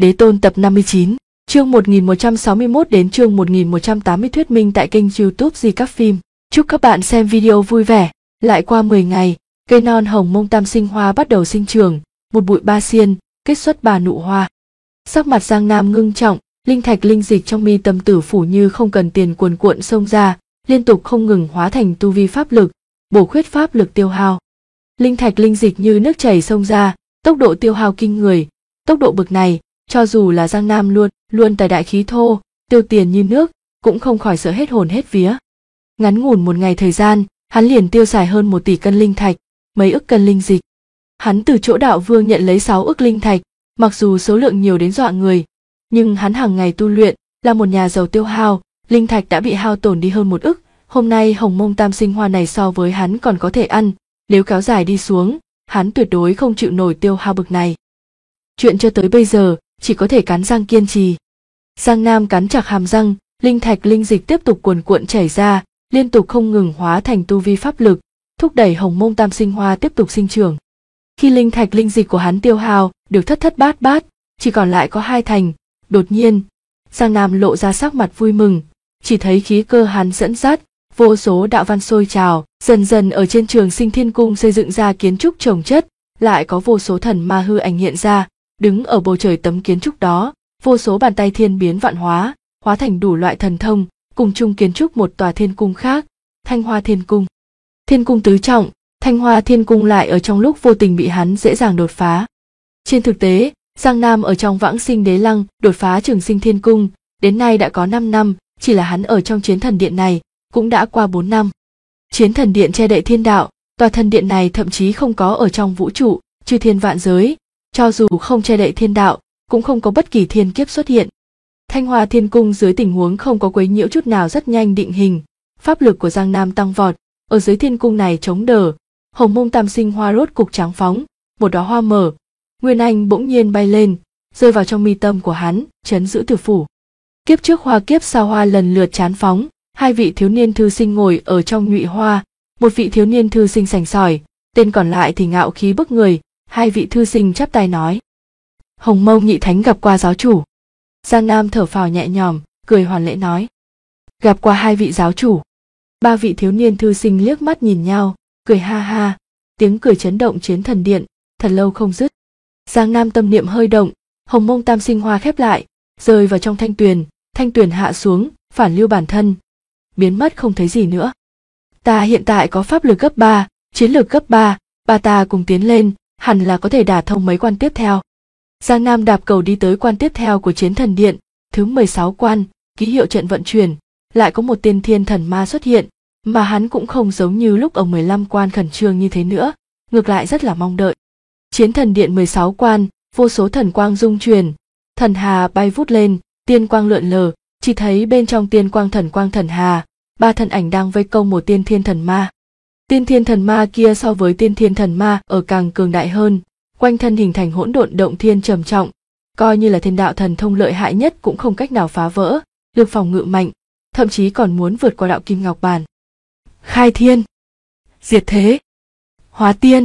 Đế Tôn tập 59, chương 1161 đến chương 1180 thuyết minh tại kênh YouTube Di Các Phim. Chúc các bạn xem video vui vẻ. Lại qua 10 ngày, cây non hồng mông tam sinh hoa bắt đầu sinh trưởng, một bụi ba xiên, kết xuất ba nụ hoa. Sắc mặt Giang Nam ngưng trọng, linh thạch linh dịch trong mi tâm tử phủ như không cần tiền cuồn cuộn xông ra, liên tục không ngừng hóa thành tu vi pháp lực, bổ khuyết pháp lực tiêu hao. Linh thạch linh dịch như nước chảy xông ra, tốc độ tiêu hao kinh người, tốc độ bực này, cho dù là Giang Nam luôn tài đại khí thô, tiêu tiền như nước, cũng không khỏi sợ hết hồn hết vía. Ngắn ngủn một ngày thời gian, hắn liền tiêu xài hơn 1 tỷ cân linh thạch, mấy ức cân linh dịch. Hắn từ chỗ đạo vương nhận lấy 6 ức linh thạch, mặc dù số lượng nhiều đến dọa người, nhưng hắn hàng ngày tu luyện, là một nhà giàu tiêu hao, linh thạch đã bị hao tổn đi hơn 1 ức. Hôm nay hồng mông tam sinh hoa này so với hắn còn có thể ăn, nếu kéo dài đi xuống, hắn tuyệt đối không chịu nổi tiêu hao bực này. Chuyện cho tới bây giờ, chỉ có thể cắn răng kiên trì. Giang Nam cắn chặt hàm răng, linh thạch linh dịch tiếp tục cuồn cuộn chảy ra, liên tục không ngừng hóa thành tu vi pháp lực, thúc đẩy hồng mông tam sinh hoa tiếp tục sinh trưởng. Khi linh thạch linh dịch của hắn tiêu hao được thất bát, chỉ còn lại có 2 thành, đột nhiên, Giang Nam lộ ra sắc mặt vui mừng, chỉ thấy khí cơ hắn dẫn dắt, vô số đạo văn sôi trào, dần dần ở trên Trường Sinh Thiên Cung xây dựng ra kiến trúc chồng chất, lại có vô số thần ma hư ảnh hiện ra, đứng ở bầu trời tấm kiến trúc đó, vô số bàn tay thiên biến vạn hóa, hóa thành đủ loại thần thông, cùng chung kiến trúc một tòa thiên cung khác, Thanh Hoa Thiên Cung. Thiên cung tứ trọng, Thanh Hoa Thiên Cung lại ở trong lúc vô tình bị hắn dễ dàng đột phá. Trên thực tế, Giang Nam ở trong Vãng Sinh Đế Lăng đột phá Trường Sinh Thiên Cung, đến nay đã có 5 năm, chỉ là hắn ở trong Chiến Thần Điện này cũng đã qua 4 năm. Chiến Thần Điện che đậy thiên đạo, tòa thần điện này thậm chí không có ở trong vũ trụ, chư thiên vạn giới, cho dù không che đậy thiên đạo, cũng không có bất kỳ thiên kiếp xuất hiện. Thanh Hoa Thiên Cung dưới tình huống không có quấy nhiễu chút nào rất nhanh định hình, pháp lực của Giang Nam tăng vọt, ở dưới thiên cung này chống đỡ, hồng mông tam sinh hoa rốt cục trắng phóng, một đóa hoa mở, nguyên anh bỗng nhiên bay lên, rơi vào trong mi tâm của hắn, trấn giữ tử phủ. Kiếp trước hoa kiếp sau hoa lần lượt chán phóng, 2 vị thiếu niên thư sinh ngồi ở trong nhụy hoa, một vị thiếu niên thư sinh sành sỏi, tên còn lại thì ngạo khí bức người. 2 vị thư sinh chắp tay nói: Hồng Mông nhị thánh gặp qua giáo chủ. Giang Nam thở phào nhẹ nhõm, cười hoàn lễ nói: Gặp qua 2 vị giáo chủ. 3 vị thiếu niên thư sinh liếc mắt nhìn nhau, cười ha ha, tiếng cười chấn động Chiến Thần Điện, thật lâu không dứt. Giang Nam tâm niệm hơi động, hồng mông tam sinh hoa khép lại, rơi vào trong thanh tuyền hạ xuống, phản lưu bản thân, biến mất không thấy gì nữa. Ta hiện tại có pháp lực cấp 3, chiến lược cấp 3, ba ta cùng tiến lên, hẳn là có thể đả thông mấy quan tiếp theo. Giang Nam đạp cầu đi tới quan tiếp theo của Chiến Thần Điện, thứ 16 quan, ký hiệu trận vận chuyển, lại có một tiên thiên thần ma xuất hiện, mà hắn cũng không giống như lúc ở 15 quan khẩn trương như thế nữa, ngược lại rất là mong đợi. Chiến Thần Điện 16 quan, vô số thần quang dung truyền, thần hà bay vút lên, tiên quang lượn lờ, chỉ thấy bên trong tiên quang thần hà, 3 thân ảnh đang vây công một tiên thiên thần ma. Tiên thiên thần ma kia so với tiên thiên thần ma ở càng cường đại hơn, quanh thân hình thành hỗn độn động thiên trầm trọng, coi như là thiên đạo thần thông lợi hại nhất cũng không cách nào phá vỡ, lực phòng ngự mạnh, thậm chí còn muốn vượt qua đạo kim ngọc bàn. Khai thiên, diệt thế, hóa tiên.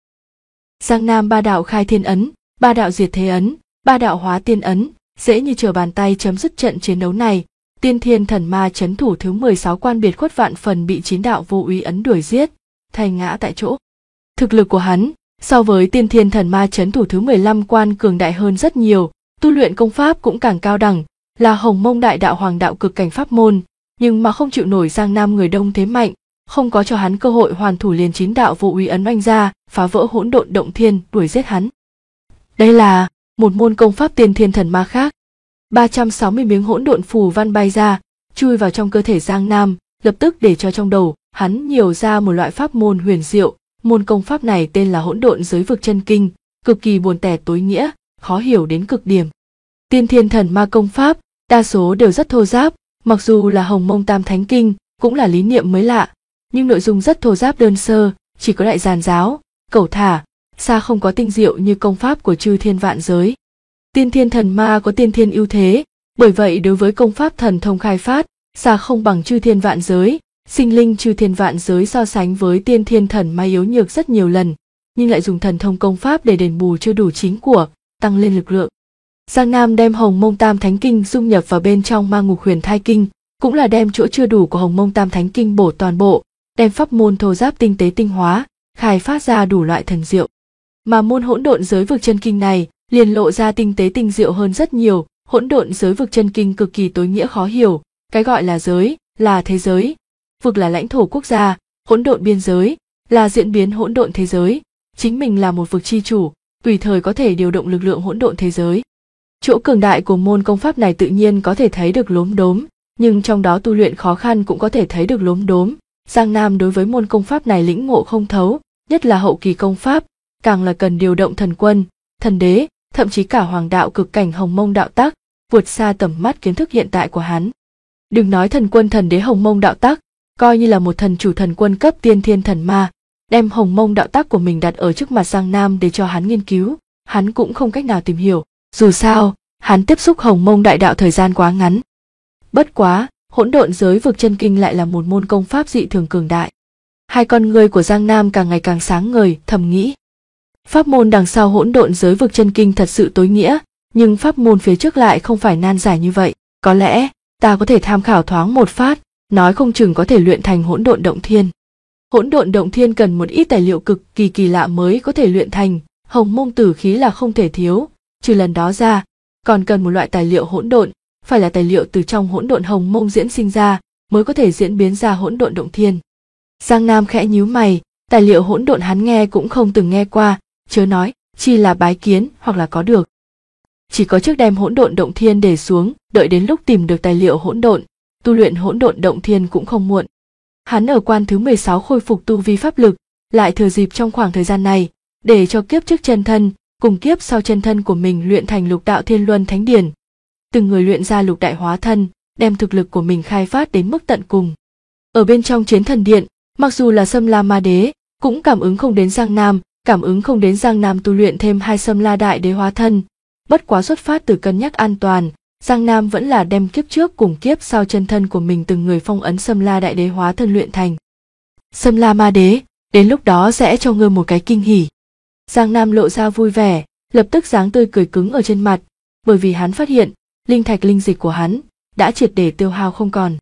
Giang Nam 3 đạo khai thiên ấn, 3 đạo diệt thế ấn, 3 đạo hóa tiên ấn, dễ như trở bàn tay chấm dứt trận chiến đấu này. Tiên thiên thần ma trấn thủ thứ 16 quan biệt khuất vạn phần bị 9 đạo vô úy ấn đuổi giết, thay ngã tại chỗ. Thực lực của hắn so với tiên thiên thần ma trấn thủ thứ 15 quan cường đại hơn rất nhiều, tu luyện công pháp cũng càng cao đẳng, là hồng mông đại đạo hoàng đạo cực cảnh pháp môn, nhưng mà không chịu nổi Giang Nam người đông thế mạnh, không có cho hắn cơ hội hoàn thủ, liền 9 đạo vô úy ấn oanh ra, phá vỡ hỗn độn động thiên, đuổi giết hắn. Đây là một môn công pháp tiên thiên thần ma khác. 360 miếng hỗn độn phù văn bay ra, chui vào trong cơ thể Giang Nam, lập tức để cho trong đầu hắn nhiều ra một loại pháp môn huyền diệu. Môn công pháp này tên là Hỗn Độn Giới Vực Chân Kinh, cực kỳ buồn tẻ tối nghĩa, khó hiểu đến cực điểm. Tiên thiên thần ma công pháp, đa số đều rất thô ráp, mặc dù là Hồng Mông Tam Thánh Kinh, cũng là lý niệm mới lạ, nhưng nội dung rất thô ráp đơn sơ, chỉ có đại giàn giáo, cẩu thả, xa không có tinh diệu như công pháp của chư thiên vạn giới. Tiên thiên thần ma có tiên thiên ưu thế, bởi vậy đối với công pháp thần thông khai phát, xa không bằng chư thiên vạn giới. Sinh linh chư thiên vạn giới so sánh với tiên thiên thần ma yếu nhược rất nhiều lần, nhưng lại dùng thần thông công pháp để đền bù chưa đủ chính của, tăng lên lực lượng. Giang Nam đem Hồng Mông Tam Thánh Kinh dung nhập vào bên trong Ma Ngục Huyền Thai Kinh, cũng là đem chỗ chưa đủ của Hồng Mông Tam Thánh Kinh bổ toàn bộ, đem pháp môn thô giáp tinh tế tinh hóa, khai phát ra đủ loại thần diệu. Mà môn hỗn độn giới vực chân kinh này liền lộ ra tinh tế tinh diệu hơn rất nhiều. Hỗn độn giới vực chân kinh cực kỳ tối nghĩa khó hiểu, cái gọi là giới là thế giới, vực là lãnh thổ quốc gia, hỗn độn biên giới là diễn biến hỗn độn thế giới, chính mình là một vực chi chủ, tùy thời có thể điều động lực lượng hỗn độn thế giới. Chỗ cường đại của môn công pháp này tự nhiên có thể thấy được lốm đốm, nhưng trong đó tu luyện khó khăn cũng có thể thấy được lốm đốm. Giang Nam đối với môn công pháp này lĩnh ngộ không thấu, nhất là hậu kỳ công pháp, càng là cần điều động thần quân, thần đế, thậm chí cả hoàng đạo cực cảnh Hồng Mông đạo tắc, vượt xa tầm mắt kiến thức hiện tại của hắn. Đừng nói thần quân thần đế Hồng Mông đạo tắc, coi như là một thần chủ thần quân cấp tiên thiên thần ma, đem Hồng Mông đạo tắc của mình đặt ở trước mặt Giang Nam để cho hắn nghiên cứu, hắn cũng không cách nào tìm hiểu, dù sao, hắn tiếp xúc Hồng Mông đại đạo thời gian quá ngắn. Bất quá, hỗn độn giới vực chân kinh lại là một môn công pháp dị thường cường đại. Hai con ngươi của Giang Nam càng ngày càng sáng ngời, thầm nghĩ. Pháp môn đằng sau hỗn độn giới vực chân kinh thật sự tối nghĩa, nhưng pháp môn phía trước lại không phải nan giải như vậy. Có lẽ, ta có thể tham khảo thoáng một phát, nói không chừng có thể luyện thành hỗn độn động thiên. Hỗn độn động thiên cần một ít tài liệu cực kỳ kỳ lạ mới có thể luyện thành, Hồng Mông tử khí là không thể thiếu, trừ lần đó ra, còn cần một loại tài liệu hỗn độn, phải là tài liệu từ trong hỗn độn Hồng Mông diễn sinh ra, mới có thể diễn biến ra hỗn độn động thiên. Giang Nam khẽ nhíu mày, tài liệu hỗn độn hắn nghe cũng không từng nghe qua, chớ nói, chi là bái kiến hoặc là có được. Chỉ có trước đem hỗn độn động thiên để xuống, đợi đến lúc tìm được tài liệu hỗn độn, tu luyện hỗn độn động thiên cũng không muộn. Hắn ở quan thứ 16 khôi phục tu vi pháp lực, lại thừa dịp trong khoảng thời gian này, để cho kiếp trước chân thân, cùng kiếp sau chân thân của mình luyện thành lục đạo thiên luân thánh điển. Từng người luyện ra lục đại hóa thân, đem thực lực của mình khai phát đến mức tận cùng. Ở bên trong chiến thần điện, mặc dù là Sâm La Ma Đế, cũng cảm ứng không đến Giang Nam tu luyện thêm 2 Sâm La Đại Đế hóa thân. Bất quá xuất phát từ cân nhắc an toàn, Giang Nam vẫn là đem kiếp trước cùng kiếp sau chân thân của mình từng người phong ấn Sâm La Đại Đế hóa thân luyện thành. Sâm La Ma Đế, đến lúc đó sẽ cho ngươi một cái kinh hỉ. Giang Nam lộ ra vui vẻ, lập tức dáng tươi cười cứng ở trên mặt, bởi vì hắn phát hiện, linh thạch linh dịch của hắn đã triệt để tiêu hao không còn.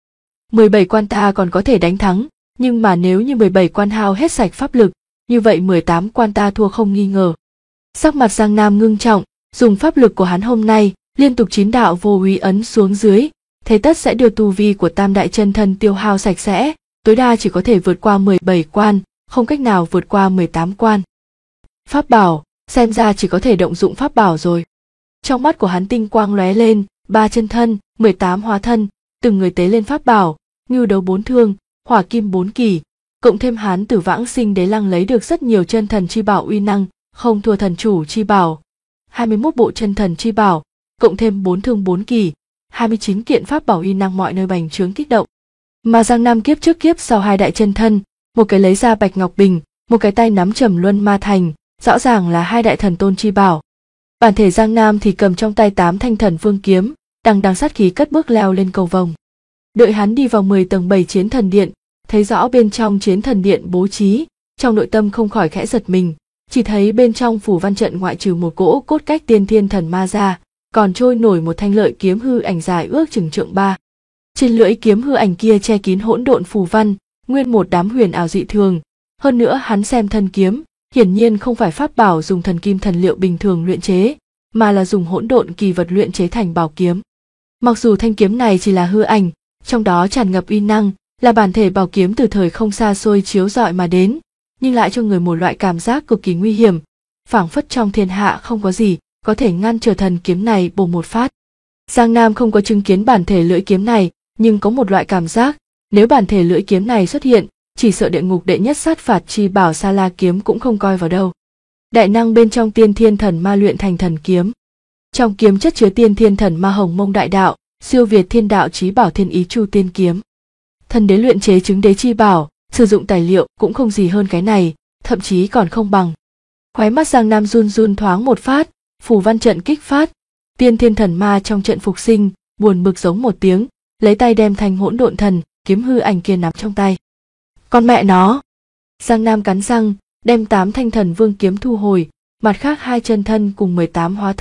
17 quan ta còn có thể đánh thắng, nhưng mà nếu như 17 quan hao hết sạch pháp lực, như vậy 18 quan ta thua không nghi ngờ. Sắc mặt Giang Nam ngưng trọng, dùng pháp lực của hắn hôm nay, liên tục 9 đạo vô úy ấn xuống dưới, thế tất sẽ đưa tu vi của tam đại chân thân tiêu hao sạch sẽ, tối đa chỉ có thể vượt qua 17 quan, không cách nào vượt qua 18 quan. Pháp bảo, xem ra chỉ có thể động dụng pháp bảo rồi. Trong mắt của hắn tinh quang lóe lên, 3 chân thân, 18 hóa thân, từng người tế lên pháp bảo, ngưu đấu 4 thương, hỏa kim 4 kỳ, cộng thêm hắn từ vãng sinh đế lăng lấy được rất nhiều chân thần chi bảo uy năng, không thua thần chủ chi bảo. 21 bộ chân thần chi bảo, cộng thêm 4 thương 4 kỳ, 29 kiện pháp bảo uy năng mọi nơi bành trướng kích động. Mà Giang Nam kiếp trước kiếp sau 2 đại chân thân, một cái lấy ra bạch ngọc bình, một cái tay nắm trầm luân ma thành, rõ ràng là 2 đại thần tôn chi bảo. Bản thể Giang Nam thì cầm trong tay 8 thanh thần vương kiếm, đằng sát khí cất bước leo lên cầu vồng. Đợi hắn đi vào 10 tầng 7 chiến thần điện, thấy rõ bên trong chiến thần điện bố trí, trong nội tâm không khỏi khẽ giật mình, chỉ thấy bên trong phủ văn trận ngoại trừ một cỗ cốt cách tiên thiên thần ma ra, còn trôi nổi một thanh lợi kiếm hư ảnh dài ước chừng trượng 3. Trên lưỡi kiếm hư ảnh kia che kín hỗn độn phù văn, nguyên một đám huyền ảo dị thường. Hơn nữa hắn xem thân kiếm, hiển nhiên không phải pháp bảo dùng thần kim thần liệu bình thường luyện chế, mà là dùng hỗn độn kỳ vật luyện chế thành bảo kiếm. Mặc dù thanh kiếm này chỉ là hư ảnh, trong đó tràn ngập uy năng, là bản thể bảo kiếm từ thời không xa xôi chiếu rọi mà đến, nhưng lại cho người một loại cảm giác cực kỳ nguy hiểm, phảng phất trong thiên hạ không có gì có thể ngăn trở thần kiếm này bổ một phát. Giang Nam không có chứng kiến bản thể lưỡi kiếm này, nhưng có một loại cảm giác, nếu bản thể lưỡi kiếm này xuất hiện, chỉ sợ địa ngục đệ nhất sát phạt chi bảo Sa La kiếm cũng không coi vào đâu. Đại năng bên trong tiên thiên thần ma luyện thành thần kiếm. Trong kiếm chất chứa tiên thiên thần ma Hồng Mông đại đạo, siêu việt thiên đạo chí bảo Thiên Ý Chu Tiên kiếm. Thần đế luyện chế chứng đế chi bảo, sử dụng tài liệu cũng không gì hơn cái này, thậm chí còn không bằng. Khóe mắt Giang Nam run run thoáng một phát, phù văn trận kích phát, tiên thiên thần ma trong trận phục sinh, buồn bực giống một tiếng, lấy tay đem thanh hỗn độn thần kiếm hư ảnh kia nắm trong tay. Con mẹ nó! Giang Nam cắn răng, đem 8 thanh thần vương kiếm thu hồi, mặt khác 2 chân thân cùng 18 hóa thân,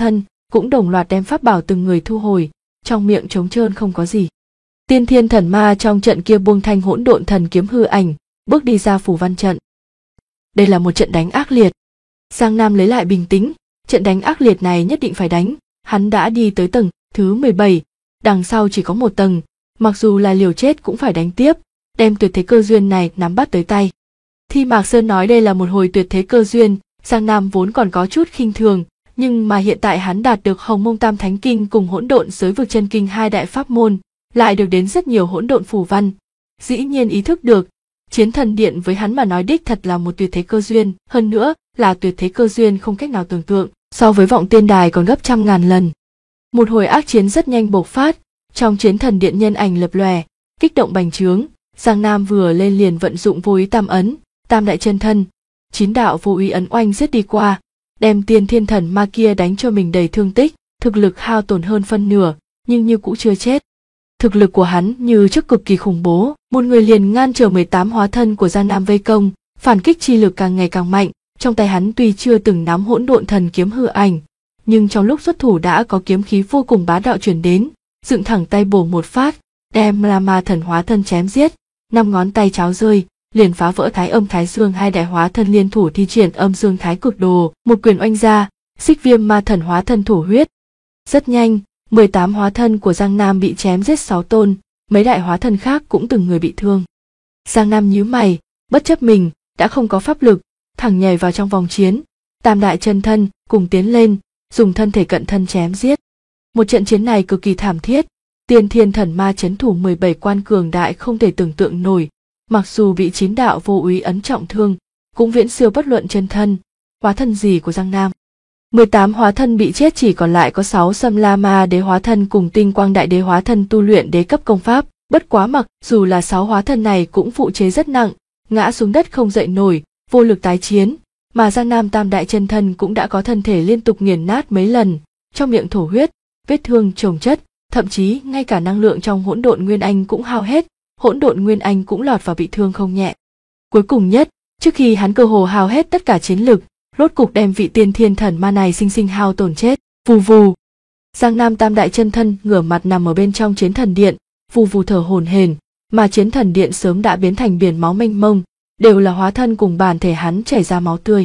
cũng đồng loạt đem pháp bảo từng người thu hồi, trong miệng trống trơn không có gì. Tiên Thiên Thần Ma trong trận kia buông thanh hỗn độn thần kiếm hư ảnh, bước đi ra phù văn trận. Đây là một trận đánh ác liệt. Giang Nam lấy lại bình tĩnh, trận đánh ác liệt này nhất định phải đánh, hắn đã đi tới tầng thứ 17, đằng sau chỉ có một tầng, mặc dù là liều chết cũng phải đánh tiếp, đem tuyệt thế cơ duyên này nắm bắt tới tay. Thi Mạc Sơn nói đây là một hồi tuyệt thế cơ duyên, Giang Nam vốn còn có chút khinh thường, nhưng mà hiện tại hắn đạt được Hồng Mông Tam Thánh Kinh cùng Hỗn Độn Giới Vực Chân Kinh hai đại pháp môn, lại được đến rất nhiều hỗn độn phù văn, dĩ nhiên ý thức được, Chiến Thần Điện với hắn mà nói đích thật là một tuyệt thế cơ duyên, hơn nữa là tuyệt thế cơ duyên không cách nào tưởng tượng, so với Vọng Tiên Đài còn gấp trăm ngàn lần. Một hồi ác chiến rất nhanh bộc phát, trong Chiến Thần Điện nhân ảnh lập lòe, kích động bành trướng, Giang Nam vừa lên liền vận dụng vô ý tam ấn, tam đại chân thân, 9 đạo vô ý ấn oanh giết đi qua, đem Tiên Thiên Thần Ma kia đánh cho mình đầy thương tích, thực lực hao tổn hơn phân nửa, nhưng như cũ chưa chết. Thực lực của hắn như trước cực kỳ khủng bố, một người liền ngăn trở 18 hóa thân của Giang Nam vây công, phản kích chi lực càng ngày càng mạnh, trong tay hắn tuy chưa từng nắm hỗn độn thần kiếm hư ảnh, nhưng trong lúc xuất thủ đã có kiếm khí vô cùng bá đạo truyền đến, dựng thẳng tay bổ một phát, đem La Ma thần hóa thân chém giết, 5 ngón tay cháo rơi, liền phá vỡ Thái Âm Thái Dương hai đại hóa thân liên thủ thi triển Âm Dương Thái Cực Đồ, một quyền oanh ra, Xích Viêm Ma thần hóa thân thổ huyết. Rất nhanh, 18 hóa thân của Giang Nam bị chém giết 6 tôn, mấy đại hóa thân khác cũng từng người bị thương. Giang Nam nhíu mày, bất chấp mình đã không có pháp lực, thẳng nhảy vào trong vòng chiến, tam đại chân thân cùng tiến lên, dùng thân thể cận thân chém giết. Một trận chiến này cực kỳ thảm thiết, Tiên Thiên Thần Ma trấn thủ 17 quan cường đại không thể tưởng tượng nổi, mặc dù bị 9 đạo vô úy ấn trọng thương, cũng viễn siêu bất luận chân thân, hóa thân gì của Giang Nam. 18 hóa thân bị chết, chỉ còn lại có 6 Sâm La Ma Đế hóa thân cùng Tinh Quang Đại Đế hóa thân tu luyện đế cấp công pháp, bất quá mặc dù là 6 hóa thân này cũng phụ chế rất nặng, ngã xuống đất không dậy nổi, vô lực tái chiến, mà Giang Nam tam đại chân thân cũng đã có thân thể liên tục nghiền nát mấy lần, trong miệng thổ huyết, vết thương chồng chất, thậm chí ngay cả năng lượng trong hỗn độn nguyên anh cũng hao hết, hỗn độn nguyên anh cũng lọt vào bị thương không nhẹ. Cuối cùng nhất, trước khi hắn cơ hồ hao hết tất cả chiến lực, rốt cục đem vị Tiên Thiên Thần Ma này sinh sinh hao tổn chết. Vù vù. Giang Nam tam đại chân thân ngửa mặt nằm ở bên trong Chiến Thần Điện, vù vù thở hổn hển, mà Chiến Thần Điện sớm đã biến thành biển máu mênh mông, đều là hóa thân cùng bản thể hắn chảy ra máu tươi.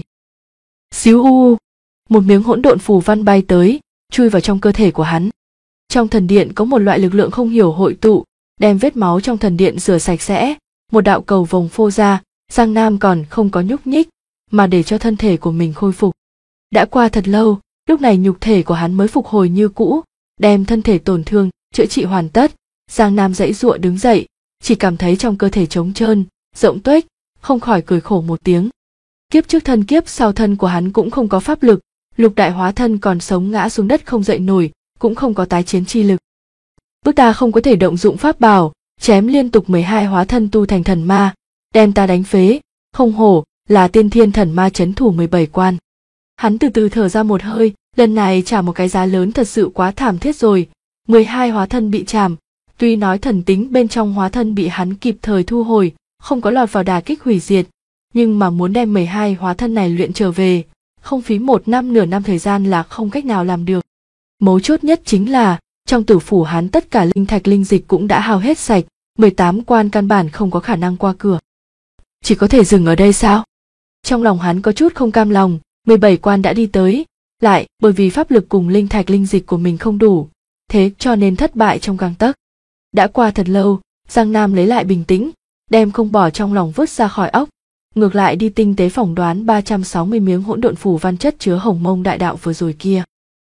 Xíu u, một miếng hỗn độn phù văn bay tới, chui vào trong cơ thể của hắn. Trong thần điện có một loại lực lượng không hiểu hội tụ, đem vết máu trong thần điện rửa sạch sẽ, một đạo cầu vồng phô ra, Giang Nam còn không có nhúc nhích, mà để cho thân thể của mình khôi phục. Đã qua thật lâu, lúc này nhục thể của hắn mới phục hồi như cũ, đem thân thể tổn thương chữa trị hoàn tất, Giang Nam giãy giụa đứng dậy, chỉ cảm thấy trong cơ thể trống trơn, rỗng tuếch, không khỏi cười khổ một tiếng. Kiếp trước thân kiếp sau thân của hắn cũng không có pháp lực, lục đại hóa thân còn sống ngã xuống đất không dậy nổi, cũng không có tái chiến chi lực. Bước ta không có thể động dụng pháp bảo, chém liên tục 12 hóa thân tu thành thần ma, đem ta đánh phế, không hổ là Tiên Thiên Thần Ma trấn thủ 17 quan. Hắn từ từ thở ra một hơi, lần này trả một cái giá lớn thật sự quá thảm thiết rồi, 12 hóa thân bị chảm, tuy nói thần tính bên trong hóa thân bị hắn kịp thời thu hồi, không có lọt vào đả kích hủy diệt, nhưng mà muốn đem 12 hóa thân này luyện trở về, không phí một năm nửa năm thời gian là không cách nào làm được. Mấu chốt nhất chính là, trong tử phủ hắn tất cả linh thạch linh dịch cũng đã hao hết sạch, 18 quan căn bản không có khả năng qua cửa. Chỉ có thể dừng ở đây sao? Trong lòng hắn có chút không cam lòng, 17 quan đã đi tới, lại bởi vì pháp lực cùng linh thạch linh dịch của mình không đủ, thế cho nên thất bại trong gang tấc. Đã qua thật lâu, Giang Nam lấy lại bình tĩnh, đem không bỏ trong lòng vứt ra khỏi óc, ngược lại đi tinh tế phỏng đoán 360 miếng hỗn độn phù văn chất chứa Hồng Mông đại đạo vừa rồi kia.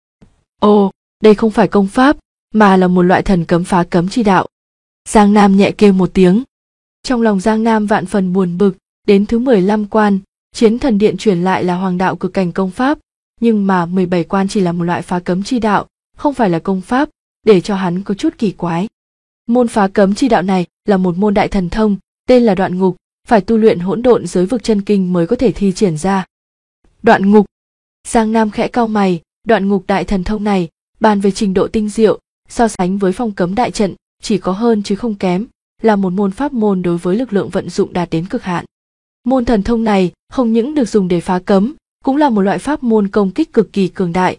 Ồ, đây không phải công pháp, mà là một loại thần cấm phá cấm chi đạo. Giang Nam nhẹ kêu một tiếng. Trong lòng Giang Nam vạn phần buồn bực, đến thứ 15 quan, Chiến Thần Điện truyền lại là hoàng đạo cực cảnh công pháp, nhưng mà 17 quan chỉ là một loại phá cấm chi đạo, không phải là công pháp, để cho hắn có chút kỳ quái. Môn phá cấm chi đạo này là một môn đại thần thông, tên là Đoạn Ngục, phải tu luyện hỗn độn giới vực chân kinh mới có thể thi triển ra. Đoạn Ngục. Giang Nam khẽ cau mày, Đoạn Ngục đại thần thông này, bàn về trình độ tinh diệu, so sánh với phong cấm đại trận, chỉ có hơn chứ không kém, là một môn pháp môn đối với lực lượng vận dụng đạt đến cực hạn. Môn thần thông này không những được dùng để phá cấm, cũng là một loại pháp môn công kích cực kỳ cường đại,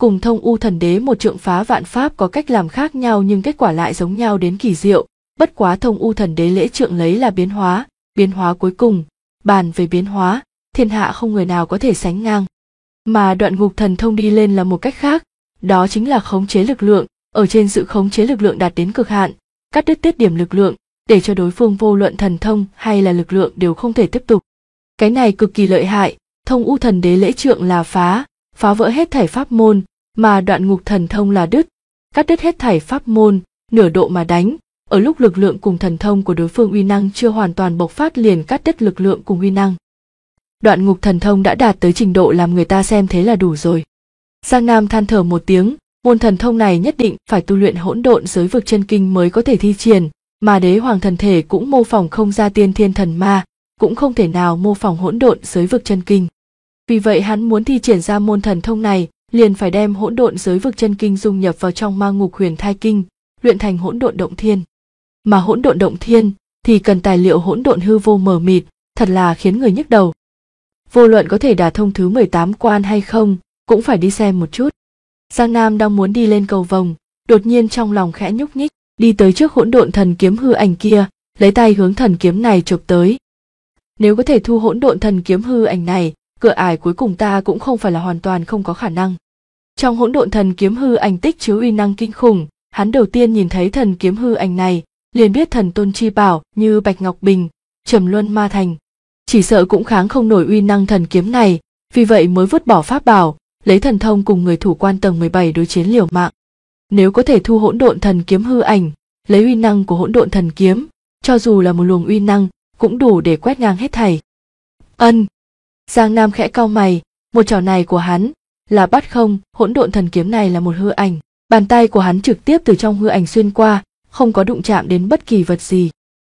cùng Thông U Thần Đế một trượng phá vạn pháp có cách làm khác nhau nhưng kết quả lại giống nhau đến kỳ diệu. Bất quá Thông U Thần Đế lễ trượng lấy là biến hóa cuối cùng, bàn về biến hóa, thiên hạ không người nào có thể sánh ngang. Mà Đoạn Ngục Thần Thông đi lên là một cách khác, đó chính là khống chế lực lượng, ở trên sự khống chế lực lượng đạt đến cực hạn, cắt đứt tiết điểm lực lượng, để cho đối phương vô luận thần thông hay là lực lượng đều không thể tiếp tục. Cái này cực kỳ lợi hại, Thông U Thần Đế lễ trượng là phá vỡ hết thảy pháp môn, mà Đoạn Ngục Thần Thông là cắt đứt hết thảy pháp môn, nửa độ mà đánh, ở lúc lực lượng cùng thần thông của đối phương uy năng chưa hoàn toàn bộc phát liền cắt đứt lực lượng cùng uy năng. Đoạn Ngục Thần Thông đã đạt tới trình độ làm người ta xem thế là đủ rồi. Giang Nam than thở một tiếng, môn thần thông này nhất định phải tu luyện hỗn độn giới vực chân kinh mới có thể thi triển, mà Đế Hoàng thần thể cũng mô phỏng không ra Tiên Thiên Thần Ma, cũng không thể nào mô phỏng hỗn độn giới vực chân kinh. Vì vậy hắn muốn thi triển ra môn thần thông này, liền phải đem hỗn độn giới vực chân kinh dung nhập vào trong Ma Ngục Huyền Thai Kinh, luyện thành hỗn độn động thiên. Mà hỗn độn động thiên thì cần tài liệu hỗn độn hư vô mờ mịt, thật là khiến người nhức đầu. Vô luận có thể đả thông thứ 18 quan hay không, cũng phải đi xem một chút. Giang Nam đang muốn đi lên cầu vồng, đột nhiên trong lòng khẽ nhúc nhích, đi tới trước hỗn độn thần kiếm hư ảnh kia, lấy tay hướng thần kiếm này chụp tới. Nếu có thể thu hỗn độn thần kiếm hư ảnh này, cửa ải cuối cùng ta cũng không phải là hoàn toàn không có khả năng. Trong hỗn độn thần kiếm hư ảnh tích chứa uy năng kinh khủng, hắn đầu tiên nhìn thấy thần kiếm hư ảnh này, liền biết thần tôn chi bảo như Bạch Ngọc Bình, Trầm Luân Ma Thành, chỉ sợ cũng kháng không nổi uy năng thần kiếm này, vì vậy mới vứt bỏ pháp bảo, lấy thần thông cùng người thủ quan tầng 17 đối chiến liều mạng. Nếu có thể thu hỗn độn thần kiếm hư ảnh, lấy uy năng của hỗn độn thần kiếm, cho dù là một luồng uy năng, cũng đủ để quét ngang hết thảy. Giang Nam khẽ cau mày, một trảo này của hắn là bắt không, hỗn độn thần kiếm này là một hư ảnh, bàn tay của hắn trực tiếp từ trong hư ảnh xuyên qua, không có đụng chạm đến bất kỳ vật gì.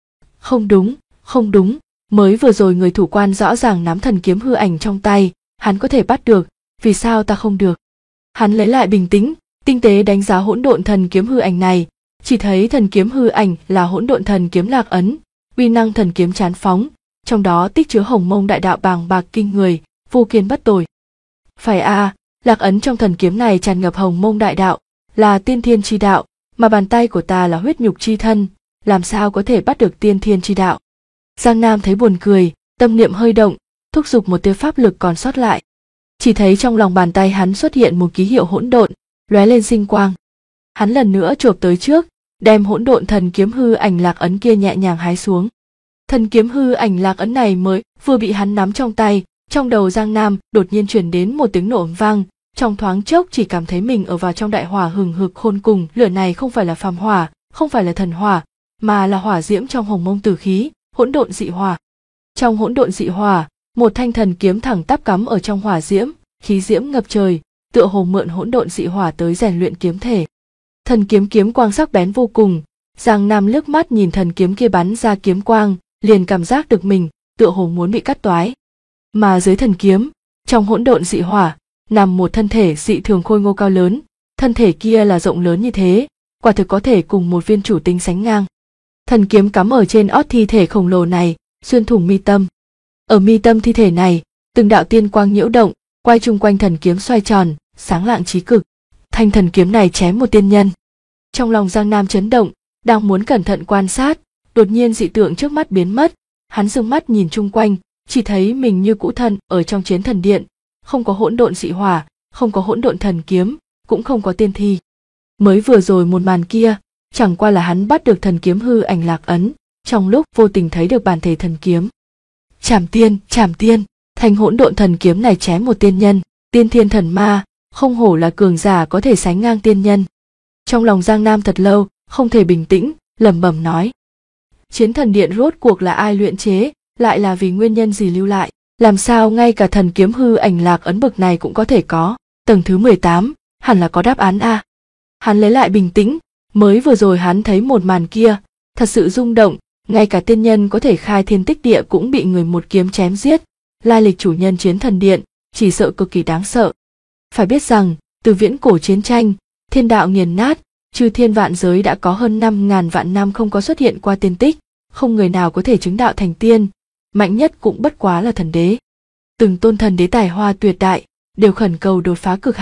Không đúng, mới vừa rồi người thủ quan rõ ràng nắm thần kiếm hư ảnh trong tay, hắn có thể bắt được, vì sao ta không được? Hắn lấy lại bình tĩnh, tinh tế đánh giá hỗn độn thần kiếm hư ảnh này, chỉ thấy thần kiếm hư ảnh là hỗn độn thần kiếm Lạc Ấn, uy năng thần kiếm chán phóng, trong đó tích chứa hồng mông đại đạo bàng bạc kinh người, vô kiên bất tồi. Phải a, Lạc Ấn trong thần kiếm này tràn ngập hồng mông đại đạo, là tiên thiên chi đạo, mà bàn tay của ta là huyết nhục chi thân, làm sao có thể bắt được tiên thiên chi đạo? Giang Nam thấy buồn cười, tâm niệm hơi động, thúc giục một tia pháp lực còn sót lại. Chỉ thấy trong lòng bàn tay hắn xuất hiện một ký hiệu hỗn độn, lóe lên sinh quang. Hắn lần nữa chộp tới trước, đem hỗn độn thần kiếm hư ảnh Lạc Ấn kia nhẹ nhàng hái xuống. Thần kiếm hư ảnh Lạc Ấn này mới vừa bị hắn nắm trong tay, trong đầu Giang Nam đột nhiên truyền đến một tiếng nổ vang, trong thoáng chốc chỉ cảm thấy mình ở vào trong đại hỏa hừng hực khôn cùng. Lửa này không phải là phàm hỏa, không phải là thần hỏa, mà là hỏa diễm trong hồng mông tử khí, hỗn độn dị hỏa. Trong hỗn độn dị hỏa, một thanh thần kiếm thẳng tắp cắm ở trong hỏa diễm, khí diễm ngập trời, tựa hồ mượn hỗn độn dị hỏa tới rèn luyện kiếm thể. Thần kiếm kiếm quang sắc bén vô cùng, Giang Nam liếc mắt nhìn thần kiếm kia bắn ra kiếm quang, liền cảm giác được mình tựa hồ muốn bị cắt toái. Mà dưới thần kiếm, trong hỗn độn dị hỏa, nằm một thân thể dị thường khôi ngô cao lớn, thân thể kia là rộng lớn như thế, quả thực có thể cùng một viên chủ tinh sánh ngang. Thần kiếm cắm ở trên ót thi thể khổng lồ này, xuyên thủng mi tâm. Ở mi tâm thi thể này, từng đạo tiên quang nhiễu động, quay chung quanh thần kiếm xoay tròn, sáng lạng trí cực. Thanh thần kiếm này chém một tiên nhân. Trong lòng Giang Nam chấn động, đang muốn cẩn thận quan sát, đột nhiên dị tượng trước mắt biến mất, hắn dương mắt nhìn chung quanh, chỉ thấy mình như cũ thân ở trong chiến thần điện, không có hỗn độn dị hỏa, không có hỗn độn thần kiếm, cũng không có tiên thi. Mới vừa rồi một màn kia, chẳng qua là hắn bắt được thần kiếm hư ảnh Lạc Ấn, trong lúc vô tình thấy được bản thể thần kiếm. Chảm tiên, thanh hỗn độn thần kiếm này chém một tiên nhân, tiên thiên thần ma, không hổ là cường giả có thể sánh ngang tiên nhân. Trong lòng Giang Nam thật lâu, không thể bình tĩnh, lẩm bẩm nói. Chiến thần điện rốt cuộc là ai luyện chế, lại là vì nguyên nhân gì lưu lại, làm sao ngay cả thần kiếm hư ảnh Lạc Ấn bực này cũng có thể có, tầng thứ 18, hẳn là có đáp án a. Hắn lấy lại bình tĩnh, mới vừa rồi hắn thấy một màn kia, thật sự rung động, ngay cả tiên nhân có thể khai thiên tích địa cũng bị người một kiếm chém giết, lai lịch chủ nhân chiến thần điện, chỉ sợ cực kỳ đáng sợ. Phải biết rằng, từ viễn cổ chiến tranh, thiên đạo nghiền nát, chư thiên vạn giới đã có hơn 5.000 vạn năm không có xuất hiện qua tiên tích, không người nào có thể chứng đạo thành tiên, mạnh nhất cũng bất quá là thần đế. Từng tôn thần đế tài hoa tuyệt đại, đều khẩn cầu đột phá cực hạn,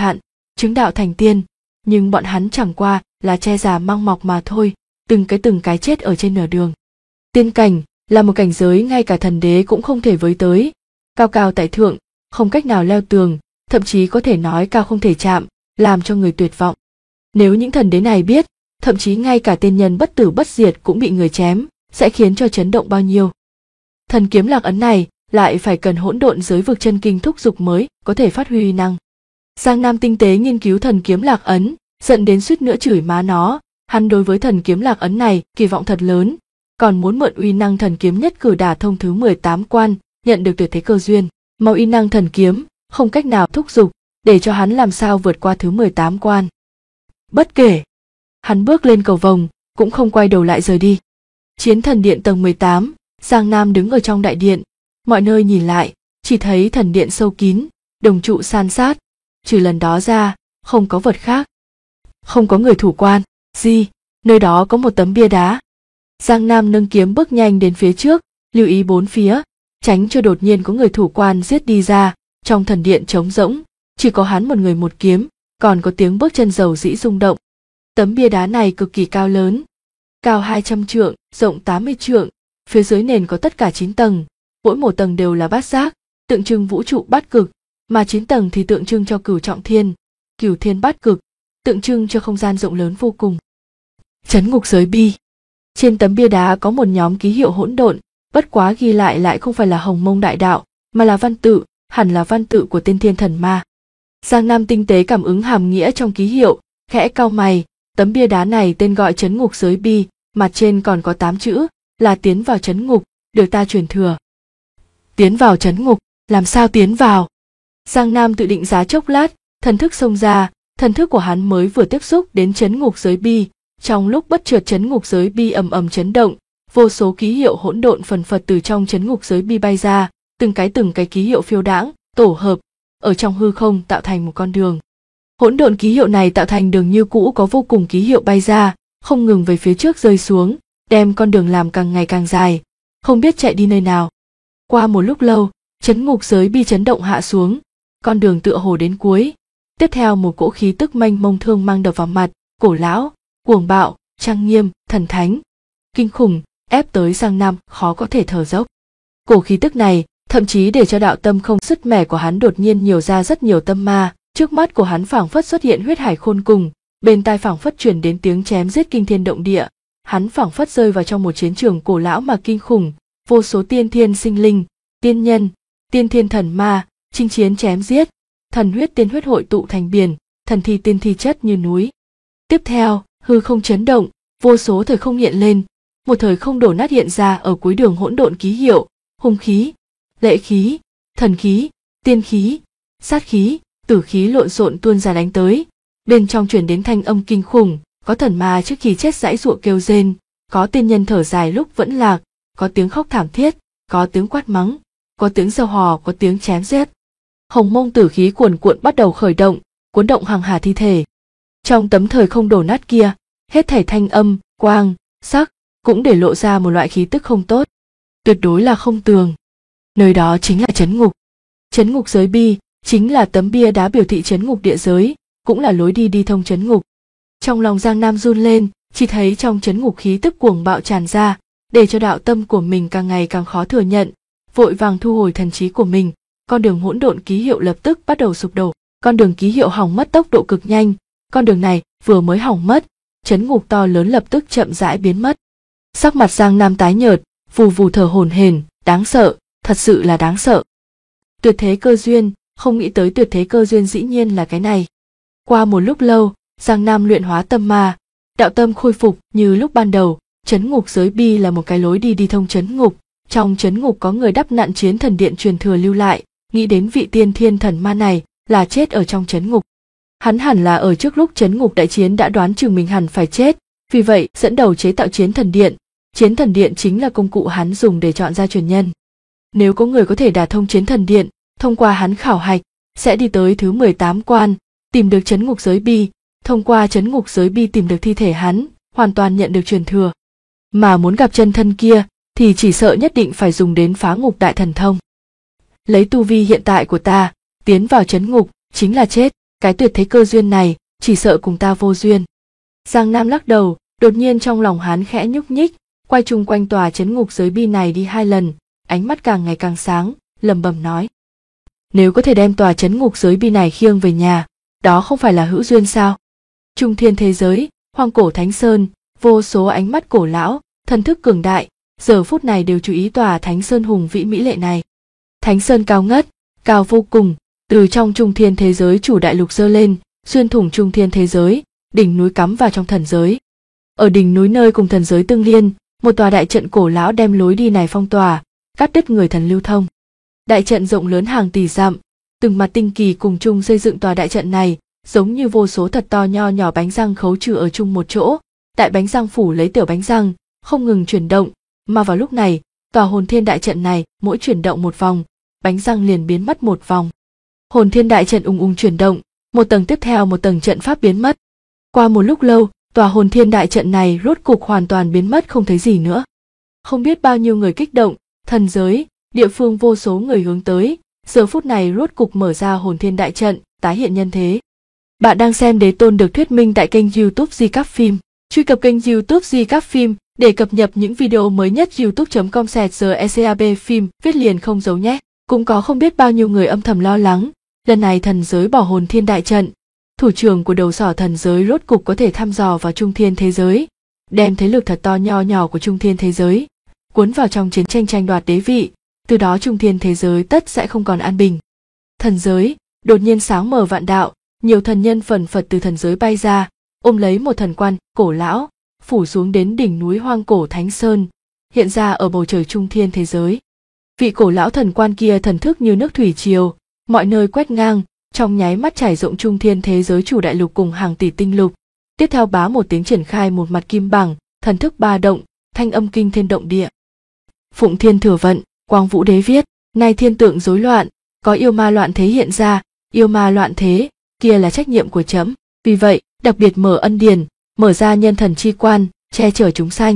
chứng đạo thành tiên, nhưng bọn hắn chẳng qua là che già mang mọc mà thôi, từng cái chết ở trên nửa đường. Tiên cảnh là một cảnh giới ngay cả thần đế cũng không thể với tới, cao cao tại thượng, không cách nào leo tường, thậm chí có thể nói cao không thể chạm, làm cho người tuyệt vọng. Nếu những thần đế này biết, thậm chí ngay cả tiên nhân bất tử bất diệt cũng bị người chém, sẽ khiến cho chấn động bao nhiêu. Thần kiếm lạc ấn này lại phải cần hỗn độn giới vực chân kinh thúc dục mới có thể phát huy uy năng. Giang Nam tinh tế nghiên cứu thần kiếm lạc ấn, giận đến suýt nữa chửi má nó. Hắn đối với thần kiếm lạc ấn này kỳ vọng thật lớn, còn muốn mượn uy năng thần kiếm nhất cử đả thông thứ 18 quan, nhận được tuyệt thế cơ duyên. Mà uy năng thần kiếm không cách nào thúc dục, để cho hắn làm sao vượt qua thứ 18 quan. Bất kể, hắn bước lên cầu vồng, cũng không quay đầu lại rời đi. Chiến thần điện tầng 18, Giang Nam đứng ở trong đại điện, mọi nơi nhìn lại, chỉ thấy thần điện sâu kín, đồng trụ san sát, trừ lần đó ra, không có vật khác. Không có người thủ quan, gì, nơi đó có một tấm bia đá. Giang Nam nâng kiếm bước nhanh đến phía trước, lưu ý bốn phía, tránh cho đột nhiên có người thủ quan giết đi ra. Trong thần điện trống rỗng, chỉ có hắn một người một kiếm, còn có tiếng bước chân dầu dĩ rung động. Tấm bia đá này cực kỳ cao lớn, cao 200 trượng, rộng 80 trượng, phía dưới nền có tất cả 9 tầng, mỗi một tầng đều là bát giác, tượng trưng vũ trụ bát cực, mà 9 tầng thì tượng trưng cho cửu trọng thiên, cửu thiên bát cực, tượng trưng cho không gian rộng lớn vô cùng. Chấn ngục giới bi. Trên tấm bia đá có một nhóm ký hiệu hỗn độn, bất quá ghi lại không phải là Hồng Mông Đại Đạo, mà là văn tự, hẳn là văn tự của Tiên Thiên Thần Ma. Giang Nam tinh tế cảm ứng hàm nghĩa trong ký hiệu, khẽ cau mày, tấm bia đá này tên gọi Chấn ngục giới bi, mặt trên còn có 8 chữ, là tiến vào chấn ngục, được ta truyền thừa. Tiến vào chấn ngục, làm sao tiến vào? Giang Nam tự định giá chốc lát, thần thức xông ra, thần thức của hắn mới vừa tiếp xúc đến chấn ngục giới bi, trong lúc bất chợt chấn ngục giới bi ầm ầm chấn động, vô số ký hiệu hỗn độn phần phật từ trong chấn ngục giới bi bay ra, từng cái ký hiệu phiêu đãng, tổ hợp, ở trong hư không tạo thành một con đường. Hỗn độn ký hiệu này tạo thành đường như cũ, có vô cùng ký hiệu bay ra, không ngừng về phía trước rơi xuống, đem con đường làm càng ngày càng dài, không biết chạy đi nơi nào. Qua một lúc lâu, chấn ngục giới bi chấn động hạ xuống, con đường tựa hồ đến cuối. Tiếp theo một cỗ khí tức mênh mông thương mang đập vào mặt, cổ lão, cuồng bạo, trang nghiêm, thần thánh, kinh khủng, ép tới Giang Nam khó có thể thở dốc. Cổ khí tức này thậm chí để cho đạo tâm không sứt mẻ của hắn đột nhiên nhiều ra rất nhiều tâm ma. Trước mắt của hắn phảng phất xuất hiện huyết hải khôn cùng, bên tai phảng phất truyền đến tiếng chém giết kinh thiên động địa. Hắn phảng phất rơi vào trong một chiến trường cổ lão mà kinh khủng, vô số tiên thiên sinh linh, tiên nhân, tiên thiên thần ma, chinh chiến chém giết, thần huyết tiên huyết hội tụ thành biển, thần thi tiên thi chất như núi. Tiếp theo, hư không chấn động, vô số thời không hiện lên, một thời không đổ nát hiện ra ở cuối đường hỗn độn ký hiệu, hung khí, lệ khí, thần khí, tiên khí, sát khí, tử khí lộn xộn tuôn ra đánh tới. Bên trong truyền đến thanh âm kinh khủng, có thần ma trước khi chết giãy giụa kêu rên, có tiên nhân thở dài lúc vẫn lạc, có tiếng khóc thảm thiết, có tiếng quát mắng, có tiếng reo hò, có tiếng chém giết. Hồng mông tử khí cuồn cuộn bắt đầu khởi động, cuốn động hàng hà thi thể. Trong tấm thời không đổ nát kia, hết thảy thanh âm, quang, sắc cũng để lộ ra một loại khí tức không tốt, tuyệt đối là không tường. Nơi đó chính là chấn ngục. Chấn ngục giới bi chính là tấm bia đá biểu thị chấn ngục địa giới, cũng là lối đi thông chấn ngục. Trong lòng Giang Nam run lên, chỉ thấy trong chấn ngục khí tức cuồng bạo tràn ra, để cho đạo tâm của mình càng ngày càng khó thừa nhận, vội vàng thu hồi thần trí của mình. Con đường hỗn độn ký hiệu lập tức bắt đầu sụp đổ, con đường ký hiệu hỏng mất tốc độ cực nhanh, con đường này vừa mới hỏng mất, chấn ngục to lớn lập tức chậm rãi biến mất. Sắc mặt Giang Nam tái nhợt, vù vù thở hổn hển, đáng sợ, thật sự là đáng sợ. Tuyệt thế cơ duyên, không nghĩ tới tuyệt thế cơ duyên dĩ nhiên là cái này. Qua một lúc lâu, Giang Nam luyện hóa tâm ma, đạo tâm khôi phục như lúc ban đầu. Chấn ngục giới bi là một cái lối đi thông chấn ngục, trong chấn ngục có người đắp nặn chiến thần điện truyền thừa lưu lại, nghĩ đến vị tiên thiên thần ma này là chết ở trong chấn ngục. Hắn hẳn là ở trước lúc chấn ngục đại chiến đã đoán chừng mình hẳn phải chết, vì vậy dẫn đầu chế tạo chiến thần điện. Chiến thần điện chính là công cụ hắn dùng để chọn ra truyền nhân. Nếu có người có thể đả thông chiến thần điện, thông qua hắn khảo hạch, sẽ đi tới thứ 18 quan, tìm được chấn ngục giới bi, thông qua chấn ngục giới bi tìm được thi thể hắn, hoàn toàn nhận được truyền thừa. Mà muốn gặp chân thân kia, thì chỉ sợ nhất định phải dùng đến phá ngục đại thần thông. Lấy tu vi hiện tại của ta, tiến vào chấn ngục, chính là chết. cái tuyệt thế cơ duyên này chỉ sợ cùng ta vô duyên. Giang Nam lắc đầu, đột nhiên trong lòng hắn khẽ nhúc nhích, quay chung quanh tòa trấn ngục giới bi này đi 2 lần, ánh mắt càng ngày càng sáng, lẩm bẩm nói: nếu có thể đem tòa trấn ngục giới bi này khiêng về nhà, đó không phải là hữu duyên sao? Trung thiên thế giới, hoang cổ Thánh Sơn, vô số ánh mắt cổ lão, thần thức cường đại, giờ phút này đều chú ý tòa Thánh Sơn hùng vĩ mỹ lệ này. Thánh Sơn cao ngất, cao vô cùng, từ trong trung thiên thế giới chủ đại lục giơ lên, xuyên thủng trung thiên thế giới, đỉnh núi cắm vào trong thần giới. Ở đỉnh núi nơi cùng thần giới tương liên, một tòa đại trận cổ lão đem lối đi này phong tỏa, cắt đứt người thần lưu thông. Đại trận rộng lớn hàng tỷ dặm, từng mặt tinh kỳ cùng chung xây dựng tòa đại trận này, giống như vô số thật to nho nhỏ bánh răng khấu trừ ở chung một chỗ, đại bánh răng phủ lấy tiểu bánh răng, không ngừng chuyển động, mà vào lúc này, tòa hồn thiên đại trận này mỗi chuyển động một vòng, bánh răng liền biến mất một vòng. Hồn thiên đại trận ung ung chuyển động, một tầng tiếp theo một tầng trận pháp biến mất. Qua một lúc lâu, tòa hồn thiên đại trận này rốt cục hoàn toàn biến mất không thấy gì nữa. Không biết bao nhiêu người kích động, thần giới, địa phương vô số người hướng tới, giờ phút này rốt cục mở ra hồn thiên đại trận, tái hiện nhân thế. Bạn đang xem Đế Tôn được thuyết minh tại kênh YouTube Di Các Phim. Truy cập kênh YouTube Di Các Phim để cập nhật những video mới nhất. youtube.com/secab phim viết liền không giấu nhé. Cũng có không biết bao nhiêu người âm thầm lo lắng, lần này thần giới bỏ hồn thiên đại trận, thủ trưởng của đầu sỏ thần giới rốt cục có thể thăm dò vào trung thiên thế giới, đem thế lực thật to nho nhỏ của trung thiên thế giới cuốn vào trong chiến tranh tranh đoạt đế vị, từ đó trung thiên thế giới tất sẽ không còn an bình. Thần giới đột nhiên sáng mở vạn đạo, nhiều thần nhân phần phật từ thần giới bay ra, ôm lấy một thần quan cổ lão, phủ xuống đến đỉnh núi hoang cổ Thánh Sơn, hiện ra ở bầu trời trung thiên thế giới. Vị cổ lão thần quan kia thần thức như nước thủy triều, mọi nơi quét ngang, trong nháy mắt trải rộng trung thiên thế giới chủ đại lục cùng hàng tỷ tinh lục. Tiếp theo bá một tiếng triển khai một mặt kim bằng, thần thức ba động, thanh âm kinh thiên động địa. Phụng Thiên Thừa Vận, Quang Vũ Đế viết: nay thiên tượng rối loạn, có yêu ma loạn thế hiện ra, yêu ma loạn thế, kia là trách nhiệm của trẫm, vì vậy đặc biệt mở ân điển, mở ra nhân thần chi quan, che chở chúng sanh.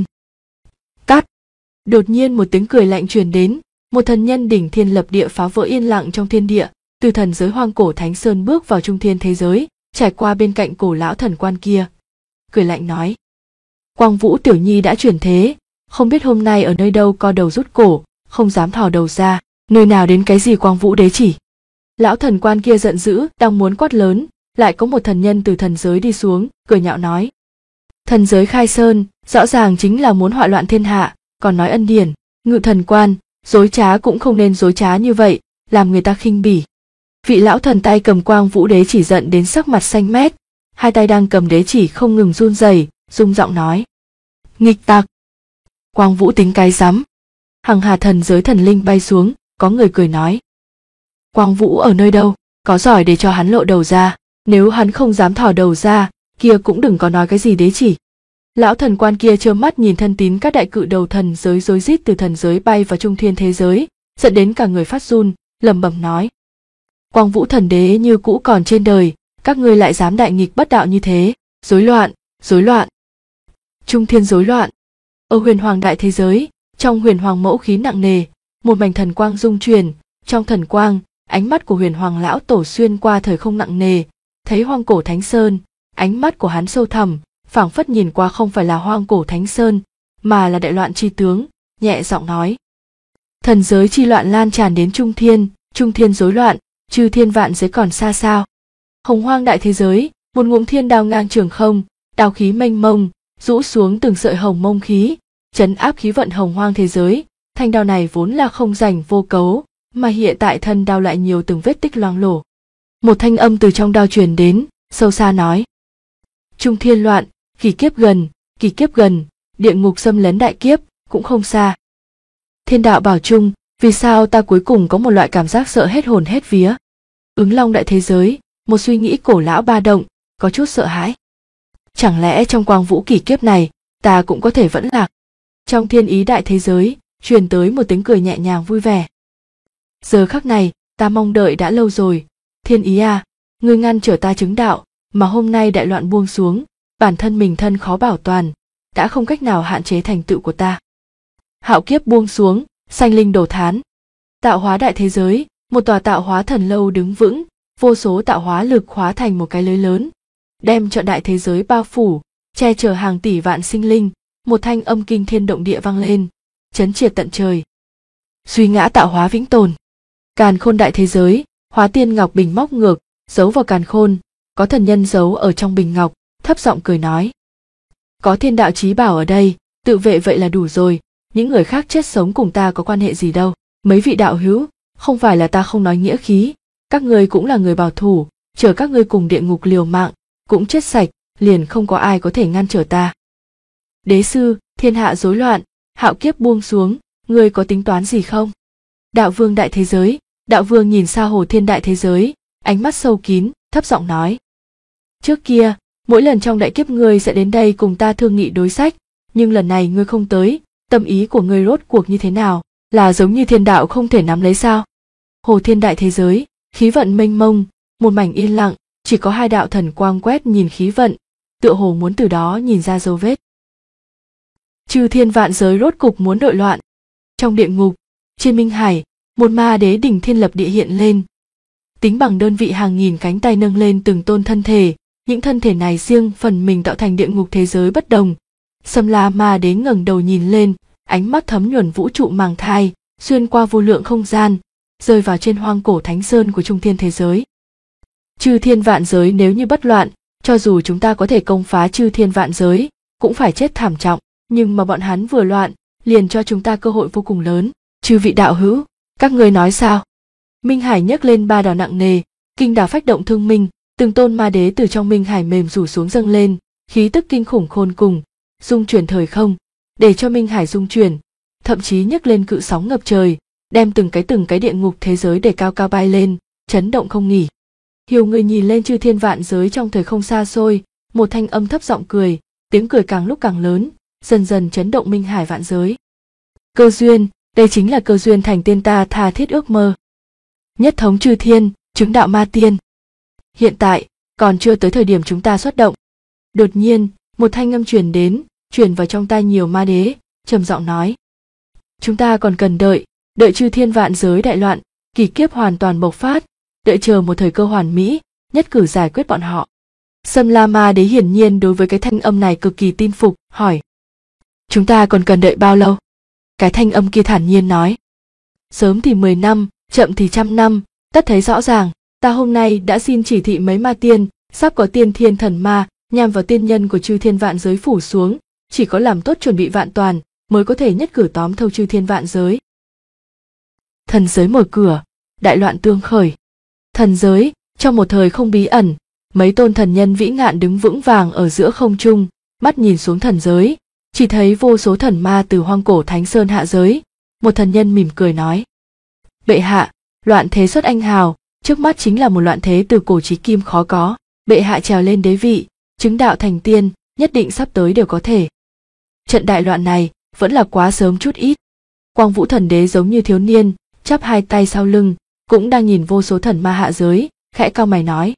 Cắt. Đột nhiên một tiếng cười lạnh truyền đến, một thần nhân đỉnh thiên lập địa phá vỡ yên lặng trong thiên địa, từ thần giới hoang cổ Thánh Sơn bước vào trung thiên thế giới, trải qua bên cạnh cổ lão thần quan kia, cười lạnh nói: Quang Vũ tiểu nhi đã chuyển thế, không biết hôm nay ở nơi đâu co đầu rút cổ, không dám thò đầu ra, nơi nào đến cái gì Quang Vũ đế chỉ. Lão thần quan kia giận dữ, đang muốn quát lớn, lại có một thần nhân từ thần giới đi xuống, cười nhạo nói: thần giới khai sơn, rõ ràng chính là muốn họa loạn thiên hạ, còn nói ân điển, ngự thần quan, dối trá cũng không nên dối trá như vậy, làm người ta khinh bỉ. Vị lão thần tay cầm Quang Vũ đế chỉ giận đến sắc mặt xanh mét, hai tay đang cầm đế chỉ không ngừng run rẩy, rung giọng nói: nghịch tặc! Quang Vũ tính cái rắm. Hằng hà thần giới thần linh bay xuống, có người cười nói: Quang Vũ ở nơi đâu, có giỏi để cho hắn lộ đầu ra, nếu hắn không dám thò đầu ra, kia cũng đừng có nói cái gì đế chỉ. Lão thần quan kia trơ mắt nhìn thân tín các đại cự đầu thần giới rối rít từ thần giới bay vào trung thiên thế giới, dẫn đến cả người phát run, lẩm bẩm nói: Quang Vũ thần đế như cũ còn trên đời, các ngươi lại dám đại nghịch bất đạo như thế, rối loạn, rối loạn. Trung thiên rối loạn. Ở huyền hoàng đại thế giới, trong huyền hoàng mẫu khí nặng nề, một mảnh thần quang dung truyền, trong thần quang, ánh mắt của huyền hoàng lão tổ xuyên qua thời không nặng nề, thấy hoang cổ Thánh Sơn, ánh mắt của hắn sâu thẳm, phảng phất nhìn qua không phải là hoang cổ Thánh Sơn, mà là đại loạn chi tướng, nhẹ giọng nói: thần giới chi loạn lan tràn đến trung thiên rối loạn, chư thiên vạn giới còn xa sao. Hồng hoang đại thế giới, một ngụm thiên đao ngang trường không, đao khí mênh mông, rũ xuống từng sợi hồng mông khí, trấn áp khí vận hồng hoang thế giới. Thanh đao này vốn là không rảnh vô cấu, mà hiện tại thân đao lại nhiều từng vết tích loang lổ. Một thanh âm từ trong đao truyền đến, sâu xa nói: trung thiên loạn, kỳ kiếp gần, địa ngục xâm lấn đại kiếp, cũng không xa. Thiên đạo bảo chung, vì sao ta cuối cùng có một loại cảm giác sợ hết hồn hết vía. Ứng long đại thế giới, một suy nghĩ cổ lão ba động, có chút sợ hãi. Chẳng lẽ trong Quang Vũ kỷ kiếp này, ta cũng có thể vẫn lạc? Trong thiên ý đại thế giới, truyền tới một tiếng cười nhẹ nhàng vui vẻ. Giờ khắc này, ta mong đợi đã lâu rồi. Thiên ý à, ngươi ngăn trở ta chứng đạo, mà hôm nay đại loạn buông xuống, bản thân mình thân khó bảo toàn, đã không cách nào hạn chế thành tựu của ta. Hạo kiếp buông xuống, sanh linh đổ thán. Tạo hóa đại thế giới, một tòa tạo hóa thần lâu đứng vững, vô số tạo hóa lực hóa thành một cái lưới lớn, đem trọn đại thế giới bao phủ, che chở hàng tỷ vạn sinh linh. Một thanh âm kinh thiên động địa vang lên, chấn triệt tận trời. Duy ngã tạo hóa vĩnh tồn. Càn khôn đại thế giới, Hóa Tiên ngọc bình móc ngược, giấu vào càn khôn, có thần nhân giấu ở trong bình ngọc, thấp giọng cười nói: có thiên đạo chí bảo ở đây, tự vệ vậy là đủ rồi, những người khác chết sống cùng ta có quan hệ gì đâu. Mấy vị đạo hữu, không phải là ta không nói nghĩa khí, các ngươi cũng là người bảo thủ, chờ các ngươi cùng địa ngục liều mạng, cũng chết sạch, liền không có ai có thể ngăn trở ta. Đế sư, thiên hạ rối loạn, hạo kiếp buông xuống, ngươi có tính toán gì không? Đạo vương đại thế giới, đạo vương nhìn xa Hồ Thiên đại thế giới, ánh mắt sâu kín, thấp giọng nói: trước kia, mỗi lần trong đại kiếp ngươi sẽ đến đây cùng ta thương nghị đối sách, nhưng lần này ngươi không tới, tâm ý của ngươi rốt cuộc như thế nào, là giống như thiên đạo không thể nắm lấy sao? Hồ Thiên đại thế giới, khí vận mênh mông, một mảnh yên lặng, chỉ có hai đạo thần quang quét nhìn khí vận, tựa hồ muốn từ đó nhìn ra dấu vết. Chư thiên vạn giới rốt cục muốn nội loạn. Trong địa ngục, trên Minh Hải, một ma đế đỉnh thiên lập địa hiện lên. Tính bằng đơn vị hàng nghìn cánh tay nâng lên từng tôn thân thể, những thân thể này riêng phần mình tạo thành địa ngục thế giới bất đồng. Sâm La ma đế ngẩng đầu nhìn lên, ánh mắt thấm nhuần vũ trụ màng thai, xuyên qua vô lượng không gian, rơi vào trên hoang cổ thánh sơn của trung thiên thế giới. Chư thiên vạn giới nếu như bất loạn, cho dù chúng ta có thể công phá chư thiên vạn giới, cũng phải chết thảm trọng, nhưng mà bọn hắn vừa loạn, liền cho chúng ta cơ hội vô cùng lớn. Chư vị đạo hữu, các ngươi nói sao? Minh Hải nhấc lên ba đảo nặng nề, kinh đảo phách động thương minh, từng tôn ma đế từ trong Minh Hải mềm rủ xuống dâng lên, khí tức kinh khủng khôn cùng, dung chuyển thời không, để cho Minh Hải dung chuyển, thậm chí nhấc lên cự sóng ngập trời, đem từng cái địa ngục thế giới để cao cao bay lên, chấn động không nghỉ. Hiểu người nhìn lên chư thiên vạn giới trong thời không xa xôi, một thanh âm thấp giọng cười, tiếng cười càng lúc càng lớn, dần dần chấn động Minh Hải vạn giới. Cơ duyên, đây chính là cơ duyên thành tiên ta tha thiết ước mơ. Nhất thống chư thiên, chứng đạo ma tiên. Hiện tại, còn chưa tới thời điểm chúng ta xuất động. Đột nhiên, một thanh âm truyền đến, truyền vào trong tai nhiều ma đế, trầm giọng nói: chúng ta còn cần đợi chư thiên vạn giới đại loạn, kỳ kiếp hoàn toàn bộc phát, đợi chờ một thời cơ hoàn mỹ, nhất cử giải quyết bọn họ. Sâm La ma đế hiển nhiên đối với cái thanh âm này cực kỳ tin phục, hỏi: chúng ta còn cần đợi bao lâu? Cái thanh âm kia thản nhiên nói: sớm thì 10 năm, chậm thì 100 năm, tất thấy rõ ràng. Ta hôm nay đã xin chỉ thị mấy ma tiên, sắp có tiên thiên thần ma nhằm vào tiên nhân của chư thiên vạn giới phủ xuống, chỉ có làm tốt chuẩn bị vạn toàn mới có thể nhất cử tóm thâu chư thiên vạn giới. Thần giới mở cửa, đại loạn tương khởi. Thần giới, trong một thời không bí ẩn, mấy tôn thần nhân vĩ ngạn đứng vững vàng ở giữa không trung, mắt nhìn xuống thần giới, chỉ thấy vô số thần ma từ hoang cổ thánh sơn hạ giới. Một thần nhân mỉm cười nói: bệ hạ, loạn thế xuất anh hào, trước mắt chính là một loạn thế từ cổ chí kim khó có, bệ hạ trèo lên đế vị, chứng đạo thành tiên, nhất định sắp tới đều có thể. Trận đại loạn này vẫn là quá sớm chút ít. Quang Vũ thần đế giống như thiếu niên, chắp hai tay sau lưng, cũng đang nhìn vô số thần ma hạ giới, khẽ cau mày nói: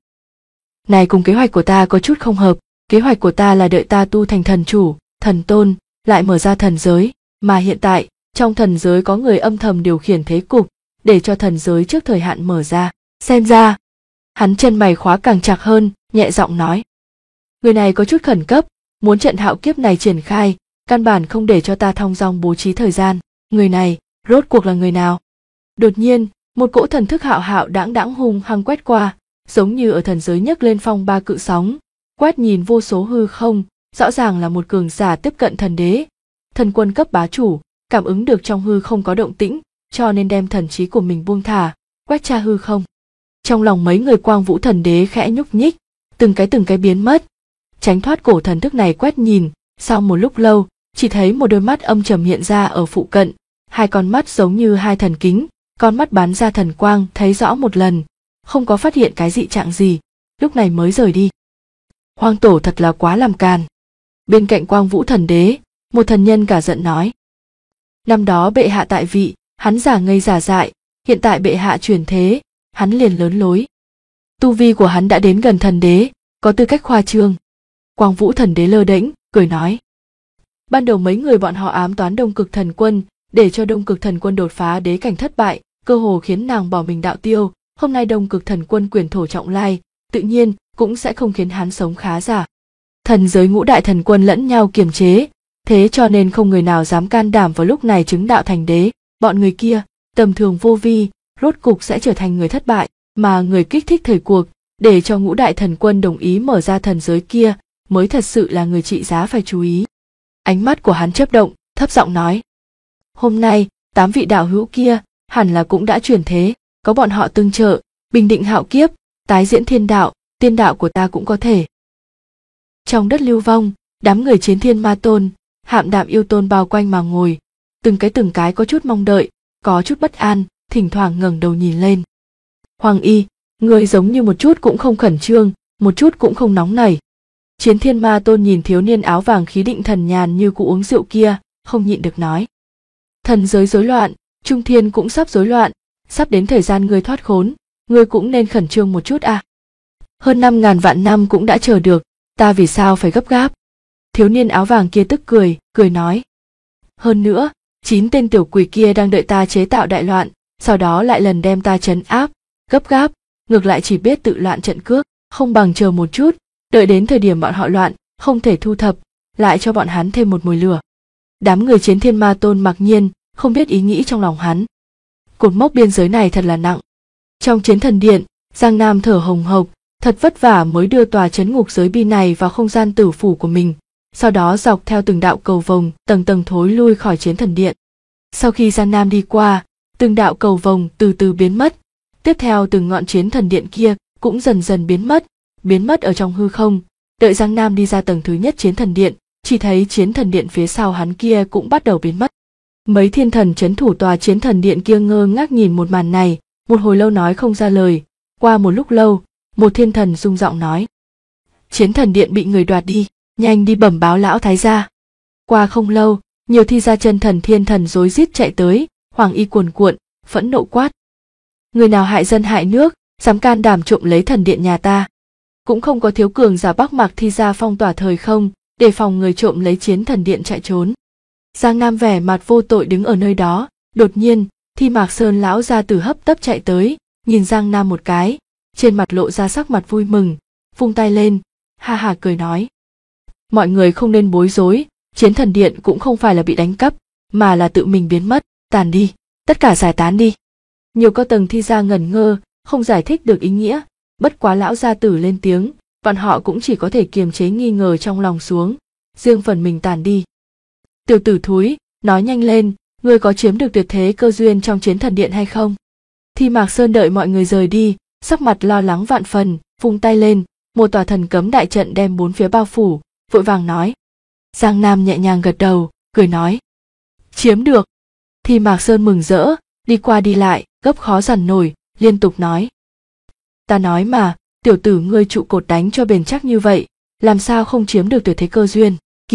này cùng kế hoạch của ta có chút không hợp, kế hoạch của ta là đợi ta tu thành thần chủ, thần tôn, lại mở ra thần giới, mà hiện tại, trong thần giới có người âm thầm điều khiển thế cục, để cho thần giới trước thời hạn mở ra. Xem ra, hắn chân mày khóa càng chặt hơn, nhẹ giọng nói: người này có chút khẩn cấp, muốn trận hạo kiếp này triển khai, căn bản không để cho ta thong dong bố trí thời gian. Người này, rốt cuộc là người nào? Đột nhiên, một cỗ thần thức hạo hạo đãng đãng hung hăng quét qua, giống như ở thần giới nhấc lên phong ba cự sóng, quét nhìn vô số hư không, rõ ràng là một cường giả tiếp cận thần đế, thần quân cấp bá chủ, cảm ứng được trong hư không có động tĩnh, cho nên đem thần trí của mình buông thả, quét tra hư không. Trong lòng mấy người Quang Vũ thần đế khẽ nhúc nhích, từng cái biến mất, tránh thoát cổ thần thức này quét nhìn. Sau một lúc lâu, chỉ thấy một đôi mắt âm trầm hiện ra ở phụ cận, hai con mắt giống như hai thần kính, con mắt bắn ra thần quang, thấy rõ một lần, không có phát hiện cái dị trạng gì, lúc này mới rời đi. Hoang tổ thật là quá làm càn. Bên cạnh Quang Vũ thần đế, một thần nhân cả giận nói: năm đó bệ hạ tại vị, hắn giả ngây giả dại, hiện tại bệ hạ chuyển thế, hắn liền lớn lối. Tu vi của hắn đã đến gần thần đế, có tư cách khoa trương. Quang Vũ thần đế lơ đễnh, cười nói: ban đầu mấy người bọn họ ám toán Đông Cực thần quân, để cho Đông Cực thần quân đột phá đế cảnh thất bại, cơ hồ khiến nàng bỏ mình đạo tiêu, hôm nay Đông Cực Thần Quân quyền thổ trọng lai, tự nhiên cũng sẽ không khiến hắn sống khá giả. Thần giới ngũ đại thần quân lẫn nhau kiềm chế, thế cho nên không người nào dám can đảm vào lúc này chứng đạo thành đế. Bọn người kia tầm thường vô vi, rốt cục sẽ trở thành người thất bại, mà người kích thích thời cuộc để cho ngũ đại thần quân đồng ý mở ra thần giới kia mới thật sự là người trị giá phải chú ý. Ánh mắt của hắn chớp động, thấp giọng nói: hôm nay 8 vị đạo hữu kia hẳn là cũng đã chuyển thế, có bọn họ tương trợ, bình định hạo kiếp, tái diễn thiên đạo, tiên đạo của ta cũng có thể. Trong đất lưu vong, đám người Chiến Thiên Ma Tôn, Hạm Đạm Yêu Tôn bao quanh mà ngồi, từng cái có chút mong đợi, có chút bất an, thỉnh thoảng ngẩng đầu nhìn lên. Hoàng Y, người giống như một chút cũng không khẩn trương, một chút cũng không nóng nảy. Chiến Thiên Ma Tôn nhìn thiếu niên áo vàng khí định thần nhàn như cụ uống rượu kia, không nhịn được nói: thần giới rối loạn, Trung Thiên cũng sắp rối loạn, sắp đến thời gian ngươi thoát khốn, ngươi cũng nên khẩn trương một chút à. Hơn 5.000 vạn năm cũng đã chờ được, ta vì sao phải gấp gáp? Thiếu niên áo vàng kia tức cười nói: hơn nữa, 9 tên tiểu quỷ kia đang đợi ta chế tạo đại loạn, sau đó lại lần đem ta trấn áp, gấp gáp, ngược lại chỉ biết tự loạn trận cước, không bằng chờ một chút, đợi đến thời điểm bọn họ loạn, không thể thu thập, lại cho bọn hắn thêm một mồi lửa. Đám người Chiến Thiên Ma Tôn mặc nhiên không biết ý nghĩ trong lòng hắn. Cột mốc biên giới này thật là nặng. Trong Chiến Thần Điện, Giang Nam thở hồng hộc, thật vất vả mới đưa tòa trấn ngục giới bi này vào không gian tử phủ của mình, sau đó dọc theo từng đạo cầu vồng tầng tầng thối lui khỏi Chiến Thần Điện. Sau khi Giang Nam đi qua, từng đạo cầu vồng từ từ biến mất, tiếp theo từng ngọn Chiến Thần Điện kia cũng dần dần biến mất ở trong hư không. Đợi Giang Nam đi ra tầng thứ nhất Chiến Thần Điện, chỉ thấy Chiến Thần Điện phía sau hắn kia cũng bắt đầu biến mất. Mấy thiên thần trấn thủ tòa Chiến Thần Điện kia ngơ ngác nhìn một màn này, một hồi lâu nói không ra lời. Qua một lúc lâu, một thiên thần rung giọng nói: Chiến Thần Điện bị người đoạt đi, nhanh đi bẩm báo lão thái gia. Qua không lâu, nhiều thi gia chân thần thiên thần rối rít chạy tới, Hoàng Y cuồn cuộn, phẫn nộ quát: người nào hại dân hại nước, dám can đảm trộm lấy thần điện nhà ta. Cũng không có thiếu cường giả Bắc Mạc thi gia phong tỏa thời không, để phòng người trộm lấy Chiến Thần Điện chạy trốn. Giang Nam vẻ mặt vô tội đứng ở nơi đó, đột nhiên, Thi Mạc Sơn lão gia tử hấp tấp chạy tới, nhìn Giang Nam một cái, trên mặt lộ ra sắc mặt vui mừng, vung tay lên, ha ha cười nói: mọi người không nên bối rối, Chiến Thần Điện cũng không phải là bị đánh cắp, mà là tự mình biến mất, tàn đi, tất cả giải tán đi. Nhiều cao tầng thi gia ngẩn ngơ, không giải thích được ý nghĩa, bất quá lão gia tử lên tiếng, bọn họ cũng chỉ có thể kiềm chế nghi ngờ trong lòng xuống, riêng phần mình tàn đi. Tiểu tử thúi, nói nhanh lên, ngươi có chiếm được tuyệt thế cơ duyên trong Chiến Thần Điện hay không? Thi Mạc Sơn đợi mọi người rời đi, sắc mặt lo lắng vạn phần, vung tay lên, một tòa thần cấm đại trận đem bốn phía bao phủ, vội vàng nói. Giang Nam nhẹ nhàng gật đầu, cười nói: chiếm được. Thi Mạc Sơn mừng rỡ, đi qua đi lại, gấp khó dằn nổi, liên tục nói: ta nói mà, tiểu tử ngươi trụ cột đánh cho bền chắc như vậy, làm sao không chiếm được tuyệt thế cơ duyên?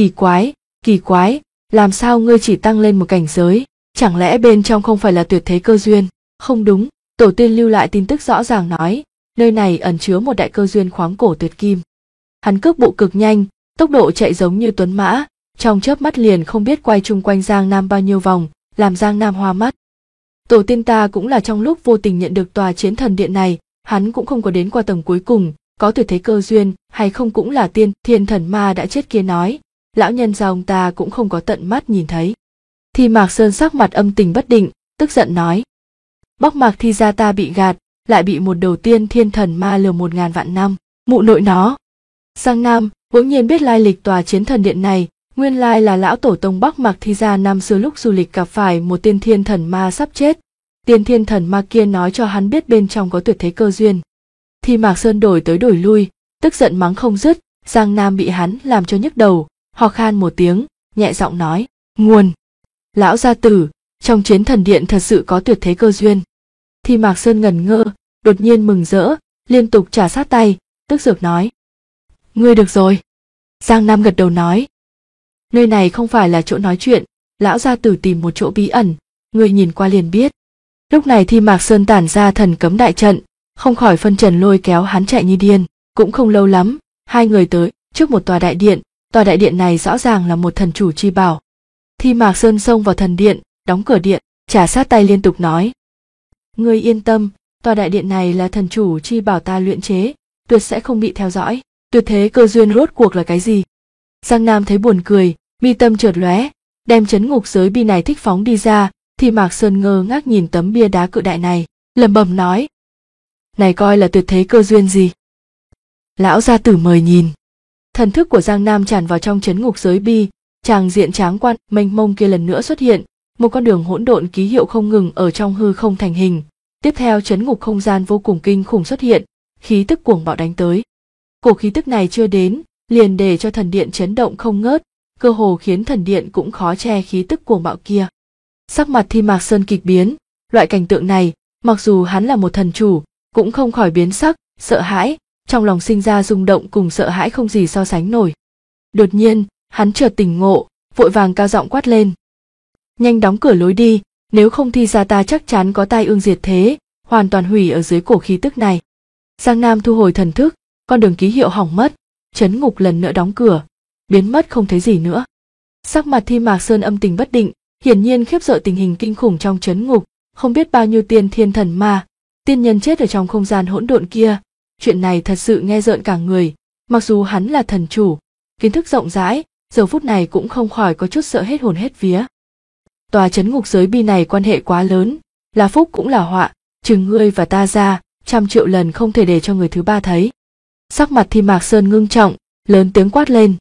Kỳ quái, làm sao ngươi chỉ tăng lên một cảnh giới, chẳng lẽ bên trong không phải là tuyệt thế cơ duyên? Không đúng, tổ tiên lưu lại tin tức rõ ràng nói, nơi này ẩn chứa một đại cơ duyên khoáng cổ tuyệt kim. Hắn cước bộ cực nhanh, tốc độ chạy giống như tuấn mã, trong chớp mắt liền không biết quay chung quanh Giang Nam bao nhiêu vòng, làm Giang Nam hoa mắt. Tổ tiên ta cũng là trong lúc vô tình nhận được tòa Chiến Thần Điện này, hắn cũng không có đến qua tầng cuối cùng, có tuyệt thế cơ duyên hay không cũng là tiên thiên thần ma đã chết kia nói, lão nhân gia ông ta cũng không có tận mắt nhìn thấy. Thi Mạc Sơn sắc mặt âm tình bất định, tức giận nói: Bắc Mạc thi gia ta bị gạt, lại bị một đầu tiên thiên thần ma lừa 1.000 vạn năm, mụ nội nó. Giang Nam bỗng nhiên biết lai lịch tòa Chiến Thần Điện này, nguyên lai là lão tổ tông Bắc Mạc thi gia năm xưa lúc du lịch gặp phải một tiên thiên thần ma sắp chết. Tiên thiên thần ma kia nói cho hắn biết bên trong có tuyệt thế cơ duyên. Thi Mạc Sơn đổi tới đổi lui, tức giận mắng không dứt, Giang Nam bị hắn làm cho nhức đầu, ho khan một tiếng, nhẹ giọng nói: nguồn. Lão gia tử, trong Chiến Thần Điện thật sự có tuyệt thế cơ duyên. Thi Mạc Sơn ngẩn ngơ, đột nhiên mừng rỡ, liên tục trả sát tay, tức giược nói: ngươi được rồi. Giang Nam gật đầu nói: nơi này không phải là chỗ nói chuyện, lão gia tử tìm một chỗ bí ẩn, ngươi nhìn qua liền biết. Lúc này Thi Mạc Sơn tản ra thần cấm đại trận, không khỏi phân trần lôi kéo hắn chạy như điên. Cũng không lâu lắm, hai người tới trước một tòa đại điện này rõ ràng là một thần chủ chi bảo. Thi Mạc Sơn xông vào thần điện, đóng cửa điện, trả sát tay liên tục nói: ngươi yên tâm, tòa đại điện này là thần chủ chi bảo ta luyện chế, tuyệt sẽ không bị theo dõi. Tuyệt thế cơ duyên rốt cuộc là cái gì? Giang Nam thấy buồn cười, mi tâm chợt lóe, đem chấn ngục giới bi này thích phóng đi ra, thì Mạc Sơn ngơ ngác nhìn tấm bia đá cự đại này, lẩm bẩm nói: này coi là tuyệt thế cơ duyên gì? Lão gia tử mời nhìn. Thần thức của Giang Nam tràn vào trong chấn ngục giới bi, tràng diện tráng quan mênh mông kia lần nữa xuất hiện, một con đường hỗn độn ký hiệu không ngừng ở trong hư không thành hình. Tiếp theo chấn ngục không gian vô cùng kinh khủng xuất hiện, khí tức cuồng bạo đánh tới. Cổ khí tức này chưa đến, liền để cho thần điện chấn động không ngớt, cơ hồ khiến thần điện cũng khó che khí tức cuồng bạo kia. Sắc mặt Thi Mạc Sơn kịch biến, loại cảnh tượng này, mặc dù hắn là một thần chủ, cũng không khỏi biến sắc, sợ hãi, trong lòng sinh ra rung động cùng sợ hãi không gì so sánh nổi. Đột nhiên, hắn chợt tỉnh ngộ, vội vàng cao giọng quát lên: nhanh đóng cửa lối đi, nếu không thì ra ta chắc chắn có tai ương diệt thế, hoàn toàn hủy ở dưới cổ khí tức này. Giang Nam thu hồi thần thức, con đường ký hiệu hỏng mất, chấn ngục lần nữa đóng cửa, biến mất không thấy gì nữa. Sắc mặt Thi Mạc Sơn âm tình bất định, hiển nhiên khiếp sợ tình hình kinh khủng trong chấn ngục, không biết bao nhiêu tiên thiên thần ma, tiên nhân chết ở trong không gian hỗn độn kia. Chuyện này thật sự nghe rợn cả người, mặc dù hắn là thần chủ, kiến thức rộng rãi, giờ phút này cũng không khỏi có chút sợ hết hồn hết vía. Tòa chấn ngục giới bi này quan hệ quá lớn, là phúc cũng là họa, trừ ngươi và ta ra, 100 triệu lần không thể để cho người thứ ba thấy. Sắc mặt Thi Mạc Sơn ngưng trọng, lớn tiếng quát lên: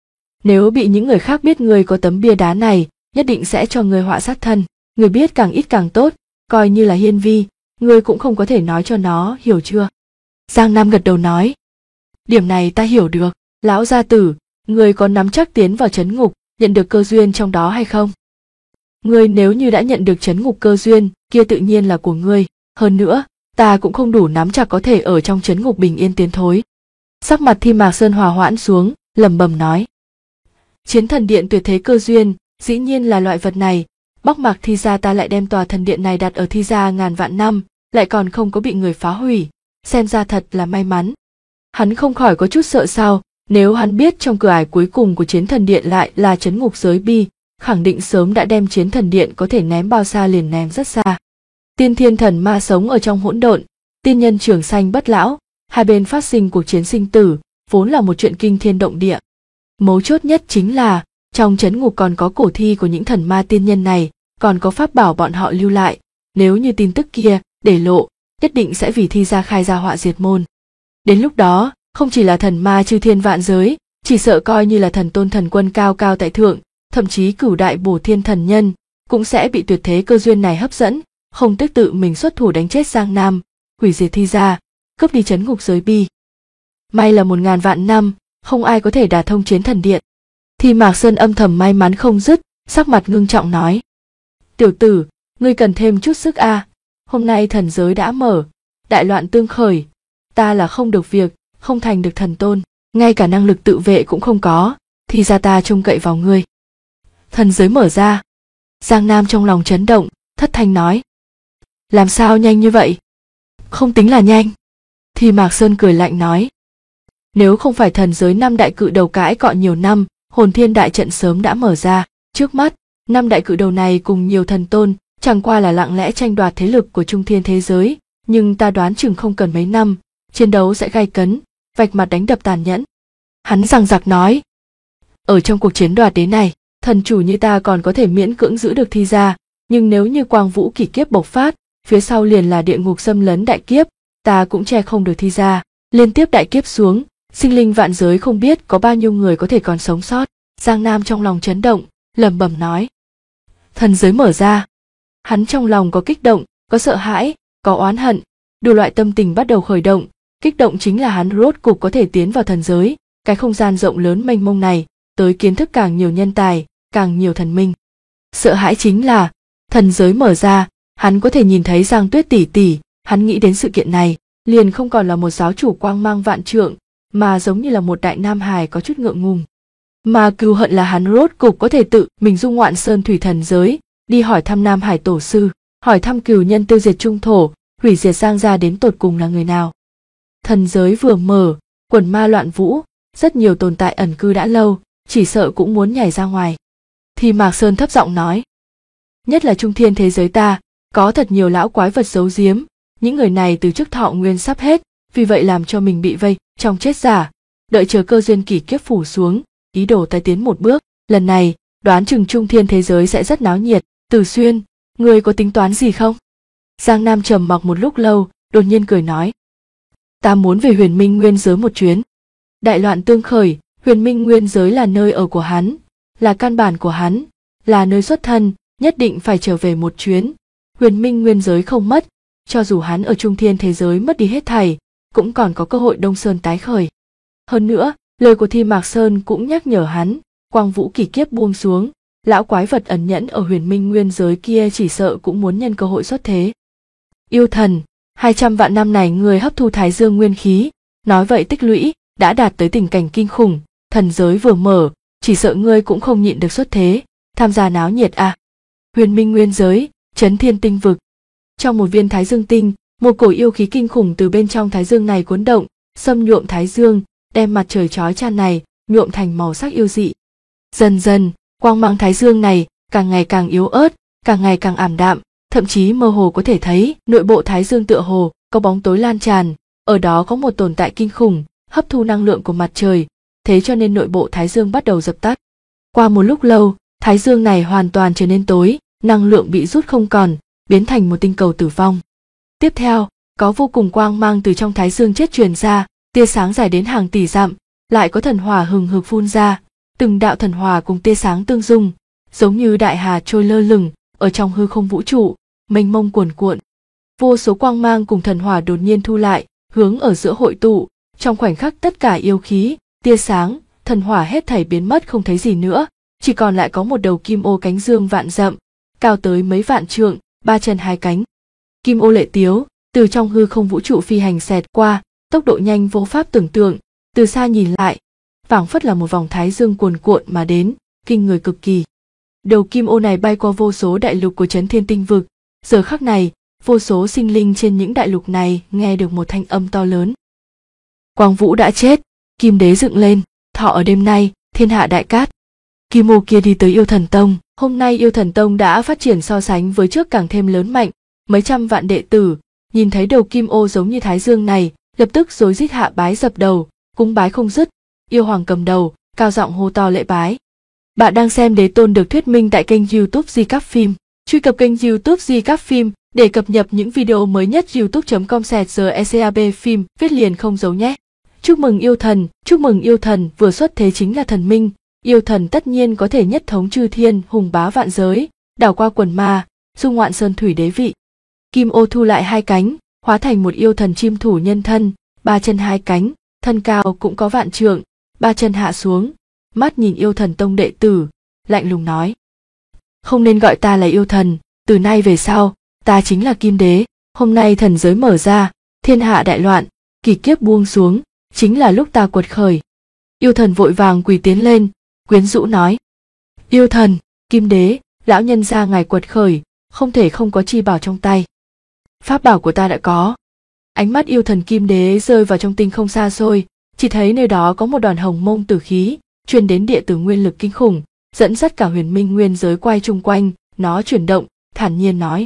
nếu bị những người khác biết ngươi có tấm bia đá này, nhất định sẽ cho ngươi họa sát thân. Người biết càng ít càng tốt, coi như là hiên vi, ngươi cũng không có thể nói cho nó, hiểu chưa? Giang Nam gật đầu nói: điểm này ta hiểu được. Lão gia tử, ngươi có nắm chắc tiến vào trấn ngục, nhận được cơ duyên trong đó hay không? Ngươi nếu như đã nhận được trấn ngục cơ duyên, kia tự nhiên là của ngươi. Hơn nữa, ta cũng không đủ nắm chặt có thể ở trong trấn ngục bình yên tiến thối. Sắc mặt Thi Mạc Sơn hòa hoãn xuống, lẩm bẩm nói: chiến thần điện tuyệt thế cơ duyên, dĩ nhiên là loại vật này. Bắc Mạc Thi gia ta lại đem tòa thần điện này đặt ở Thi gia ngàn vạn năm, lại còn không có bị người phá hủy, xem ra thật là may mắn. Hắn không khỏi có chút sợ sao, nếu hắn biết trong cửa ải cuối cùng của chiến thần điện lại là trấn ngục giới bi, khẳng định sớm đã đem chiến thần điện có thể ném bao xa liền ném rất xa. Tiên thiên thần ma sống ở trong hỗn độn, tiên nhân trường sanh bất lão, hai bên phát sinh cuộc chiến sinh tử, vốn là một chuyện kinh thiên động địa. Mấu chốt nhất chính là, trong trấn ngục còn có cổ thi của những thần ma tiên nhân này, còn có pháp bảo bọn họ lưu lại, nếu như tin tức kia để lộ, nhất định sẽ vì Thi gia khai ra họa diệt môn. Đến lúc đó, không chỉ là thần ma chư thiên vạn giới, chỉ sợ coi như là thần tôn thần quân cao cao tại thượng, thậm chí cửu đại bổ thiên thần nhân, cũng sẽ bị tuyệt thế cơ duyên này hấp dẫn, không tiếc tự mình xuất thủ đánh chết Giang Nam, hủy diệt Thi gia, cướp đi trấn ngục giới bi. May là 1000 vạn năm, không ai có thể đả thông chiến thần điện. Thi Mạc Sơn âm thầm may mắn không dứt, sắc mặt ngưng trọng nói: tiểu tử, ngươi cần thêm chút sức a. Hôm nay thần giới đã mở, đại loạn tương khởi, ta là không được việc, không thành được thần tôn, ngay cả năng lực tự vệ cũng không có, thì ra ta trông cậy vào ngươi. Thần giới mở ra. Giang Nam trong lòng chấn động, thất thanh nói: làm sao nhanh như vậy? Không tính là nhanh. Thi Mạc Sơn cười lạnh nói: nếu không phải thần giới 5 đại cự đầu cãi cọ nhiều năm, hồn thiên đại trận sớm đã mở ra. Trước mắt, 5 đại cự đầu này cùng nhiều thần tôn, chẳng qua là lặng lẽ tranh đoạt thế lực của trung thiên thế giới, nhưng ta đoán chừng không cần mấy năm, chiến đấu sẽ gay cấn, vạch mặt đánh đập tàn nhẫn. Hắn giằng giặc nói: ở trong cuộc chiến đoạt đế này, thần chủ như ta còn có thể miễn cưỡng giữ được Thi gia, nhưng nếu như quang vũ kỷ kiếp bộc phát, phía sau liền là địa ngục xâm lấn đại kiếp, ta cũng che không được Thi gia. Liên tiếp đại kiếp xuống, sinh linh vạn giới không biết có bao nhiêu người có thể còn sống sót. Giang Nam trong lòng chấn động, lẩm bẩm nói: thần giới mở ra. Hắn trong lòng có kích động, có sợ hãi, có oán hận, đủ loại tâm tình bắt đầu khởi động. Kích động chính là hắn rốt cục có thể tiến vào thần giới, cái không gian rộng lớn mênh mông này, tới kiến thức càng nhiều nhân tài, càng nhiều thần minh. Sợ hãi chính là, thần giới mở ra, hắn có thể nhìn thấy Giang Tuyết tỷ tỷ, hắn nghĩ đến sự kiện này, liền không còn là một giáo chủ quang mang vạn trượng, mà giống như là một đại nam hài có chút ngượng ngùng. Mà cừu hận là hắn rốt cục có thể tự mình du ngoạn sơn thủy thần giới, đi hỏi thăm Nam Hải tổ sư, hỏi thăm cừu nhân tiêu diệt trung thổ, hủy diệt Giang gia đến tột cùng là người nào. Thần giới vừa mở, quần ma loạn vũ, rất nhiều tồn tại ẩn cư đã lâu, chỉ sợ cũng muốn nhảy ra ngoài. Thì Mạc Sơn thấp giọng nói: nhất là trung thiên thế giới ta, có thật nhiều lão quái vật giấu giếm, những người này từ chức thọ nguyên sắp hết, vì vậy làm cho mình bị vây trong chết giả, đợi chờ cơ duyên kỷ kiếp phủ xuống, ý đồ tái tiến một bước. Lần này đoán chừng trung thiên thế giới sẽ rất náo nhiệt. Tử Xuyên, ngươi có tính toán gì không? Giang Nam trầm mặc một lúc lâu, đột nhiên cười nói, ta muốn về Huyền Minh Nguyên giới một chuyến. Đại loạn tương khởi, Huyền Minh Nguyên giới là nơi ở của hắn, là căn bản của hắn, là nơi xuất thân, nhất định phải trở về một chuyến. Huyền Minh Nguyên giới không mất, cho dù hắn ở trung thiên thế giới mất đi hết thảy, cũng còn có cơ hội Đông Sơn tái khởi. Hơn nữa, lời của Thi Mạc Sơn cũng nhắc nhở hắn, quang vũ kỷ kiếp buông xuống, lão quái vật ẩn nhẫn ở Huyền Minh Nguyên giới kia chỉ sợ cũng muốn nhân cơ hội xuất thế. Yêu thần, 200 vạn năm này người hấp thu Thái Dương nguyên khí, nói vậy tích lũy đã đạt tới tình cảnh kinh khủng, thần giới vừa mở, chỉ sợ ngươi cũng không nhịn được xuất thế, tham gia náo nhiệt à. Huyền Minh Nguyên giới, Chấn Thiên Tinh vực. Trong một viên Thái Dương tinh, một cổ yêu khí kinh khủng từ bên trong Thái Dương này cuốn động, xâm nhuộm Thái Dương, đem mặt trời chói chang này nhuộm thành màu sắc yêu dị. Dần dần, quang mang Thái Dương này càng ngày càng yếu ớt, càng ngày càng ảm đạm, thậm chí mơ hồ có thể thấy nội bộ Thái Dương tựa hồ có bóng tối lan tràn, ở đó có một tồn tại kinh khủng, hấp thu năng lượng của mặt trời, thế cho nên nội bộ Thái Dương bắt đầu dập tắt. Qua một lúc lâu, Thái Dương này hoàn toàn trở nên tối, năng lượng bị rút không còn, biến thành một tinh cầu tử vong. Tiếp theo, có vô cùng quang mang từ trong Thái Dương chết truyền ra, tia sáng dài đến hàng tỷ dặm, lại có thần hỏa hừng hực phun ra, từng đạo thần hỏa cùng tia sáng tương dung, giống như đại hà trôi lơ lửng ở trong hư không vũ trụ, mênh mông cuồn cuộn. Vô số quang mang cùng thần hỏa đột nhiên thu lại, hướng ở giữa hội tụ, trong khoảnh khắc tất cả yêu khí, tia sáng, thần hỏa hết thảy biến mất không thấy gì nữa, chỉ còn lại có một đầu kim ô cánh dương vạn dặm, cao tới mấy vạn trượng, 3 chân 2 cánh. Kim ô lệ tiếu, từ trong hư không vũ trụ phi hành xẹt qua, tốc độ nhanh vô pháp tưởng tượng, từ xa nhìn lại, phảng phất là một vòng Thái Dương cuồn cuộn mà đến, kinh người cực kỳ. Đầu kim ô này bay qua vô số đại lục của Chấn Thiên Tinh vực, giờ khắc này, vô số sinh linh trên những đại lục này nghe được một thanh âm to lớn. Quang Vũ đã chết, Kim Đế dựng lên, thọ ở đêm nay, thiên hạ đại cát. Kim ô kia đi tới Yêu Thần Tông, hôm nay Yêu Thần Tông đã phát triển so sánh với trước càng thêm lớn mạnh, mấy trăm vạn đệ tử, nhìn thấy đầu kim ô giống như Thái Dương này, lập tức rối rít hạ bái dập đầu, cúng bái không dứt. Yêu Hoàng cầm đầu, cao giọng hô to lễ bái. Bạn đang xem Đế Tôn được thuyết minh tại kênh YouTube Di Các Phim. Truy cập kênh YouTube Di Các Phim để cập nhật những video mới nhất. youtube.com/secab phim viết liền không dấu nhé. Chúc mừng yêu thần vừa xuất thế chính là thần minh, yêu thần tất nhiên có thể nhất thống chư thiên, hùng bá vạn giới, đảo qua quần ma, dung ngoạn sơn thủy đế vị. Kim ô thu lại 2 cánh, hóa thành một yêu thần chim thủ nhân thân, 3 chân 2 cánh, thân cao cũng có vạn trượng, 3 chân hạ xuống, mắt nhìn Yêu Thần Tông đệ tử, lạnh lùng nói: không nên gọi ta là yêu thần, từ nay về sau, ta chính là Kim Đế. Hôm nay thần giới mở ra, thiên hạ đại loạn, kỳ kiếp buông xuống, chính là lúc ta quật khởi. Yêu thần vội vàng quỳ tiến lên, quyến rũ nói: yêu thần, Kim Đế, lão nhân gia ngài quật khởi, không thể không có chi bảo trong tay. Pháp bảo của ta đã có. Ánh mắt yêu thần Kim Đế rơi vào trong tinh không xa xôi, chỉ thấy nơi đó có một đoàn hồng mông tử khí, truyền đến địa tử nguyên lực kinh khủng, dẫn dắt cả Huyền Minh Nguyên giới quay chung quanh, nó chuyển động, thản nhiên nói: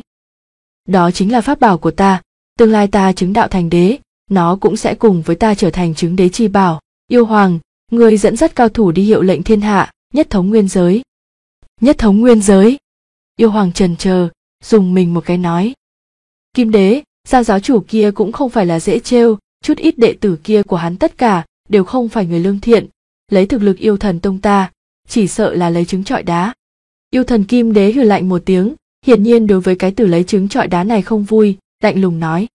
đó chính là pháp bảo của ta, tương lai ta chứng đạo thành đế, nó cũng sẽ cùng với ta trở thành chứng đế chi bảo. Yêu Hoàng, người dẫn dắt cao thủ đi hiệu lệnh thiên hạ, nhất thống nguyên giới. Nhất thống nguyên giới. Yêu Hoàng chần chờ, dùng mình một cái nói: Kim Đế, Giang giáo chủ kia cũng không phải là dễ trêu, chút ít đệ tử kia của hắn tất cả đều không phải người lương thiện, lấy thực lực Yêu Thần Tông ta, chỉ sợ là lấy trứng trọi đá. Yêu thần Kim Đế hừ lạnh một tiếng, hiển nhiên đối với cái từ lấy trứng trọi đá này không vui, lạnh lùng nói: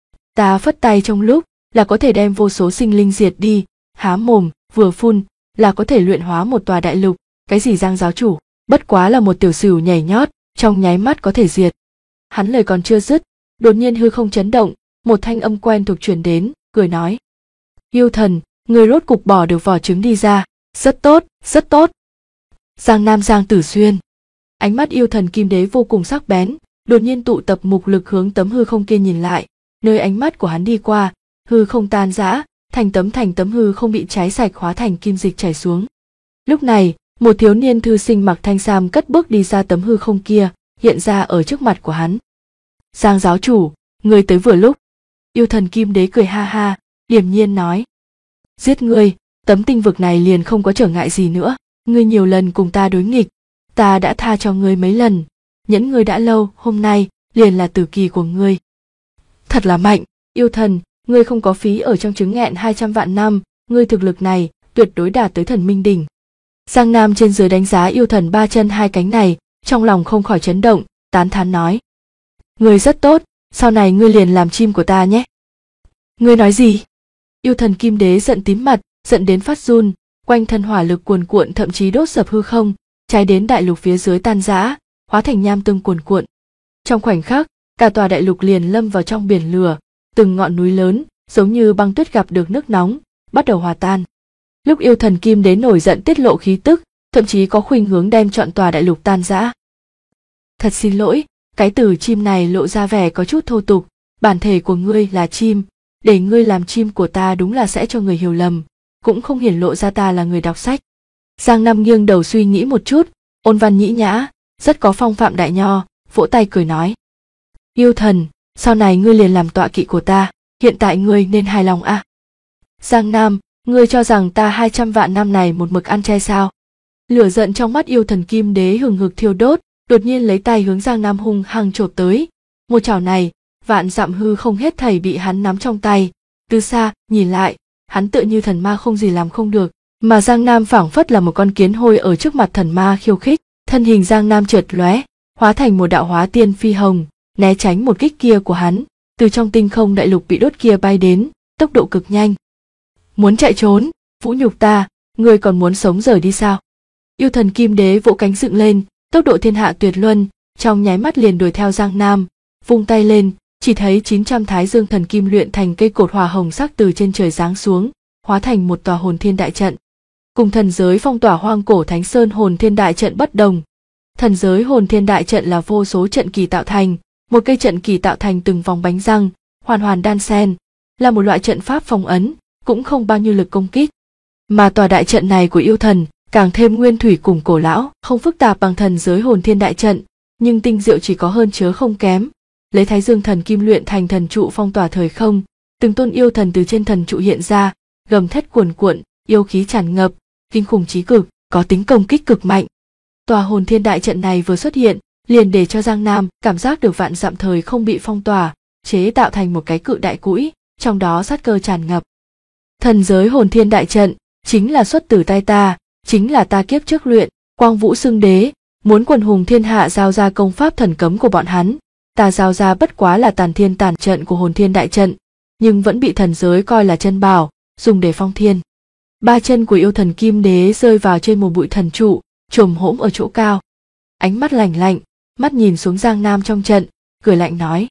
ta phất tay trong lúc là có thể đem vô số sinh linh diệt đi, há mồm vừa phun là có thể luyện hóa một tòa đại lục, cái gì Giang giáo chủ, bất quá là một tiểu sửu nhảy nhót, trong nháy mắt có thể diệt. Hắn lời còn chưa dứt, đột nhiên hư không chấn động, một thanh âm quen thuộc truyền đến, cười nói: yêu thần, người rốt cục bỏ được vỏ trứng đi ra, rất tốt, rất tốt. Giang Nam Giang Tử Xuyên. Ánh mắt yêu thần Kim Đế vô cùng sắc bén, đột nhiên tụ tập mục lực hướng tấm hư không kia nhìn lại, nơi ánh mắt của hắn đi qua, hư không tan rã, thành tấm hư không bị cháy sạch hóa thành kim dịch chảy xuống. Lúc này, một thiếu niên thư sinh mặc thanh sam cất bước đi ra tấm hư không kia, hiện ra ở trước mặt của hắn. Giang giáo chủ, Ngươi tới vừa lúc. Yêu thần kim đế cười ha ha, điềm nhiên nói. Giết ngươi, tấm tinh vực này liền không có trở ngại gì nữa. Ngươi nhiều lần cùng ta đối nghịch, ta đã tha cho ngươi mấy lần. Nhẫn ngươi đã lâu, hôm nay liền là tử kỳ của ngươi. Thật là mạnh, yêu thần, ngươi không có phí ở trong trứng nghẹn 200 vạn năm, ngươi thực lực này tuyệt đối đạt tới thần minh đỉnh. Giang Nam trên dưới đánh giá yêu thần ba chân hai cánh này, trong lòng không khỏi chấn động, tán thán nói. Ngươi rất tốt, sau này ngươi liền làm chim của ta nhé. Ngươi nói gì? Yêu thần kim đế giận tím mặt, giận đến phát run, quanh thân hỏa lực cuồn cuộn thậm chí đốt sập hư không, cháy đến đại lục phía dưới tan rã, hóa thành nham tương cuồn cuộn. Trong khoảnh khắc, cả tòa đại lục liền lâm vào trong biển lửa, từng ngọn núi lớn, giống như băng tuyết gặp được nước nóng, bắt đầu hòa tan. Lúc yêu thần kim đế nổi giận tiết lộ khí tức, thậm chí có khuynh hướng đem trọn tòa đại lục tan rã. Thật xin lỗi, cái từ chim này lộ ra vẻ có chút thô tục, bản thể của ngươi là chim, để ngươi làm chim của ta đúng là sẽ cho người hiểu lầm, cũng không hiển lộ ra ta là người đọc sách. Giang Nam nghiêng đầu suy nghĩ một chút, ôn văn nhĩ nhã, rất có phong phạm đại nho, vỗ tay cười nói. Yêu thần, sau này ngươi liền làm tọa kỵ của ta, hiện tại ngươi nên hài lòng à? Giang Nam, ngươi cho rằng ta 200 vạn năm này một mực ăn chay sao? Lửa giận trong mắt yêu thần kim đế hừng hực thiêu đốt, đột nhiên lấy tay hướng Giang Nam hung hăng chộp tới. Một chảo này, vạn dặm hư không hết thảy bị hắn nắm trong tay. Từ xa, nhìn lại, hắn tựa như thần ma không gì làm không được, mà Giang Nam phảng phất là một con kiến hôi ở trước mặt thần ma khiêu khích. Thân hình Giang Nam chợt lóe, hóa thành một đạo hóa tiên phi hồng, né tránh một kích kia của hắn, từ trong tinh không đại lục bị đốt kia bay đến, tốc độ cực nhanh. Muốn chạy trốn, vũ nhục ta, ngươi còn muốn sống rời đi sao? Yêu thần kim đế vỗ cánh dựng lên, tốc độ thiên hạ tuyệt luân, trong nháy mắt liền đuổi theo Giang Nam, vung tay lên, chỉ thấy 900 thái dương thần kim luyện thành cây cột hỏa hồng sắc từ trên trời giáng xuống, hóa thành một tòa hồn thiên đại trận. Cùng thần giới phong tỏa hoang cổ thánh sơn hồn thiên đại trận bất đồng. Thần giới hồn thiên đại trận là vô số trận kỳ tạo thành, một cây trận kỳ tạo thành từng vòng bánh răng, hoàn hoàn đan xen, là một loại trận pháp phong ấn, cũng không bao nhiêu lực công kích. Mà tòa đại trận này của yêu thần càng thêm nguyên thủy cùng cổ lão, không phức tạp bằng thần giới hồn thiên đại trận, nhưng tinh diệu chỉ có hơn chớ không kém. Lấy thái dương thần kim luyện thành thần trụ phong tỏa thời không, từng tôn yêu thần từ trên thần trụ hiện ra, gầm thét cuồn cuộn, yêu khí tràn ngập, kinh khủng chí cực, có tính công kích cực mạnh. Tòa hồn thiên đại trận này vừa xuất hiện, liền để cho Giang Nam cảm giác được vạn dặm thời không bị phong tỏa, chế tạo thành một cái cự đại cũi, trong đó sát cơ tràn ngập. Thần giới hồn thiên đại trận chính là xuất từ tay ta, chính là ta kiếp trước luyện, Quang Vũ xưng đế, muốn quần hùng thiên hạ giao ra công pháp thần cấm của bọn hắn, ta giao ra bất quá là tàn thiên tàn trận của hồn thiên đại trận, nhưng vẫn bị thần giới coi là chân bảo, dùng để phong thiên. Ba chân của yêu thần kim đế rơi vào trên một bụi thần trụ, chồm hỗn ở chỗ cao. Ánh mắt lạnh lạnh, mắt nhìn xuống Giang Nam trong trận, cười lạnh nói.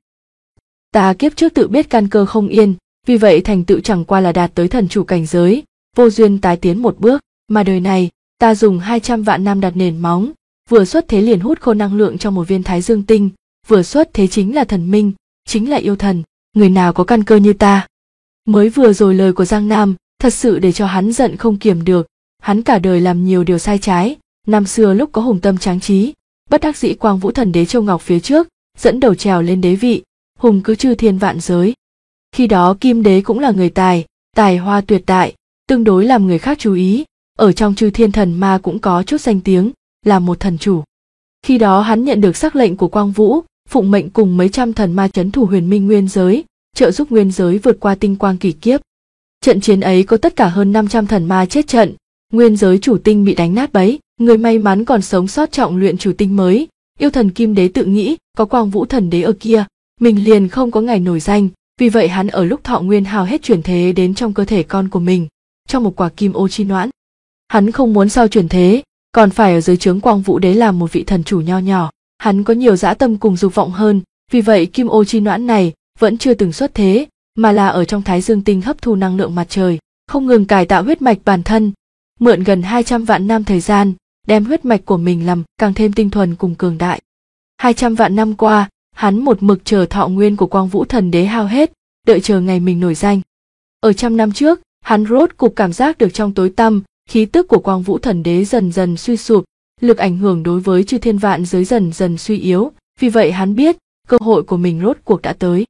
Ta kiếp trước tự biết căn cơ không yên, vì vậy thành tựu chẳng qua là đạt tới thần chủ cảnh giới, vô duyên tái tiến một bước, mà đời này, ta dùng 200 vạn năm đặt nền móng, vừa xuất thế liền hút khô năng lượng trong một viên thái dương tinh, vừa xuất thế chính là thần minh, chính là yêu thần, người nào có căn cơ như ta. Mới vừa rồi lời của Giang Nam, thật sự để cho hắn giận không kiềm được, hắn cả đời làm nhiều điều sai trái, năm xưa lúc có hùng tâm tráng trí, bất đắc dĩ Quang Vũ thần đế Châu Ngọc phía trước, dẫn đầu trèo lên đế vị, hùng cứ chư thiên vạn giới. Khi đó Kim đế cũng là người tài hoa tuyệt đại, tương đối làm người khác chú ý, ở trong chư thiên thần ma cũng có chút danh tiếng, là một thần chủ. Khi đó hắn nhận được sắc lệnh của Quang Vũ, phụng mệnh cùng mấy trăm thần ma trấn thủ huyền minh nguyên giới, trợ giúp nguyên giới vượt qua tinh quang kỷ kiếp. Trận chiến ấy có tất cả hơn 500 thần ma chết trận, nguyên giới chủ tinh bị đánh nát bấy, người may mắn còn sống sót trọng luyện chủ tinh mới. Yêu thần Kim đế tự nghĩ, có Quang Vũ thần đế ở kia, mình liền không có ngày nổi danh, vì vậy hắn ở lúc thọ nguyên hao hết chuyển thế đến trong cơ thể con của mình, trong một quả kim ô chi noãn. Hắn không muốn sau chuyển thế, còn phải ở dưới trướng Quang Vũ đế làm một vị thần chủ nho nhỏ, hắn có nhiều dã tâm cùng dục vọng hơn, vì vậy kim ô chi noãn này vẫn chưa từng xuất thế, mà là ở trong thái dương tinh hấp thu năng lượng mặt trời, không ngừng cải tạo huyết mạch bản thân, mượn gần 200 vạn năm thời gian, đem huyết mạch của mình làm càng thêm tinh thuần cùng cường đại. 200 vạn năm qua, hắn một mực chờ thọ nguyên của Quang Vũ thần đế hao hết, đợi chờ ngày mình nổi danh. Ở 100 năm trước, hắn rốt cục cảm giác được trong tối tăm, khí tức của Quang Vũ thần đế dần dần suy sụp, lực ảnh hưởng đối với chư thiên vạn giới dần dần suy yếu, vì vậy hắn biết, cơ hội của mình rốt cuộc đã tới.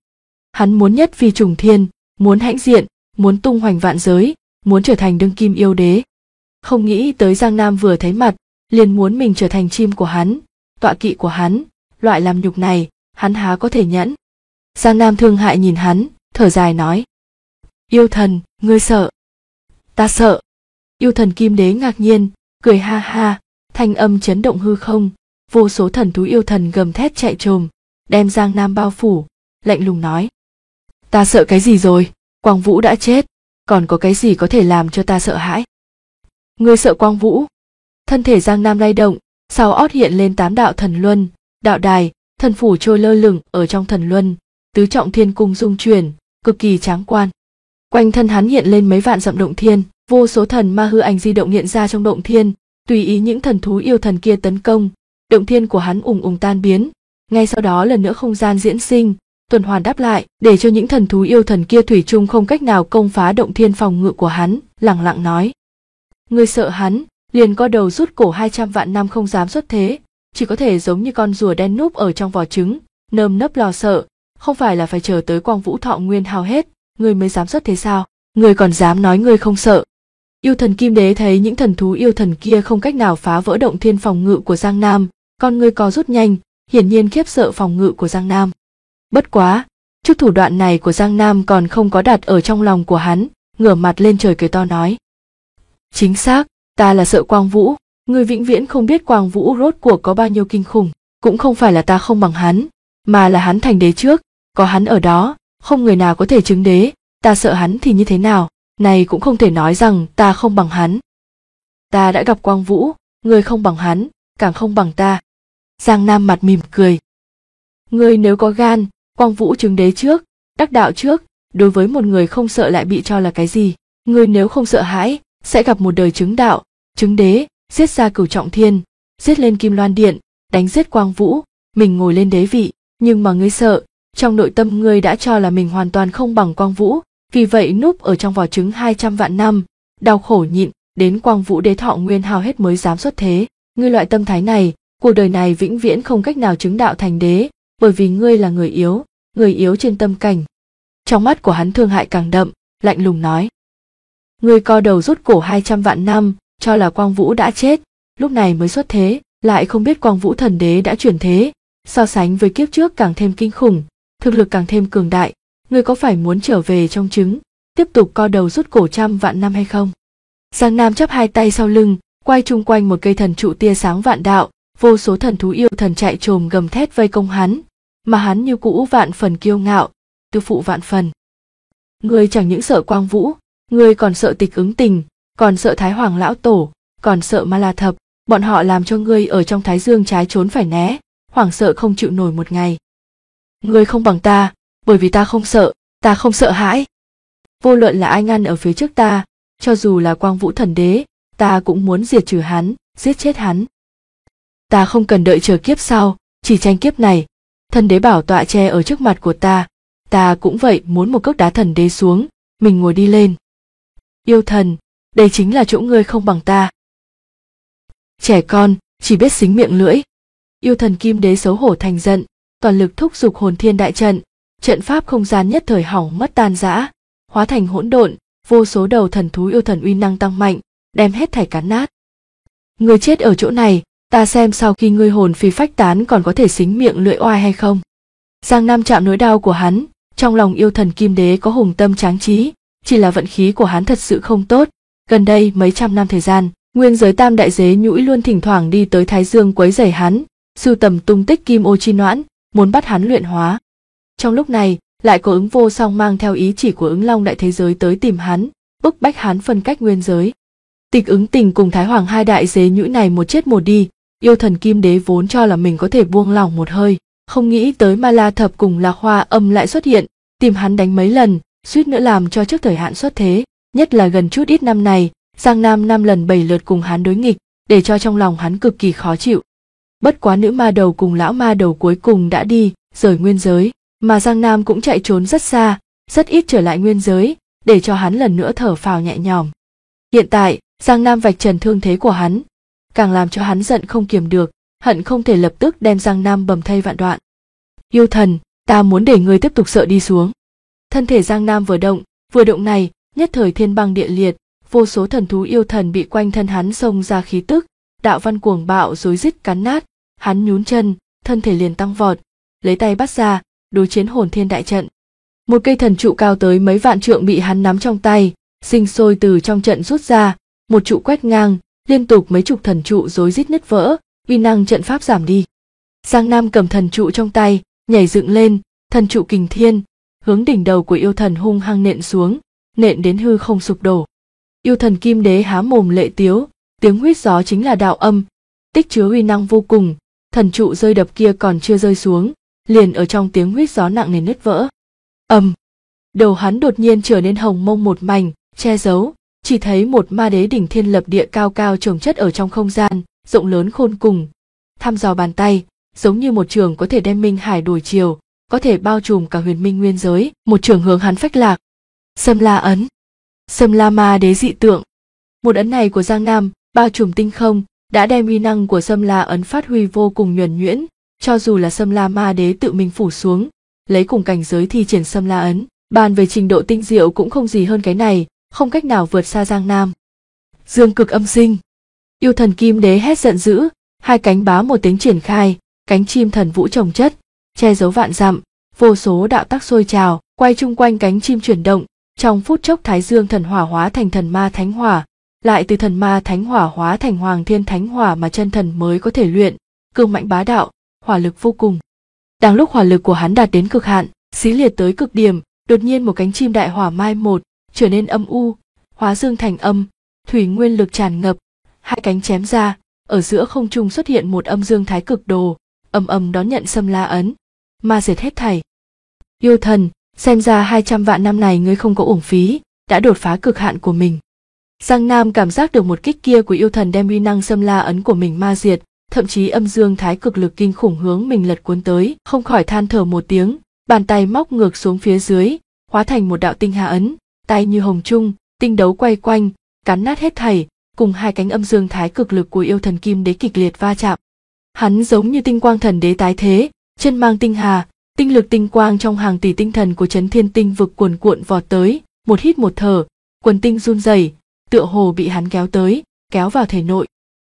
Hắn muốn nhất phi trùng thiên, muốn hãnh diện, muốn tung hoành vạn giới, muốn trở thành đương kim yêu đế. Không nghĩ tới Giang Nam vừa thấy mặt, liền muốn mình trở thành chim của hắn, tọa kỵ của hắn, loại làm nhục này, hắn há có thể nhẫn. Giang Nam thương hại nhìn hắn, thở dài nói: Yêu thần, ngươi sợ? Ta sợ. Yêu thần Kim Đế ngạc nhiên, cười ha ha, thanh âm chấn động hư không, vô số thần thú yêu thần gầm thét chạy trồm, đem Giang Nam bao phủ, lạnh lùng nói: Ta sợ cái gì rồi? Quang Vũ đã chết, còn có cái gì có thể làm cho ta sợ hãi? Ngươi sợ Quang Vũ? Thân thể Giang Nam lay động, sau ót hiện lên 8 đạo thần luân, đạo đài, thần phủ trôi lơ lửng ở trong thần luân, tứ trọng thiên cung rung chuyển, cực kỳ tráng quan. Quanh thân hắn hiện lên mấy vạn dặm động thiên, vô số thần ma hư ảnh di động hiện ra trong động thiên, tùy ý những thần thú yêu thần kia tấn công, động thiên của hắn ùng ùng tan biến, ngay sau đó lần nữa không gian diễn sinh, tuần hoàn đáp lại, để cho những thần thú yêu thần kia thủy chung không cách nào công phá động thiên phòng ngự của hắn, lẳng lặng nói: Ngươi sợ hắn, liền co đầu rút cổ 200 vạn năm không dám xuất thế, chỉ có thể giống như con rùa đen núp ở trong vỏ trứng, nơm nớp lo sợ, không phải là phải chờ tới Quang Vũ thọ nguyên hao hết, ngươi mới dám xuất thế sao? Ngươi còn dám nói ngươi không sợ? Yêu thần Kim Đế thấy những thần thú yêu thần kia không cách nào phá vỡ động thiên phòng ngự của Giang Nam, con ngươi co rút nhanh, hiển nhiên khiếp sợ phòng ngự của Giang Nam. Bất quá, chút thủ đoạn này của Giang Nam còn không có đặt ở trong lòng của hắn, ngửa mặt lên trời cười to nói: Chính xác, ta là sợ Quang Vũ, ngươi vĩnh viễn không biết Quang Vũ rốt cuộc có bao nhiêu kinh khủng, cũng không phải là ta không bằng hắn, mà là hắn thành đế trước, có hắn ở đó, không người nào có thể chứng đế, ta sợ hắn thì như thế nào, này cũng không thể nói rằng ta không bằng hắn. Ta đã gặp Quang Vũ, ngươi không bằng hắn, càng không bằng ta. Giang Nam mặt mỉm cười. Ngươi nếu có gan, Quang Vũ chứng đế trước, đắc đạo trước, đối với một người không sợ lại bị cho là cái gì? Ngươi nếu không sợ hãi, sẽ gặp một đời chứng đạo, chứng đế, giết ra Cửu Trọng Thiên, giết lên Kim Loan Điện, đánh giết Quang Vũ, mình ngồi lên đế vị, nhưng mà ngươi sợ, trong nội tâm ngươi đã cho là mình hoàn toàn không bằng Quang Vũ, vì vậy núp ở trong vỏ trứng 200 vạn năm, đau khổ nhịn, đến Quang Vũ đế thọ nguyên hao hết mới dám xuất thế. Ngươi loại tâm thái này, cuộc đời này vĩnh viễn không cách nào chứng đạo thành đế, bởi vì ngươi là người yếu trên tâm cảnh. Trong mắt của hắn thương hại càng đậm, lạnh lùng nói: Ngươi co đầu rút cổ 200 vạn năm, cho là Quang Vũ đã chết, lúc này mới xuất thế, lại không biết Quang Vũ thần đế đã chuyển thế, so sánh với kiếp trước càng thêm kinh khủng, thực lực càng thêm cường đại, ngươi có phải muốn trở về trong trứng, tiếp tục co đầu rút cổ trăm vạn năm hay không? Giang Nam chắp hai tay sau lưng, quay chung quanh một cây thần trụ tia sáng vạn đạo, vô số thần thú yêu thần chạy trồm gầm thét vây công hắn, mà hắn như cũ vạn phần kiêu ngạo, tư phụ vạn phần. Ngươi chẳng những sợ Quang Vũ, ngươi còn sợ Tịch Ứng Tình, còn sợ Thái Hoàng lão tổ, còn sợ Ma La Thập, bọn họ làm cho ngươi ở trong Thái Dương trái trốn phải né, hoảng sợ không chịu nổi một ngày. Ngươi không bằng ta, bởi vì ta không sợ hãi. Vô luận là ai ngăn ở phía trước ta, cho dù là Quang Vũ thần đế, ta cũng muốn diệt trừ hắn, giết chết hắn. Ta không cần đợi chờ kiếp sau, chỉ tranh kiếp này. Thần đế bảo tọa che ở trước mặt của ta cũng vậy muốn một cước đá thần đế xuống, mình ngồi đi lên. Yêu thần, đây chính là chỗ ngươi không bằng ta. Trẻ con, chỉ biết xính miệng lưỡi. Yêu thần Kim Đế xấu hổ thành giận, toàn lực thúc giục hồn thiên đại trận, trận pháp không gian nhất thời hỏng mất tan rã, hóa thành hỗn độn, vô số đầu thần thú yêu thần uy năng tăng mạnh, đem hết thảy cắn nát. Ngươi chết ở chỗ này, ta xem sau khi ngươi hồn phi phách tán còn có thể xính miệng lưỡi oai hay không. Giang Nam chạm nỗi đau của hắn, trong lòng yêu thần Kim Đế có hùng tâm tráng trí, chỉ là vận khí của hắn thật sự không tốt. Gần đây mấy trăm năm thời gian, nguyên giới tam đại đế nhũi luôn thỉnh thoảng đi tới Thái Dương quấy rầy hắn, sưu tầm tung tích kim ô chi noãn, muốn bắt hắn luyện hóa. Trong lúc này, lại có Ứng Vô Song mang theo ý chỉ của Ứng Long đại thế giới tới tìm hắn, bức bách hắn phân cách nguyên giới. Tịch Ứng Tình cùng Thái Hoàng hai đại đế nhũi này một chết một đi, yêu thần Kim Đế vốn cho là mình có thể buông lỏng một hơi, không nghĩ tới Ma La Thập cùng Lạc Hoa Âm lại xuất hiện, tìm hắn đánh mấy lần, suýt nữa làm cho trước thời hạn xuất thế. Nhất là gần chút ít năm này, Giang Nam 5 lần 7 lượt cùng hắn đối nghịch, để cho trong lòng hắn cực kỳ khó chịu. Bất quá nữ ma đầu cùng lão ma đầu cuối cùng đã đi, rời nguyên giới, mà Giang Nam cũng chạy trốn rất xa, rất ít trở lại nguyên giới, để cho hắn lần nữa thở phào nhẹ nhõm. Hiện tại, Giang Nam vạch trần thương thế của hắn, càng làm cho hắn giận không kiềm được, hận không thể lập tức đem Giang Nam bầm thây vạn đoạn. Yêu thần, ta muốn để ngươi tiếp tục sợ đi xuống, Thân thể Giang Nam vừa động này, nhất thời thiên băng địa liệt, vô số thần thú yêu thần bị quanh thân hắn xông ra khí tức, đạo văn cuồng bạo rối rít cắn nát, hắn nhún chân, thân thể liền tăng vọt, lấy tay bắt ra, đối chiến hồn thiên đại trận. Một cây thần trụ cao tới mấy vạn trượng bị hắn nắm trong tay, sinh sôi từ trong trận rút ra, một trụ quét ngang, liên tục mấy chục thần trụ rối rít nứt vỡ, uy năng trận pháp giảm đi. Giang Nam cầm thần trụ trong tay, nhảy dựng lên, thần trụ kình thiên, hướng đỉnh đầu của yêu thần hung hăng nện xuống, nện đến hư không sụp đổ. Yêu thần Kim Đế há mồm lệ tiếu, tiếng huýt gió chính là đạo âm, tích chứa uy năng vô cùng, thần trụ rơi đập kia còn chưa rơi xuống, liền ở trong tiếng huýt gió nặng nề nứt vỡ. Đầu hắn đột nhiên trở nên hồng mông một mảnh, che giấu, chỉ thấy một ma đế đỉnh thiên lập địa cao cao chồng chất ở trong không gian, rộng lớn khôn cùng. Thăm dò bàn tay, giống như một trường có thể đem minh hải đổi chiều, có thể bao trùm cả huyền minh nguyên giới, một trường hướng hắn phách lạc. Sâm La ấn, Sâm La ma đế dị tượng. Một ấn này của Giang Nam, bao trùm tinh không, đã đem uy năng của Sâm La ấn phát huy vô cùng nhuần nhuyễn, cho dù là Sâm La ma đế tự mình phủ xuống, lấy cùng cảnh giới thi triển Sâm La ấn, bàn về trình độ tinh diệu cũng không gì hơn cái này, không cách nào vượt xa Giang Nam. Dương cực âm sinh, yêu thần Kim Đế hét giận dữ, hai cánh bá một tiếng triển khai, cánh chim thần vũ chồng chất, che giấu vạn dặm, vô số đạo tắc sôi trào, quay chung quanh cánh chim chuyển động, trong phút chốc Thái Dương thần hỏa hóa thành thần ma thánh hỏa, lại từ thần ma thánh hỏa hóa thành hoàng thiên thánh hỏa mà chân thần mới có thể luyện, cương mãnh bá đạo, hỏa lực vô cùng. Đang lúc hỏa lực của hắn đạt đến cực hạn, xí liệt tới cực điểm, đột nhiên một cánh chim đại hỏa mai một, trở nên âm u, hóa dương thành âm, thủy nguyên lực tràn ngập, hai cánh chém ra, ở giữa không trung xuất hiện một âm dương thái cực đồ, ầm đón nhận Sâm La ấn, ma diệt hết thảy. Yêu thần, xem ra 200 vạn năm này ngươi không có uổng phí, đã đột phá cực hạn của mình. Giang Nam cảm giác được một kích kia của yêu thần đem uy năng Sâm La ấn của mình ma diệt, thậm chí âm dương thái cực lực kinh khủng hướng mình lật cuốn tới, không khỏi than thở một tiếng, bàn tay móc ngược xuống phía dưới, hóa thành một đạo tinh hà ấn, tay như hồng trung, tinh đấu quay quanh, cắn nát hết thảy, cùng hai cánh âm dương thái cực lực của yêu thần Kim Đế kịch liệt va chạm. Hắn giống như tinh quang thần đế tái thế, chân mang tinh hà, tinh lực tinh quang trong hàng tỷ tinh thần của Chấn Thiên Tinh vực cuồn cuộn vọt tới, một hít một thở, quần tinh run rẩy, tựa hồ bị hắn kéo tới, kéo vào thể nội.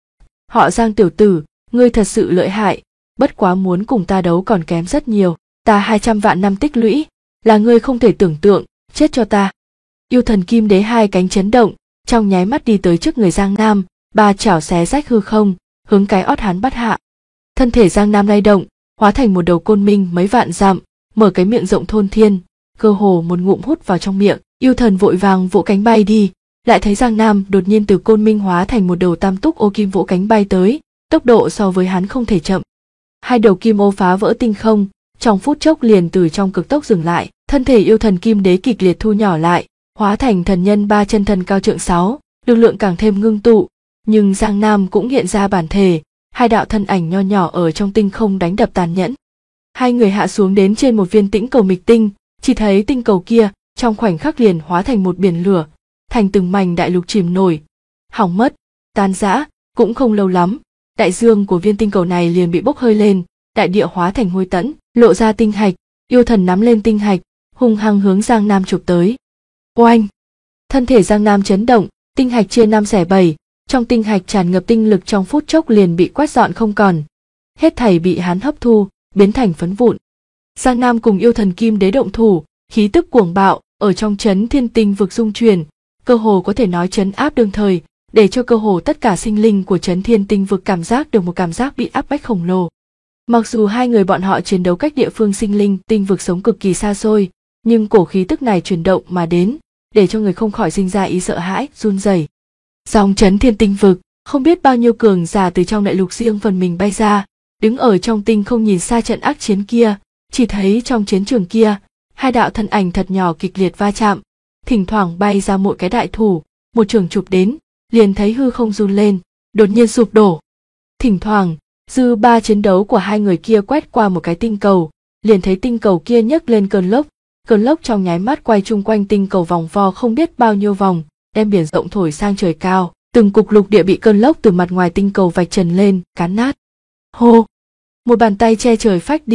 Họ Giang tiểu tử, ngươi thật sự lợi hại, bất quá muốn cùng ta đấu còn kém rất nhiều, ta 200 vạn năm tích lũy, là ngươi không thể tưởng tượng, chết cho ta. Yêu thần Kim Đế hai cánh chấn động, trong nháy mắt đi tới trước người Giang Nam, ba chảo xé rách hư không, hướng cái ót hắn bắt hạ. Thân thể Giang Nam lay động, hóa thành một đầu côn minh mấy vạn dặm, mở cái miệng rộng thôn thiên, cơ hồ một ngụm hút vào trong miệng. Yêu thần vội vàng vỗ cánh bay đi, lại thấy Giang Nam đột nhiên từ côn minh hóa thành một đầu tam túc ô kim vỗ cánh bay tới, tốc độ so với hắn không thể chậm. Hai đầu kim ô phá vỡ tinh không, trong phút chốc liền từ trong cực tốc dừng lại, thân thể yêu thần Kim Đế kịch liệt thu nhỏ lại, hóa thành thần nhân ba chân thần cao trượng 6, lực lượng càng thêm ngưng tụ, nhưng Giang Nam cũng hiện ra bản thể, hai đạo thân ảnh nho nhỏ ở trong tinh không đánh đập tàn nhẫn. Hai người hạ xuống đến trên một viên tĩnh cầu mịch tinh, chỉ thấy tinh cầu kia trong khoảnh khắc liền hóa thành một biển lửa, thành từng mảnh đại lục chìm nổi, hỏng mất, tan rã. Cũng không lâu lắm, đại dương của viên tinh cầu này liền bị bốc hơi lên, đại địa hóa thành hôi tẫn, lộ ra tinh hạch, yêu thần nắm lên tinh hạch, hung hăng hướng Giang Nam chụp tới. Oanh! Thân thể Giang Nam chấn động, tinh hạch chia 5 xẻ 7, trong tinh hạch tràn ngập tinh lực trong phút chốc liền bị quét dọn không còn. Hết thảy bị hắn hấp thu, biến thành phấn vụn. Giang Nam cùng yêu thần Kim Đế động thủ, khí tức cuồng bạo, ở trong Chấn Thiên Tinh vực dung chuyển, cơ hồ có thể nói trấn áp đương thời, để cho cơ hồ tất cả sinh linh của Chấn Thiên Tinh vực cảm giác được một cảm giác bị áp bách khổng lồ. Mặc dù hai người bọn họ chiến đấu cách địa phương sinh linh tinh vực sống cực kỳ xa xôi, nhưng cổ khí tức này chuyển động mà đến, để cho người không khỏi sinh ra ý sợ hãi, run rẩy. Dòng Chấn Thiên Tinh vực, không biết bao nhiêu cường giả từ trong đại lục riêng phần mình bay ra, đứng ở trong tinh không nhìn xa trận ác chiến kia, chỉ thấy trong chiến trường kia, hai đạo thân ảnh thật nhỏ kịch liệt va chạm, thỉnh thoảng bay ra một cái đại thủ, một trường chụp đến, liền thấy hư không run lên, đột nhiên sụp đổ. Thỉnh thoảng, dư ba chiến đấu của hai người kia quét qua một cái tinh cầu, liền thấy tinh cầu kia nhấc lên cơn lốc trong nháy mắt quay chung quanh tinh cầu vòng vo không biết bao nhiêu vòng, đem biển rộng thổi sang trời cao, từng cục lục địa bị cơn lốc từ mặt ngoài tinh cầu vạch trần lên, cán nát. Hô! Một bàn tay che trời phách đi,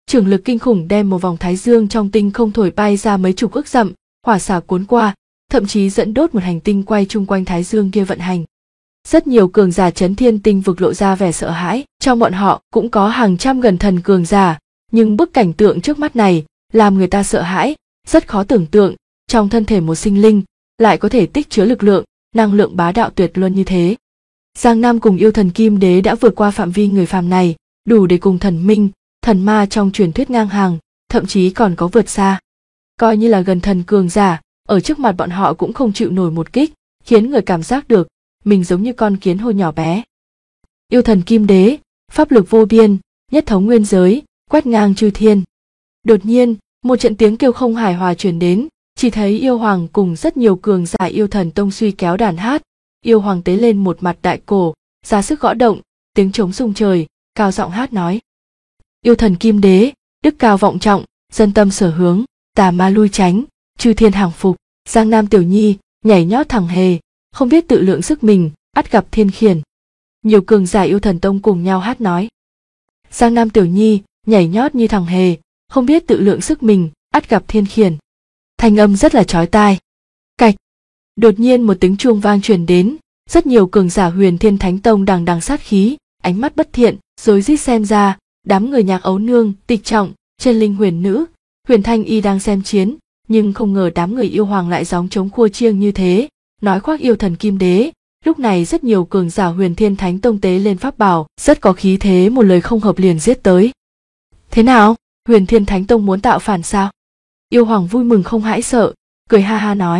Trường lực kinh khủng đem một vòng thái dương trong tinh không thổi bay ra mấy chục ức dặm, hỏa xả cuốn qua, thậm chí dẫn đốt một hành tinh quay chung quanh thái dương kia vận hành. Rất nhiều cường giả chấn thiên tinh vực lộ ra vẻ sợ hãi, trong bọn họ cũng có hàng trăm gần thần cường giả, nhưng bức cảnh tượng trước mắt này làm người ta sợ hãi, rất khó tưởng tượng, trong thân thể một sinh linh lại có thể tích chứa lực lượng, năng lượng bá đạo tuyệt luân như thế. Giang Nam cùng yêu thần Kim Đế đã vượt qua phạm vi người phàm này, đủ để cùng thần minh, thần ma trong truyền thuyết ngang hàng, thậm chí còn có vượt xa. Coi như là gần thần cường giả, ở trước mặt bọn họ cũng không chịu nổi một kích, khiến người cảm giác được mình giống như con kiến hôi nhỏ bé. Yêu thần Kim Đế, pháp lực vô biên, nhất thống nguyên giới, quét ngang chư thiên. Đột nhiên, một trận tiếng kêu không hài hòa truyền đến, chỉ thấy yêu hoàng cùng rất nhiều cường giả yêu thần tông suy kéo đàn hát. Yêu hoàng tế lên một mặt đại cổ, ra sức gõ động, tiếng trống rung trời, cao giọng hát nói: Yêu thần Kim Đế, đức cao vọng trọng, dân tâm sở hướng, tà ma lui tránh, chư thiên hàng phục. Giang Nam tiểu nhi nhảy nhót thẳng hề, không biết tự lượng sức mình, ắt gặp thiên khiển. Nhiều cường giả yêu thần tông cùng nhau hát nói: Giang Nam tiểu nhi nhảy nhót như thằng hề, không biết tự lượng sức mình, ắt gặp thiên khiển. Thanh âm rất là chói tai. Cạch. Đột nhiên một tiếng chuông vang truyền đến, rất nhiều cường giả Huyền Thiên Thánh Tông đằng đằng sát khí, ánh mắt bất thiện, rối rít xem ra, đám người Nhạc Ấu Nương, Tịch Trọng, Chân Linh Huyền Nữ, Huyền Thanh Y đang xem chiến, nhưng không ngờ đám người yêu hoàng lại gióng trống khua chiêng như thế, nói khoác yêu thần Kim Đế. Lúc này rất nhiều cường giả Huyền Thiên Thánh Tông tế lên pháp bảo, rất có khí thế, một lời không hợp liền giết tới. Thế nào, Huyền Thiên Thánh Tông muốn tạo phản sao? Yêu hoàng vui mừng không hãi sợ, cười ha ha nói: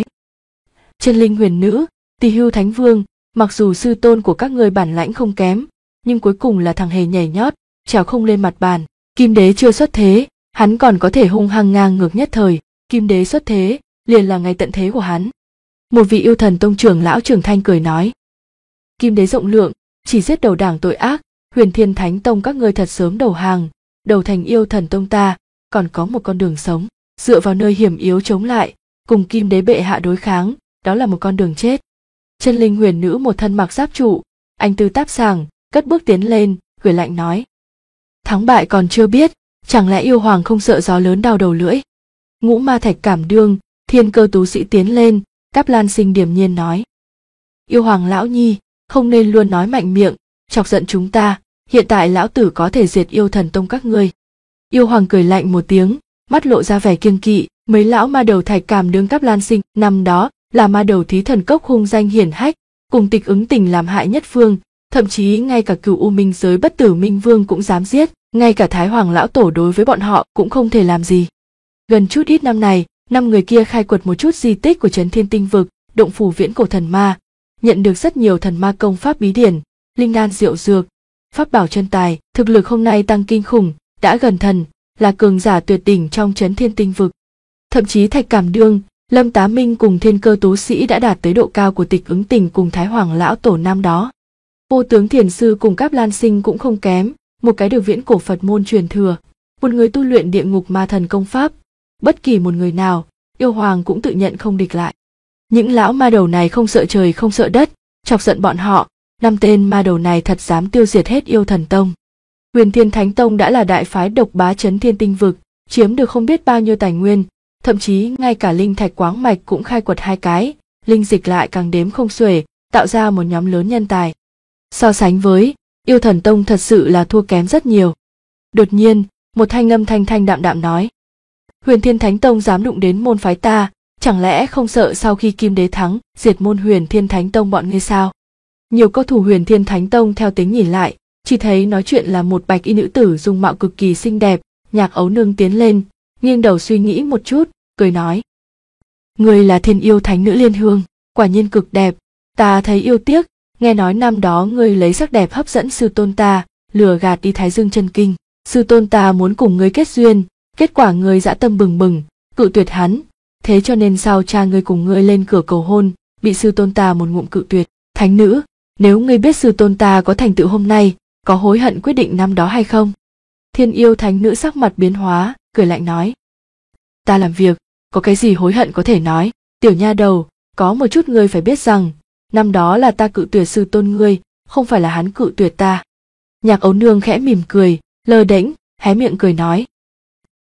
Chân Linh Huyền Nữ, Tỳ Hưu Thánh Vương, mặc dù sư tôn của các ngươi bản lãnh không kém, nhưng cuối cùng là thằng hề nhảy nhót, trèo không lên mặt bàn. Kim Đế chưa xuất thế, hắn còn có thể hung hăng ngang ngược nhất thời. Kim Đế xuất thế, liền là ngày tận thế của hắn. Một vị yêu thần tông trưởng lão trưởng thanh cười nói: Kim Đế rộng lượng, chỉ giết đầu đảng tội ác, Huyền Thiên Thánh Tông các ngươi thật sớm đầu hàng, đầu thành yêu thần tông ta, còn có một con đường sống, dựa vào nơi hiểm yếu chống lại, cùng Kim Đế bệ hạ đối kháng, đó là một con đường chết. Chân Linh Huyền Nữ một thân mặc giáp trụ, anh tư táp sàng, cất bước tiến lên, cười lạnh nói: Thắng bại còn chưa biết, chẳng lẽ yêu hoàng không sợ gió lớn đau đầu lưỡi? Ngũ Ma Thạch Cảm Đương, Thiên Cơ Tú Sĩ tiến lên, Cáp Lan Sinh điềm nhiên nói: Yêu hoàng lão nhi, không nên luôn nói mạnh miệng, chọc giận chúng ta, hiện tại lão tử có thể diệt yêu thần tông các ngươi. Yêu hoàng cười lạnh một tiếng, mắt lộ ra vẻ kiêng kỵ. Mấy lão ma đầu Thạch Cảm Đương Cáp Lan Sinh năm đó là ma đầu Thí Thần Cốc hung danh hiển hách, cùng Tịch Ứng Tình làm hại nhất phương, thậm chí ngay cả Cửu U Minh Giới Bất Tử Minh Vương cũng dám giết, ngay cả Thái Hoàng lão tổ đối với bọn họ cũng không thể làm gì. Gần chút ít năm này, năm người kia khai quật một chút di tích của Chấn Thiên Tinh Vực, động phủ viễn cổ thần ma, nhận được rất nhiều thần ma công pháp bí điển, linh đan diệu dược, pháp bảo chân tài, thực lực hôm nay tăng kinh khủng, đã gần thần, là cường giả tuyệt đỉnh trong Chấn Thiên Tinh Vực. Thậm chí Thạch Cảm Đương, Lâm Tá Minh cùng Thiên Cơ Tú Sĩ đã đạt tới độ cao của Tịch Ứng Tình cùng Thái Hoàng lão tổ năm đó. Vô Tướng Thiền Sư cùng Cáp Lan Sinh cũng không kém, một cái được viễn cổ Phật môn truyền thừa, một người tu luyện địa ngục ma thần công pháp, bất kỳ một người nào, yêu hoàng cũng tự nhận không địch lại. Những lão ma đầu này không sợ trời không sợ đất, chọc giận bọn họ, năm tên ma đầu này thật dám tiêu diệt hết yêu thần tông. Huyền Thiên Thánh Tông đã là đại phái độc bá Chấn Thiên Tinh Vực, chiếm được không biết bao nhiêu tài nguyên, thậm chí ngay cả linh thạch quáng mạch cũng khai quật 2 cái, linh dịch lại càng đếm không xuể, tạo ra một nhóm lớn nhân tài. So sánh với, yêu thần tông thật sự là thua kém rất nhiều. Đột nhiên, một thanh âm thanh thanh đạm đạm nói: Huyền Thiên Thánh Tông dám đụng đến môn phái ta, chẳng lẽ không sợ sau khi Kim Đế thắng, diệt môn Huyền Thiên Thánh Tông bọn ngươi sao? Nhiều cao thủ Huyền Thiên Thánh Tông theo tiếng nhìn lại, chỉ thấy nói chuyện là một bạch y nữ tử dung mạo cực kỳ xinh đẹp. Nhạc Ấu Nương tiến lên, nghiêng đầu suy nghĩ một chút, cười nói: Ngươi là Thiên Yêu Thánh Nữ Liên Hương, quả nhiên cực đẹp, ta thấy yêu tiếc, nghe nói năm đó ngươi lấy sắc đẹp hấp dẫn sư tôn ta, lừa gạt đi Thái Dương Chân Kinh, sư tôn ta muốn cùng ngươi kết duyên, kết quả ngươi dã tâm bừng bừng, cự tuyệt hắn, thế cho nên sau cha ngươi cùng ngươi lên cửa cầu hôn, bị sư tôn ta một ngụm cự tuyệt. Thánh nữ, nếu ngươi biết sư tôn ta có thành tựu hôm nay, có hối hận quyết định năm đó hay không? Thiên Yêu Thánh Nữ sắc mặt biến hóa, cười lạnh nói: Ta làm việc, có cái gì hối hận có thể nói, tiểu nha đầu, có một chút ngươi phải biết rằng, năm đó là ta cự tuyệt sư tôn ngươi, không phải là hắn cự tuyệt ta. Nhạc Ấu Nương khẽ mỉm cười, lơ đễnh, hé miệng cười nói: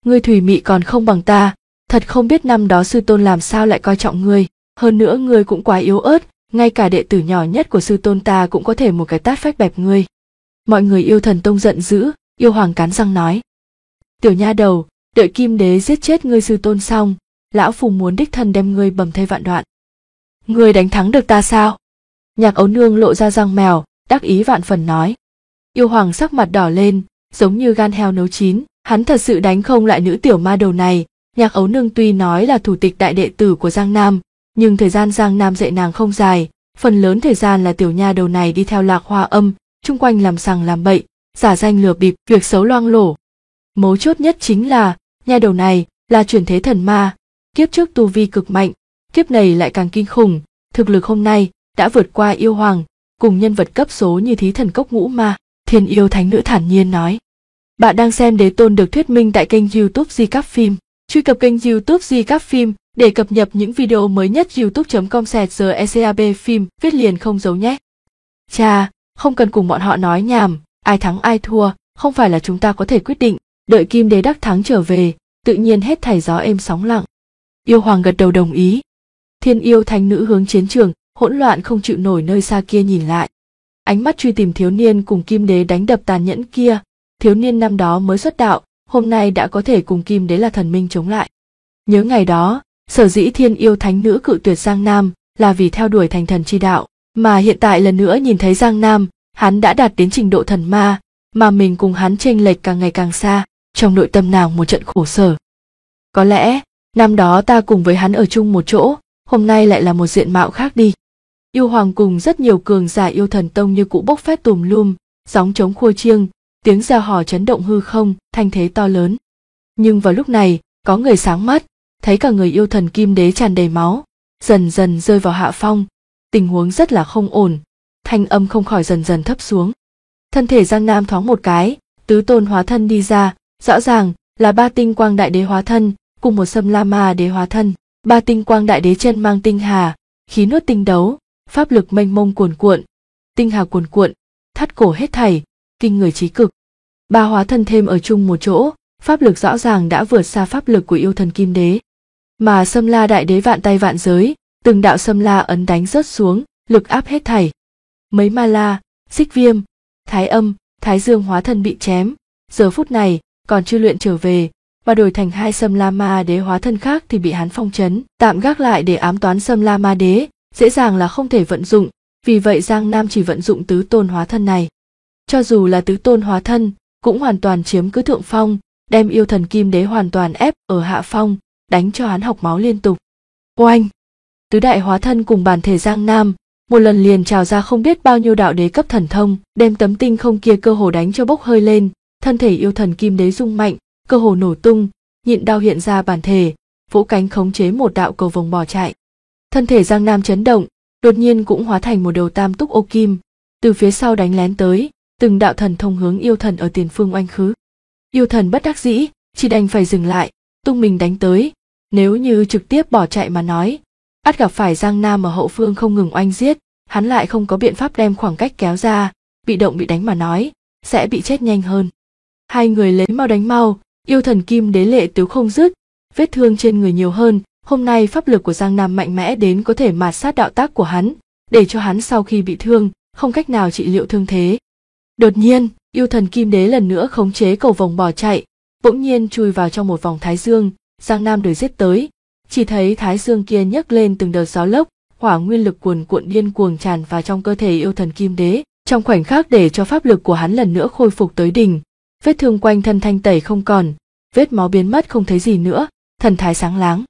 Ngươi thủy mị còn không bằng ta, thật không biết năm đó sư tôn làm sao lại coi trọng ngươi, hơn nữa ngươi cũng quá yếu ớt, ngay cả đệ tử nhỏ nhất của sư tôn ta cũng có thể một cái tát phách bẹp ngươi. Mọi người Yêu Thần Tông giận dữ, Yêu Hoàng cắn răng nói: Tiểu nha đầu, đợi Kim Đế giết chết ngươi sư tôn xong, lão phù muốn đích thân đem ngươi bầm thây vạn đoạn. Ngươi đánh thắng được ta sao? Nhạc Ấu Nương lộ ra răng mèo, đắc ý vạn phần nói. Yêu Hoàng sắc mặt đỏ lên, giống như gan heo nấu chín, hắn thật sự đánh không lại nữ tiểu ma đầu này. Nhạc Ấu Nương tuy nói là thủ tịch đại đệ tử của Giang Nam, nhưng thời gian Giang Nam dạy nàng không dài, phần lớn thời gian là tiểu nha đầu này đi theo Lạc Hoa Âm, chung quanh làm sằng làm bậy, giả danh lừa bịp, việc xấu loang lổ. Mấu chốt nhất chính là, nha đầu này là chuyển thế thần ma, kiếp trước tu vi cực mạnh, kiếp này lại càng kinh khủng, thực lực hôm nay đã vượt qua Yêu Hoàng, cùng nhân vật cấp số như Thí Thần Cốc Ngũ Ma. Thiên Yêu Thánh Nữ thản nhiên nói. Bạn đang xem Đế Tôn được thuyết minh tại kênh YouTube Di Cáp Phim. Truy cập kênh YouTube Di Cáp Phim để cập nhật những video mới nhất. youtube.com/GECAB phim viết liền không giấu nhé. Cha, không cần cùng bọn họ nói nhảm, ai thắng ai thua, không phải là chúng ta có thể quyết định, đợi Kim Đế đắc thắng trở về, tự nhiên hết thảy gió êm sóng lặng. Yêu Hoàng gật đầu đồng ý. Thiên Yêu Thánh Nữ hướng chiến trường hỗn loạn không chịu nổi nơi xa kia nhìn lại. Ánh mắt truy tìm thiếu niên cùng Kim Đế đánh đập tàn nhẫn kia, thiếu niên năm đó mới xuất đạo, hôm nay đã có thể cùng Kim Đế là thần minh chống lại. Nhớ ngày đó, sở dĩ Thiên Yêu Thánh Nữ cự tuyệt Giang Nam là vì theo đuổi thành thần chi đạo, mà hiện tại lần nữa nhìn thấy Giang Nam, hắn đã đạt đến trình độ thần ma, mà mình cùng hắn chênh lệch càng ngày càng xa, trong nội tâm nàng một trận khổ sở. Có lẽ, năm đó ta cùng với hắn ở chung một chỗ, hôm nay lại là một diện mạo khác đi. Yêu Hoàng cùng rất nhiều cường giả Yêu Thần Tông như cũ bốc phét tùm lum, gióng trống khua chiêng, tiếng reo hò chấn động hư không, thanh thế to lớn. Nhưng vào lúc này, có người sáng mắt, thấy cả người Yêu Thần Kim Đế tràn đầy máu, dần dần rơi vào hạ phong, tình huống rất là không ổn, thanh âm không khỏi dần dần thấp xuống. Thân thể Giang Nam thoáng một cái, tứ tôn hóa thân đi ra, rõ ràng là ba tinh quang đại đế hóa thân, cùng một Sâm La Ma đế hóa thân. Ba tinh quang đại đế chân mang tinh hà, khí nuốt tinh đấu, pháp lực mênh mông cuồn cuộn, tinh hà cuồn cuộn, thắt cổ hết thảy, kinh người chí cực. Ba hóa thân thêm ở chung một chỗ, pháp lực rõ ràng đã vượt xa pháp lực của Yêu Thần Kim Đế. Mà Sâm La đại đế vạn tay vạn giới, từng đạo Sâm La ấn đánh rớt xuống, lực áp hết thảy. Mấy Ma La, Xích Viêm, Thái Âm, Thái Dương hóa thân bị chém, giờ phút này còn chưa luyện trở về, và đổi thành hai Sâm La Ma đế hóa thân khác thì bị hắn phong trấn, tạm gác lại để ám toán Sâm La Ma đế, dễ dàng là không thể vận dụng, vì vậy Giang Nam chỉ vận dụng tứ tôn hóa thân này. Cho dù là tứ tôn hóa thân, cũng hoàn toàn chiếm cứ thượng phong, đem Yêu Thần Kim Đế hoàn toàn ép ở hạ phong, đánh cho hắn học máu liên tục. Oanh! Tứ đại hóa thân cùng bản thể Giang Nam, một lần liền trào ra không biết bao nhiêu đạo đế cấp thần thông, đem tấm tinh không kia cơ hồ đánh cho bốc hơi lên, thân thể Yêu Thần Kim Đế rung mạnh, cơ hồ nổ tung, nhịn đau hiện ra bản thể, vỗ cánh khống chế một đạo cầu vồng bỏ chạy. Thân thể Giang Nam chấn động, đột nhiên cũng hóa thành một đầu tam túc ô kim, từ phía sau đánh lén tới, từng đạo thần thông hướng Yêu Thần ở tiền phương oanh khứ. Yêu Thần bất đắc dĩ, chỉ đành phải dừng lại, tung mình đánh tới, nếu như trực tiếp bỏ chạy mà nói, ắt gặp phải Giang Nam ở hậu phương không ngừng oanh giết, hắn lại không có biện pháp đem khoảng cách kéo ra, bị động bị đánh mà nói, sẽ bị chết nhanh hơn. Hai người lấy mau đánh mau, Yêu Thần Kim Đế lệ tứ không dứt, vết thương trên người nhiều hơn, hôm nay pháp lực của Giang Nam mạnh mẽ đến có thể mạt sát đạo tác của hắn, để cho hắn sau khi bị thương, không cách nào trị liệu thương thế. Đột nhiên, Yêu Thần Kim Đế lần nữa khống chế cầu vồng bỏ chạy, bỗng nhiên chui vào trong một vòng thái dương, Giang Nam đuổi giết tới, chỉ thấy thái dương kia nhấc lên từng đợt gió lốc, hỏa nguyên lực cuồn cuộn điên cuồng tràn vào trong cơ thể Yêu Thần Kim Đế, trong khoảnh khắc để cho pháp lực của hắn lần nữa khôi phục tới đỉnh, vết thương quanh thân thanh tẩy không còn, vết máu biến mất không thấy gì nữa, thần thái sáng láng.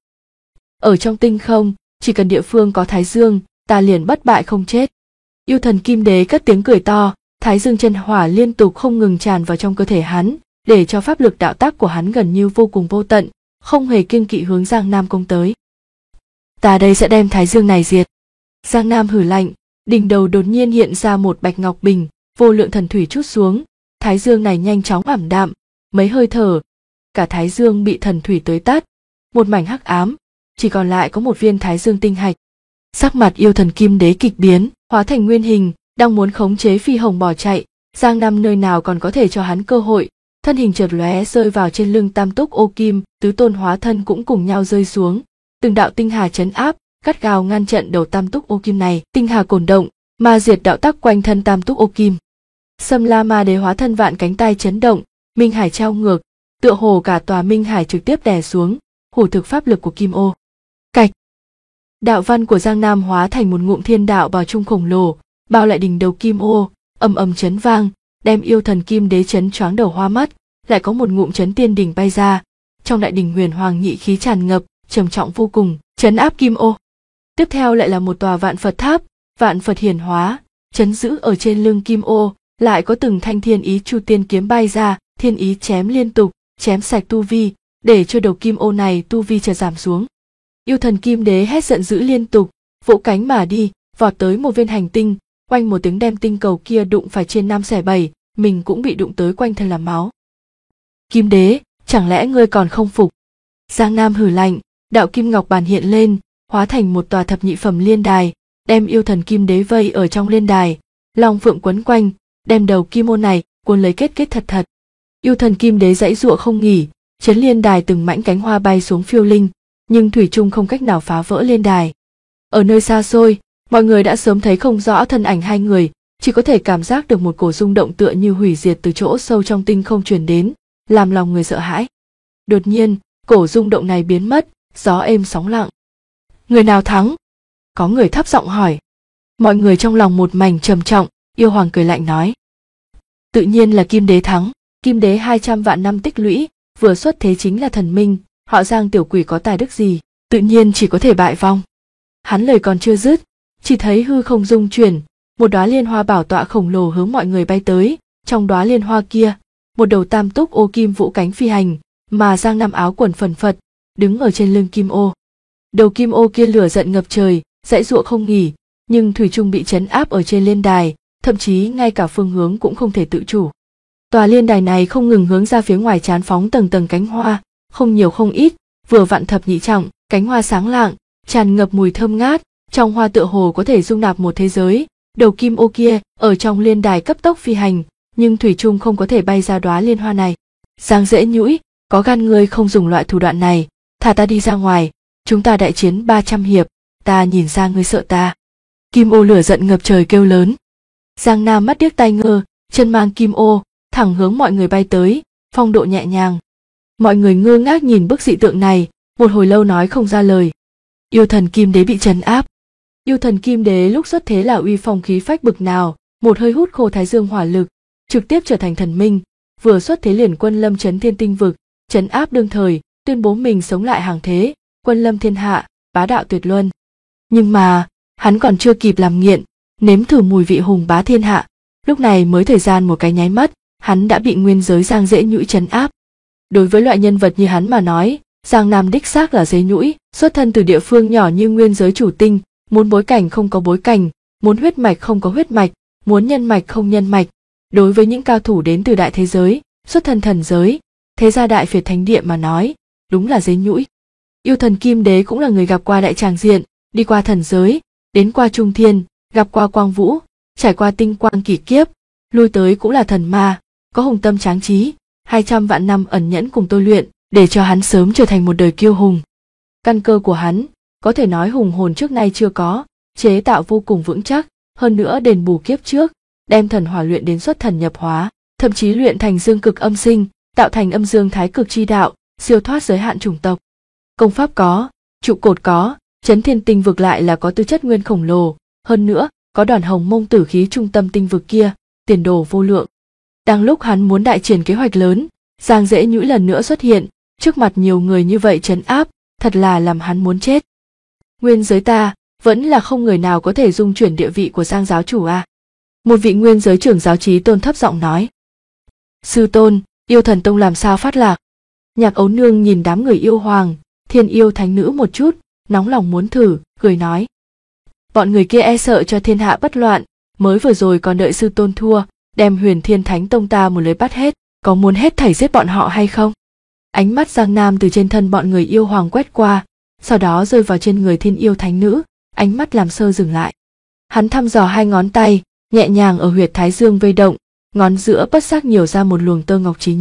Ở trong tinh không, chỉ cần địa phương có thái dương, ta liền bất bại không chết. Yêu Thần Kim Đế cất tiếng cười to, thái dương chân hỏa liên tục không ngừng tràn vào trong cơ thể hắn, để cho pháp lực đạo tác của hắn gần như vô cùng vô tận, không hề kiêng kỵ hướng Giang Nam công tới. Ta đây sẽ đem thái dương này diệt. Giang Nam hừ lạnh, đỉnh đầu đột nhiên hiện ra một bạch ngọc bình, vô lượng thần thủy trút xuống, thái dương này nhanh chóng ảm đạm, mấy hơi thở, cả thái dương bị thần thủy tưới tắt, một mảnh hắc ám, chỉ còn lại có một viên thái dương tinh hạch. Sắc mặt Yêu Thần Kim Đế kịch biến, hóa thành nguyên hình, đang muốn khống chế phi hồng bỏ chạy, Giang Nam nơi nào còn có thể cho hắn cơ hội, thân hình chợt lóe rơi vào trên lưng Tam Túc Ô Kim, tứ tôn hóa thân cũng cùng nhau rơi xuống, từng đạo tinh hà trấn áp, gắt gao ngăn trận đầu Tam Túc Ô Kim này. Tinh hà cổn động, ma diệt đạo tắc quanh thân Tam Túc Ô Kim. Sâm La Ma Đế hóa thân vạn cánh tay chấn động, minh hải trao ngược, tựa hồ cả tòa minh hải trực tiếp đè xuống, hủ thực pháp lực của Kim Ô. Cạch. Đạo văn của Giang Nam hóa thành một ngụm thiên đạo bào trung khổng lồ, bao lại đỉnh đầu Kim Ô, ầm ầm chấn vang, đem yêu thần Kim Đế chấn choáng đầu hoa mắt. Lại có một ngụm chấn tiên đỉnh bay ra, trong đại đỉnh huyền hoàng nhị khí tràn ngập, trầm trọng vô cùng, chấn áp Kim Ô. Tiếp theo lại là một tòa vạn Phật tháp, vạn Phật hiển hóa, chấn giữ ở trên lưng Kim Ô, lại có từng thanh thiên ý chu tiên kiếm bay ra, thiên ý chém liên tục, chém sạch tu vi, để cho đầu Kim Ô này tu vi chợt giảm xuống. Yêu thần Kim Đế hét giận dữ liên tục, vỗ cánh mà đi, vọt tới một viên hành tinh, oanh một tiếng đem tinh cầu kia đụng phải trên 5 xẻ 7, mình cũng bị đụng tới quanh thân làm máu. Kim Đế, chẳng lẽ ngươi còn không phục? Giang Nam hừ lạnh, đạo kim ngọc bàn hiện lên, hóa thành một tòa thập nhị phẩm liên đài, đem yêu thần Kim Đế vây ở trong liên đài, long phượng quấn quanh, đem đầu Kim Ô này cuốn lấy kết thật thật. Yêu thần Kim Đế giãy giụa không nghỉ, chấn liên đài từng mảnh cánh hoa bay xuống phiêu linh, nhưng thủy chung không cách nào phá vỡ liên đài. Ở nơi xa xôi, mọi người đã sớm thấy không rõ thân ảnh hai người, chỉ có thể cảm giác được một cổ rung động tựa như hủy diệt từ chỗ sâu trong tinh không truyền đến, làm lòng người sợ hãi. Đột nhiên, cổ rung động này biến mất, gió êm sóng lặng. Người nào thắng? Có người thấp giọng hỏi. Mọi người trong lòng một mảnh trầm trọng, yêu hoàng cười lạnh nói. Tự nhiên là Kim Đế thắng. Kim Đế 200 vạn năm tích lũy, vừa xuất thế chính là thần minh, họ Giang tiểu quỷ có tài đức gì, tự nhiên chỉ có thể bại vong. Hắn lời còn chưa dứt, chỉ thấy hư không rung chuyển, một đóa liên hoa bảo tọa khổng lồ hướng mọi người bay tới, trong đóa liên hoa kia, một đầu Tam Túc Ô Kim vũ cánh phi hành, mà Giang Nam áo quần phần phật, đứng ở trên lưng Kim Ô. Đầu Kim Ô kia lửa giận ngập trời, giãy giụa không nghỉ, nhưng thủy chung bị trấn áp ở trên liên đài, thậm chí ngay cả phương hướng cũng không thể tự chủ. Tòa liên đài này không ngừng hướng ra phía ngoài trán phóng tầng tầng cánh hoa, không nhiều không ít, vừa vặn thập nhị trọng, cánh hoa sáng lạng, tràn ngập mùi thơm ngát, trong hoa tựa hồ có thể dung nạp một thế giới. Đầu Kim Ô kia ở trong liên đài cấp tốc phi hành, nhưng thủy chung không có thể bay ra đóa liên hoa này. Giang Dễ Nhũi, có gan ngươi không dùng loại thủ đoạn này, thả ta đi ra ngoài, chúng ta đại chiến 300 hiệp, ta nhìn ra ngươi sợ ta. Kim Ô lửa giận ngập trời kêu lớn. Giang Nam mắt điếc tai ngơ, chân mang Kim Ô, thẳng hướng mọi người bay tới, phong độ nhẹ nhàng. Mọi người ngơ ngác nhìn bức dị tượng này, một hồi lâu nói không ra lời. Yêu thần Kim Đế bị trấn áp. Yêu thần Kim Đế lúc xuất thế là uy phong khí phách bực nào, một hơi hút khô thái dương hỏa lực, trực tiếp trở thành thần minh, vừa xuất thế liền quân lâm chấn thiên tinh vực, trấn áp đương thời, tuyên bố mình sống lại hàng thế, quân lâm thiên hạ, bá đạo tuyệt luân. Nhưng mà, hắn còn chưa kịp làm nghiện, nếm thử mùi vị hùng bá thiên hạ, lúc này mới thời gian một cái nháy mắt, hắn đã bị nguyên giới Giang Dễ Nhũi trấn áp. Đối với loại nhân vật như hắn mà nói, Giang Nam đích xác là Dễ Nhũi, xuất thân từ địa phương nhỏ như nguyên giới chủ tinh, muốn bối cảnh không có bối cảnh, muốn huyết mạch không có huyết mạch, muốn nhân mạch không nhân mạch. Đối với những cao thủ đến từ đại thế giới, xuất thân thần giới, thế gia đại phiệt thánh địa mà nói, đúng là Dễ Nhũi. Yêu thần Kim Đế cũng là người gặp qua đại tràng diện, đi qua thần giới, đến qua trung thiên, gặp qua quang vũ, trải qua tinh quang kỷ kiếp, lui tới cũng là thần ma, có hùng tâm tráng trí, 200 vạn năm ẩn nhẫn cùng tôi luyện, để cho hắn sớm trở thành một đời kiêu hùng. Căn cơ của hắn, có thể nói hùng hồn trước nay chưa có, chế tạo vô cùng vững chắc, hơn nữa đền bù kiếp trước, đem thần hỏa luyện đến xuất thần nhập hóa, thậm chí luyện thành dương cực âm sinh, tạo thành âm dương thái cực chi đạo, siêu thoát giới hạn chủng tộc. Công pháp có, trụ cột có, chấn thiên tinh vực lại là có tư chất nguyên khổng lồ, hơn nữa, có đoàn hồng mông tử khí trung tâm tinh vực kia, tiền đồ vô lượng. Đang lúc hắn muốn đại triển kế hoạch lớn, Giang Dễ Nhũi lần nữa xuất hiện, trước mặt nhiều người như vậy trấn áp, thật là làm hắn muốn chết. Nguyên giới ta, vẫn là không người nào có thể dung chuyển địa vị của Giang giáo chủ à? Một vị nguyên giới trưởng giáo Chí Tôn thấp giọng nói. Sư tôn, yêu thần tông làm sao phát lạc? Nhạc Ấu Nương nhìn đám người yêu hoàng, thiên yêu thánh nữ một chút, nóng lòng muốn thử, cười nói. Bọn người kia e sợ cho thiên hạ bất loạn, mới vừa rồi còn đợi sư tôn thua, đem Huyền Thiên Thánh Tông ta một lưới bắt hết, có muốn hết thảy giết bọn họ hay không? Ánh mắt Giang Nam từ trên thân bọn người yêu hoàng quét qua, sau đó rơi vào trên người thiên yêu thánh nữ, ánh mắt làm sơ dừng lại. Hắn thăm dò hai ngón tay, nhẹ nhàng ở huyệt thái dương vây động, ngón giữa bất giác nhiều ra một luồng tơ ngọc trí nhớ.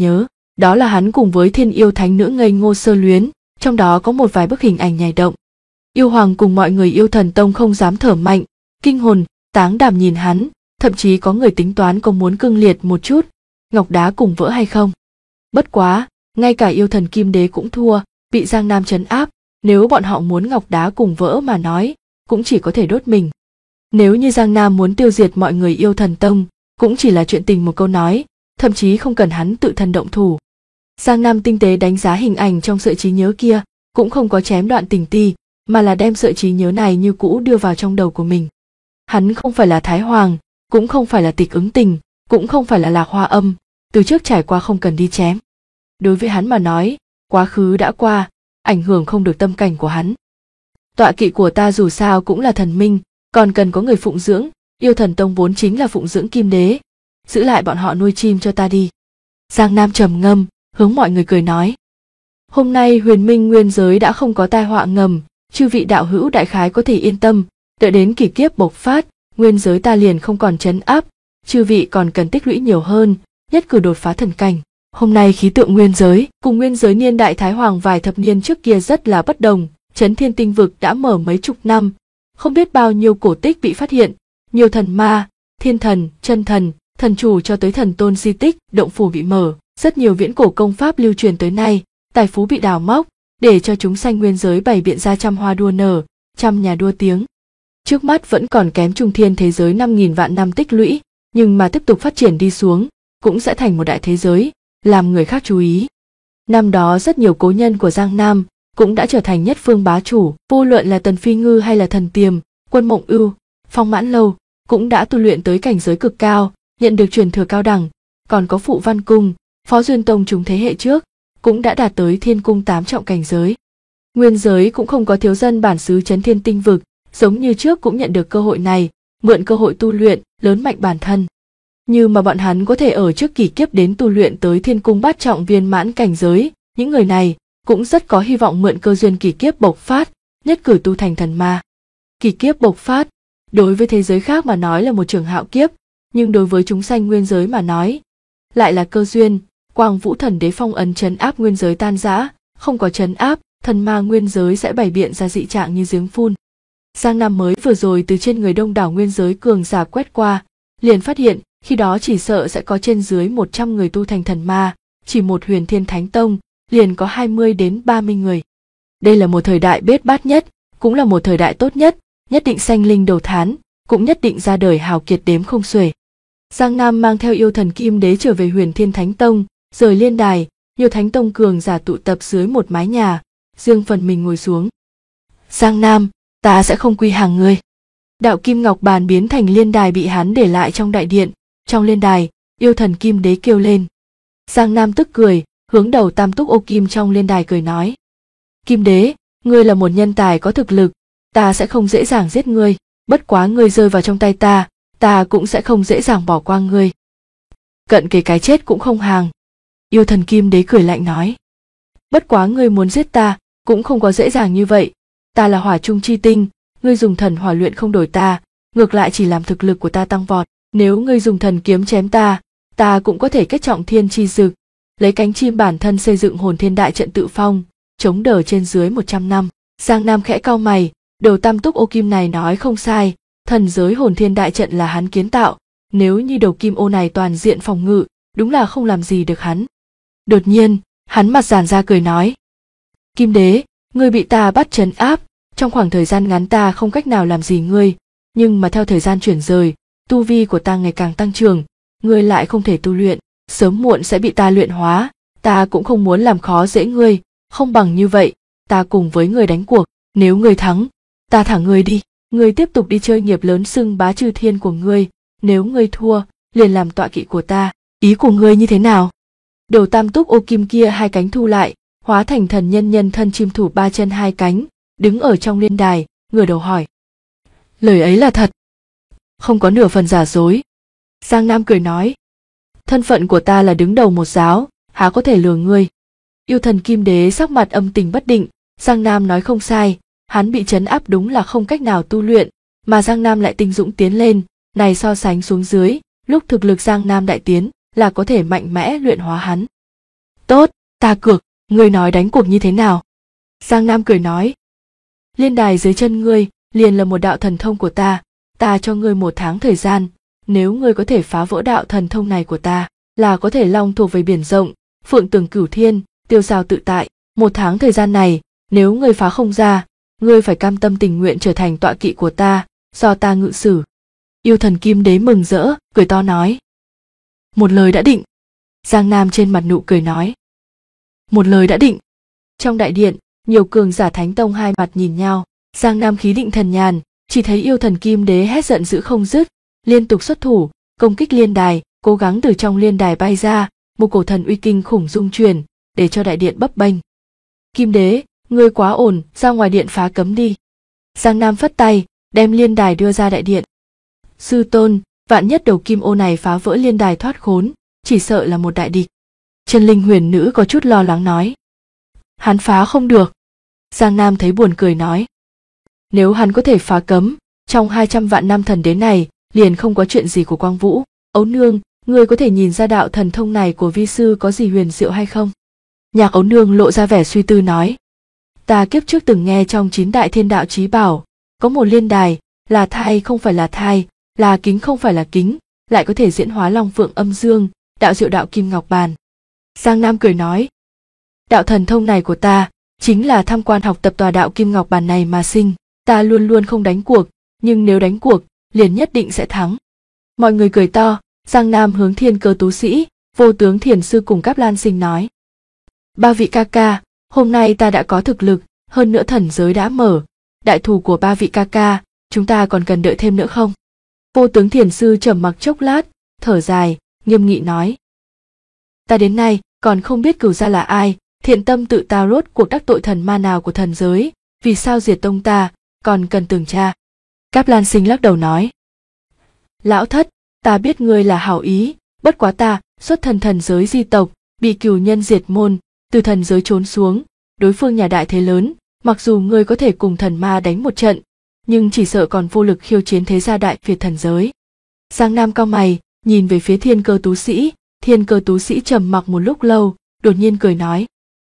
Đó là hắn cùng với thiên yêu thánh nữ ngây ngô sơ luyến, trong đó có một vài bức hình ảnh nhảy động. Yêu hoàng cùng mọi người yêu thần tông không dám thở mạnh, kinh hồn, táng đảm nhìn hắn, thậm chí có người tính toán có muốn cương liệt một chút, ngọc đá cùng vỡ hay không. Bất quá, ngay cả yêu thần kim đế cũng thua, bị Giang Nam trấn áp, nếu bọn họ muốn ngọc đá cùng vỡ mà nói, cũng chỉ có thể đốt mình. Nếu như Giang Nam muốn tiêu diệt mọi người yêu thần tông, cũng chỉ là chuyện tình một câu nói, thậm chí không cần hắn tự thân động thủ. Giang Nam tinh tế đánh giá hình ảnh trong sợi trí nhớ kia, cũng không có chém đoạn tình ti, mà là đem sợi trí nhớ này như cũ đưa vào trong đầu của mình. Hắn không phải là Thái Hoàng, cũng không phải là Tịch Ứng Tình, cũng không phải là Lạc Hoa Âm, từ trước trải qua không cần đi chém. Đối với hắn mà nói, quá khứ đã qua, ảnh hưởng không được tâm cảnh của hắn. Tọa kỵ của ta dù sao cũng là thần minh, còn cần có người phụng dưỡng, yêu thần tông vốn chính là phụng dưỡng kim đế, giữ lại bọn họ nuôi chim cho ta đi. Giang Nam trầm ngâm, hướng mọi người cười nói. Hôm nay huyền minh nguyên giới đã không có tai họa ngầm, chư vị đạo hữu đại khái có thể yên tâm, đợi đến kỷ kiếp bộc phát, nguyên giới ta liền không còn trấn áp, chư vị còn cần tích lũy nhiều hơn, nhất cử đột phá thần cảnh. Hôm nay khí tượng nguyên giới cùng nguyên giới niên đại Thái Hoàng vài thập niên trước kia rất là bất đồng, Chấn Thiên Tinh Vực đã mở mấy chục năm, không biết bao nhiêu cổ tích bị phát hiện, nhiều thần ma, thiên thần, chân thần, thần chủ cho tới thần tôn di tích, động phủ bị mở, rất nhiều viễn cổ công pháp lưu truyền tới nay, tài phú bị đào móc, để cho chúng sanh nguyên giới bày biện ra trăm hoa đua nở, trăm nhà đua tiếng. Trước mắt vẫn còn kém trung thiên thế giới 5.000 vạn năm tích lũy, nhưng mà tiếp tục phát triển đi xuống, cũng sẽ thành một đại thế giới, làm người khác chú ý. Năm đó rất nhiều cố nhân của Giang Nam cũng đã trở thành nhất phương bá chủ, vô luận là Tần Phi Ngư hay là Thần Tiềm, Quân Mộng Ưu, Phong Mãn Lâu cũng đã tu luyện tới cảnh giới cực cao, nhận được truyền thừa cao đẳng, còn có Phụ Văn Cung, Phó Duyên Tông chúng thế hệ trước cũng đã đạt tới Thiên Cung 8 trọng cảnh giới. Nguyên giới cũng không có thiếu dân bản xứ Chấn Thiên Tinh Vực, giống như trước cũng nhận được cơ hội này, mượn cơ hội tu luyện, lớn mạnh bản thân. Như mà bọn hắn có thể ở trước kỷ kiếp đến tu luyện tới Thiên Cung 8 trọng viên mãn cảnh giới, những người này cũng rất có hy vọng mượn cơ duyên kỷ kiếp bộc phát, nhất cử tu thành thần ma. Kỷ kiếp bộc phát, đối với thế giới khác mà nói là một trường hạo kiếp, nhưng đối với chúng sanh nguyên giới mà nói, lại là cơ duyên. Quang Vũ Thần Đế phong ấn trấn áp nguyên giới tan rã, không có trấn áp, thần ma nguyên giới sẽ bày biện ra dị trạng như giếng phun. Giang Nam mới vừa rồi từ trên người đông đảo nguyên giới cường giả quét qua, liền phát hiện khi đó chỉ sợ sẽ có trên dưới 100 người tu thành thần ma, chỉ một Huyền Thiên Thánh Tông liền có 20 đến 30 người. Đây là một thời đại bết bát nhất, cũng là một thời đại tốt nhất, nhất định sanh linh đầu thán, cũng nhất định ra đời hào kiệt đếm không xuể. Giang Nam mang theo yêu thần Kim Đế trở về Huyền Thiên Thánh Tông, rời liên đài, nhiều thánh tông cường giả tụ tập dưới một mái nhà, riêng phần mình ngồi xuống. Giang Nam, ta sẽ không quy hàng ngươi. Đạo kim ngọc bàn biến thành liên đài bị hắn để lại trong đại điện, trong liên đài, yêu thần Kim Đế kêu lên. Giang Nam tức cười, hướng đầu tam túc ô kim trong liên đài cười nói. Kim Đế, ngươi là một nhân tài có thực lực, ta sẽ không dễ dàng giết ngươi, bất quá ngươi rơi vào trong tay ta cũng sẽ không dễ dàng bỏ qua ngươi. Cận kề cái chết cũng không hàng. Yêu thần Kim Đế cười lạnh nói. Bất quá ngươi muốn giết ta, cũng không có dễ dàng như vậy. Ta là hỏa trung chi tinh, ngươi dùng thần hỏa luyện không đổi ta, ngược lại chỉ làm thực lực của ta tăng vọt. Nếu ngươi dùng thần kiếm chém ta cũng có thể kết trọng thiên chi dực, lấy cánh chim bản thân xây dựng hồn thiên đại trận tự phong, chống đỡ trên dưới 100 năm. Giang Nam khẽ cau mày, đầu tam túc ô kim này nói không sai, thần giới hồn thiên đại trận là hắn kiến tạo, nếu như đầu kim ô này toàn diện phòng ngự, đúng là không làm gì được hắn. Đột nhiên, hắn mặt giãn ra cười nói. Kim Đế, ngươi bị ta bắt trấn áp, trong khoảng thời gian ngắn ta không cách nào làm gì ngươi, nhưng mà theo thời gian chuyển rời, tu vi của ta ngày càng tăng trưởng, ngươi lại không thể tu luyện, sớm muộn sẽ bị ta luyện hóa, ta cũng không muốn làm khó dễ ngươi, không bằng như vậy, ta cùng với ngươi đánh cuộc, nếu ngươi thắng, ta thả ngươi đi, ngươi tiếp tục đi chơi nghiệp lớn xưng bá chư thiên của ngươi, nếu ngươi thua, liền làm tọa kỵ của ta, ý của ngươi như thế nào? Đầu tam túc ô kim kia hai cánh thu lại, hóa thành thần nhân nhân thân chim thủ ba chân hai cánh, đứng ở trong liên đài, ngửa đầu hỏi. Lời ấy là thật, không có nửa phần giả dối. Giang Nam cười nói. Thân phận của ta là đứng đầu một giáo, há có thể lừa ngươi. Yêu thần Kim Đế sắc mặt âm tình bất định, Giang Nam nói không sai, hắn bị trấn áp đúng là không cách nào tu luyện, mà Giang Nam lại tinh dũng tiến lên, này so sánh xuống dưới, lúc thực lực Giang Nam đại tiến, là có thể mạnh mẽ luyện hóa hắn. Tốt, ta cược, ngươi nói đánh cuộc như thế nào? Giang Nam cười nói. Liên đài dưới chân ngươi liền là một đạo thần thông của ta cho ngươi 1 tháng thời gian, nếu ngươi có thể phá vỡ đạo thần thông này của ta, là có thể long thuộc về biển rộng, phượng tường cửu thiên, tiêu dao tự tại. 1 tháng thời gian này, nếu ngươi phá không ra, ngươi phải cam tâm tình nguyện trở thành tọa kỵ của ta, do ta ngự sử. Yêu thần Kim Đế mừng rỡ, cười to nói. Một lời đã định. Giang Nam trên mặt nụ cười nói. Một lời đã định. Trong đại điện, nhiều cường giả Thánh Tông hai mặt nhìn nhau. Giang Nam khí định thần nhàn, chỉ thấy yêu thần Kim Đế hét giận dữ không dứt, liên tục xuất thủ, công kích liên đài, cố gắng từ trong liên đài bay ra, một cổ thần uy kinh khủng dung truyền, để cho đại điện bấp bênh. Kim Đế, ngươi quá ổn, ra ngoài điện phá cấm đi. Giang Nam phất tay, đem liên đài đưa ra đại điện. Sư tôn, vạn nhất đầu kim ô này phá vỡ liên đài thoát khốn, chỉ sợ là một đại địch. Chân linh huyền nữ có chút lo lắng nói. Hắn phá không được. Giang Nam thấy buồn cười nói. Nếu hắn có thể phá cấm, trong 200 vạn năm thần đế này, liền không có chuyện gì của Quang Vũ. Ấu nương, ngươi có thể nhìn ra đạo thần thông này của vi sư có gì huyền diệu hay không? Nhạc Ấu nương lộ ra vẻ suy tư nói. Ta kiếp trước từng nghe trong 9 đại thiên đạo chí bảo, có một liên đài, là thai không phải là thai, là kính không phải là kính, lại có thể diễn hóa long phượng âm dương, đạo diệu đạo kim ngọc bàn. Giang Nam cười nói. Đạo thần thông này của ta, chính là tham quan học tập tòa đạo kim ngọc bàn này mà sinh. Ta luôn luôn không đánh cuộc, nhưng nếu đánh cuộc, liền nhất định sẽ thắng. Mọi người cười to, Giang Nam hướng Thiên Cơ Tú Sĩ, Vô Tướng Thiền Sư cùng Cáp Lan Sinh nói. Ba vị ca ca, hôm nay ta đã có thực lực, hơn nữa thần giới đã mở, đại thù của ba vị ca ca, chúng ta còn cần đợi thêm nữa không? Vô Tướng Thiền Sư trầm mặc chốc lát, thở dài, nghiêm nghị nói. Ta đến nay còn không biết cửu gia là ai, thiện tâm tự ta rốt cuộc đắc tội thần ma nào của thần giới, vì sao diệt tông ta, còn cần tường tra. Cáp Lan Sinh lắc đầu nói. Lão thất, ta biết ngươi là hảo ý, bất quá ta xuất thân thần giới di tộc, bị cửu nhân diệt môn, từ thần giới trốn xuống, đối phương nhà đại thế lớn, mặc dù ngươi có thể cùng thần ma đánh một trận, nhưng chỉ sợ còn vô lực khiêu chiến thế gia đại Việt thần giới. Giang Nam cau mày, nhìn về phía Thiên Cơ Tú Sĩ, Thiên Cơ Tú Sĩ trầm mặc một lúc lâu, đột nhiên cười nói.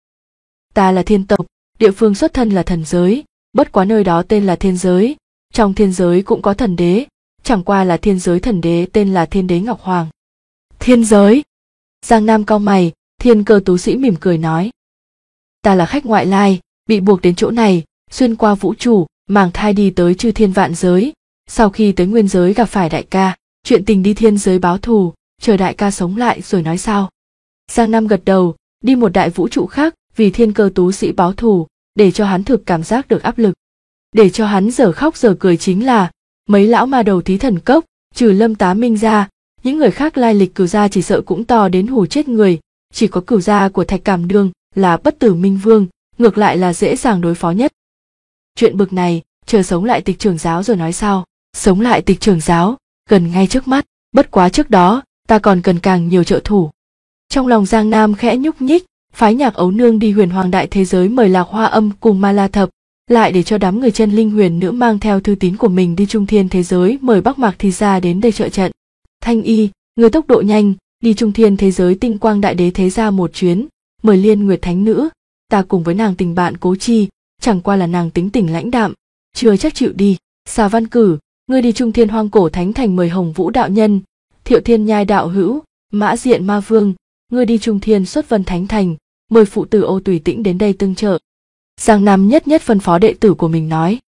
Ta là thiên tộc, địa phương xuất thân là thần giới, bất quá nơi đó tên là thiên giới, trong thiên giới cũng có thần đế, chẳng qua là thiên giới thần đế tên là Thiên Đế Ngọc Hoàng. Thiên giới? Giang Nam cau mày, Thiên Cơ Tú Sĩ mỉm cười nói. Ta là khách ngoại lai, bị buộc đến chỗ này, xuyên qua vũ trụ, màng thai đi tới chư thiên vạn giới, sau khi tới nguyên giới gặp phải đại ca, chuyện tình đi thiên giới báo thù, chờ đại ca sống lại rồi nói sao. Giang Nam gật đầu, đi một đại vũ trụ khác vì Thiên Cơ Tú Sĩ báo thù, để cho hắn thực cảm giác được áp lực. Để cho hắn giờ khóc giờ cười chính là, mấy lão ma đầu thí thần cốc, trừ Lâm Tá Minh ra, những người khác lai lịch cửu gia chỉ sợ cũng to đến hù chết người, chỉ có cửu gia của Thạch Cảm Đương là Bất Tử Minh Vương, ngược lại là dễ dàng đối phó nhất. Chuyện bực này, chờ sống lại Tịch Trưởng Giáo rồi nói sao. Sống lại Tịch Trưởng Giáo, gần ngay trước mắt, bất quá trước đó, ta còn cần càng nhiều trợ thủ. Trong lòng Giang Nam khẽ nhúc nhích, phái Nhạc Ấu nương đi Huyền Hoàng đại thế giới mời Lạc Hoa Âm cùng Ma La Thập, lại để cho đám người chân linh huyền nữ mang theo thư tín của mình đi Trung Thiên thế giới mời Bắc Mạc Thi gia đến đây trợ trận. Thanh Y, người tốc độ nhanh, đi Trung Thiên thế giới Tinh Quang đại đế thế gia một chuyến, mời Liên Nguyệt thánh nữ, ta cùng với nàng tình bạn Cố Chi, chẳng qua là nàng tính tình lãnh đạm, chưa chắc chịu đi. Xà Văn Cử, ngươi đi Trung Thiên Hoang Cổ Thánh thành mời Hồng Vũ đạo nhân, Thiệu Thiên Nhai đạo hữu, Mã Diện ma vương, ngươi đi Trung Thiên Xuất Vân Thánh thành, mời phụ tử Ô Tùy Tĩnh đến đây tương trợ. Giang Nam nhất nhất phân phó đệ tử của mình nói.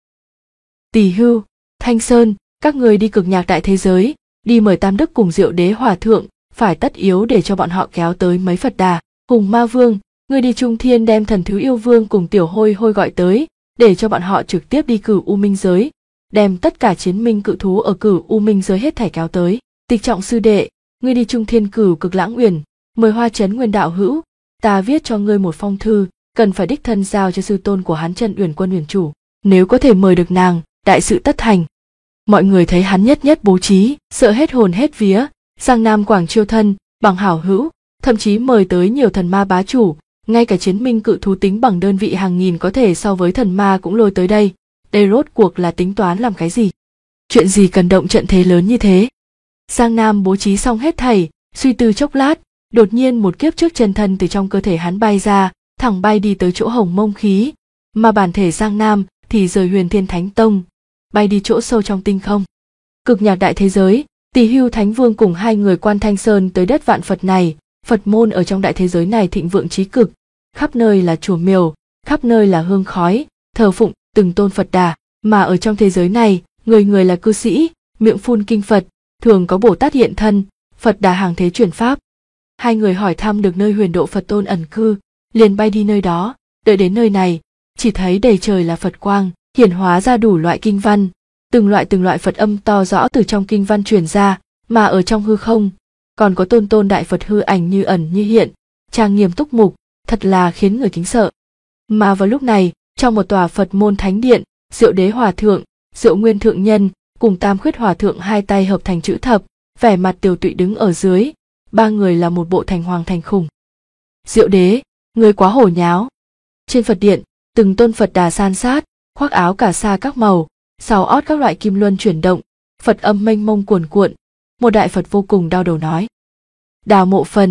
Tỳ Hưu, Thanh Sơn, các người đi Cực Nhạc đại thế giới, đi mời Tam Đức cùng Diệu Đế hòa thượng, phải tất yếu để cho bọn họ kéo tới mấy Phật Đà. Cùng Ma Vương, ngươi đi Trung Thiên đem Thần Thứ Yêu Vương cùng Tiểu Hôi Hôi gọi tới, để cho bọn họ trực tiếp đi Cửu U Minh giới, đem tất cả chiến minh cự thú ở Cửu U Minh giới hết thảy kéo tới. Tịch Trọng sư đệ, ngươi đi Trung Thiên Cửu Cực Lãng Uyển, mời Hoa Chấn Nguyên đạo hữu, ta viết cho ngươi một phong thư, cần phải đích thân giao cho sư tôn của hắn Chân Uyển Quân Uyển chủ, nếu có thể mời được nàng, đại sự tất thành. Mọi người thấy hắn nhất nhất bố trí, sợ hết hồn hết vía, Giang Nam Quảng chiêu thân, bằng hảo hữu, thậm chí mời tới nhiều thần ma bá chủ, ngay cả chiến minh cự thú tính bằng đơn vị hàng nghìn có thể so với thần ma cũng lôi tới đây. Đây rốt cuộc là tính toán làm cái gì? Chuyện gì cần động trận thế lớn như thế? Giang Nam bố trí xong hết thảy, suy tư chốc lát, Đột nhiên một kiếp trước chân thân từ trong cơ thể hắn bay ra, thẳng bay đi tới chỗ Hồng Mông khí, mà bản thể Giang Nam thì rời Huyền Thiên Thánh Tông, bay đi chỗ sâu trong tinh không. Cực nhạc đại thế giới, Tỳ Hưu Thánh Vương cùng hai người Quan Thanh Sơn tới đất vạn Phật này. Phật môn ở trong đại thế giới này thịnh vượng chí cực, khắp nơi là chùa miếu, khắp nơi là hương khói, thờ phụng từng tôn Phật Đà, mà ở trong thế giới này, người người là cư sĩ, miệng phun kinh Phật, thường có Bồ Tát hiện thân, Phật Đà hàng thế truyền pháp. Hai người hỏi thăm được nơi Huyền Độ Phật Tôn ẩn cư, liền bay đi nơi đó, đợi đến nơi này, chỉ thấy đầy trời là Phật quang, hiển hóa ra đủ loại kinh văn, từng loại Phật âm to rõ từ trong kinh văn truyền ra, mà ở trong hư không còn có tôn tôn đại Phật hư ảnh như ẩn như hiện, trang nghiêm túc mục, thật là khiến người kính sợ. Mà vào lúc này, trong một tòa Phật môn thánh điện, Diệu Đế Hòa Thượng, Diệu Nguyên Thượng Nhân cùng Tam Khuyết Hòa Thượng hai tay hợp thành chữ thập, vẻ mặt tiều tụy đứng ở dưới, ba người là một bộ thành hoàng thành khủng. Diệu Đế, người quá hổ nháo. Trên Phật điện, từng tôn Phật Đà san sát, khoác áo cà sa các màu, sau ót các loại kim luân chuyển động, Phật âm mênh mông cuồn cuộn. Một đại Phật vô cùng đau đầu nói: Đào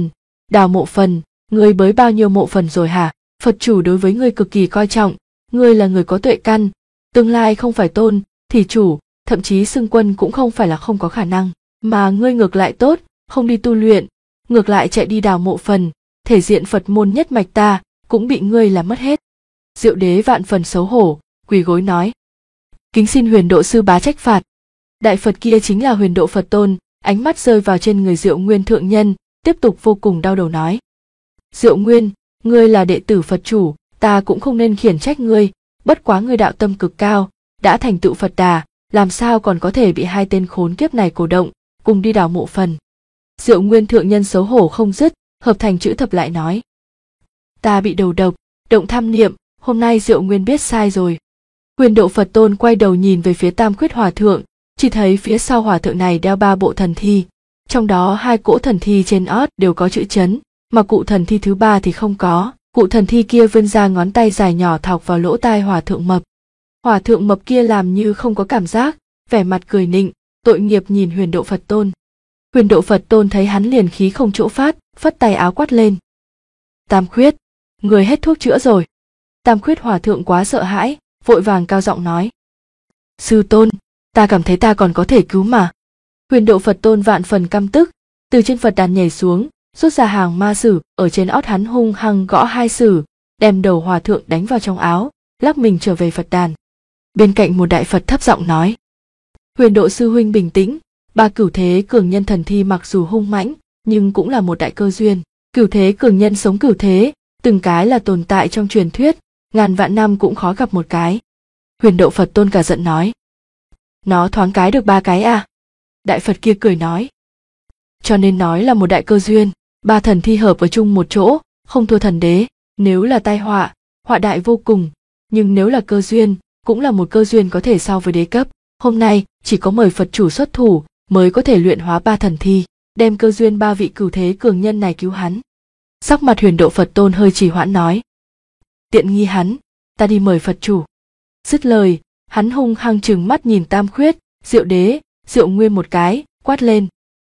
mộ phần, ngươi bới bao nhiêu mộ phần rồi hả? Phật chủ đối với ngươi cực kỳ coi trọng, ngươi là người có tuệ căn, tương lai không phải tôn thì chủ, thậm chí xưng quân cũng không phải là không có khả năng, mà ngươi ngược lại tốt, không đi tu luyện, ngược lại chạy đi đào mộ phần, thể diện Phật môn nhất mạch ta cũng bị ngươi làm mất hết. Diệu Đế vạn phần xấu hổ, quỳ gối nói: Kính xin Huyền Độ sư bá trách phạt. Đại Phật kia chính là Huyền Độ Phật Tôn, ánh mắt rơi vào trên người Diệu Nguyên Thượng Nhân, tiếp tục vô cùng đau đầu nói: Diệu Nguyên, ngươi là đệ tử Phật chủ, ta cũng không nên khiển trách ngươi, bất quá ngươi đạo tâm cực cao, đã thành tựu Phật Đà, làm sao còn có thể bị hai tên khốn kiếp này cổ động, cùng đi đào mộ phần. Diệu Nguyên Thượng Nhân xấu hổ không dứt, hợp thành chữ thập lại nói: Ta bị đầu độc, động tham niệm, hôm nay Diệu Nguyên biết sai rồi. Huyền Độ Phật Tôn quay đầu nhìn về phía Tam Khuyết Hòa Thượng, chỉ thấy phía sau hòa thượng này đeo ba bộ thần thi, trong đó hai cỗ thần thi trên ót đều có chữ chấn, mà cụ thần thi thứ ba thì không có. Cụ thần thi kia vươn ra ngón tay dài nhỏ thọc vào lỗ tai hòa thượng mập. Hòa thượng mập kia làm như không có cảm giác, vẻ mặt cười nịnh, tội nghiệp nhìn Huyền Độ Phật Tôn. Huyền Độ Phật Tôn thấy hắn liền khí không chỗ phát, phất tay áo quát lên: Tam Khuyết, người hết thuốc chữa rồi. Tam Khuyết Hòa Thượng quá sợ hãi, vội vàng cao giọng nói: Sư Tôn, ta cảm thấy ta còn có thể cứu mà. Huyền Độ Phật Tôn vạn phần căm tức, từ trên Phật đàn nhảy xuống, rút ra hàng ma sử, ở trên ót hắn hung hăng gõ hai sử, đem đầu hòa thượng đánh vào trong áo, lắc mình trở về Phật đàn. Bên cạnh một đại Phật thấp giọng nói: Huyền Độ sư huynh bình tĩnh, ba cửu thế cường nhân thần thi mặc dù hung mãnh, nhưng cũng là một đại cơ duyên. Cửu thế cường nhân sống cửu thế, từng cái là tồn tại trong truyền thuyết, ngàn vạn năm cũng khó gặp một cái. Huyền Độ Phật Tôn cả giận nói: Nó thoáng cái được ba cái à? Đại Phật kia cười nói: Cho nên nói là một đại cơ duyên, ba thần thi hợp ở chung một chỗ, không thua thần đế. Nếu là tai họa, họa đại vô cùng, nhưng nếu là cơ duyên, cũng là một cơ duyên có thể so với đế cấp. Hôm nay chỉ có mời Phật chủ xuất thủ mới có thể luyện hóa ba thần thi, đem cơ duyên ba vị cửu thế cường nhân này cứu hắn. Sắc mặt Huyền Độ Phật Tôn hơi trì hoãn nói: Tiện nghi hắn, ta đi mời Phật chủ. Dứt lời, hắn hung hăng trừng mắt nhìn Tam Khuyết, Diệu Đế, Diệu Nguyên một cái, quát lên: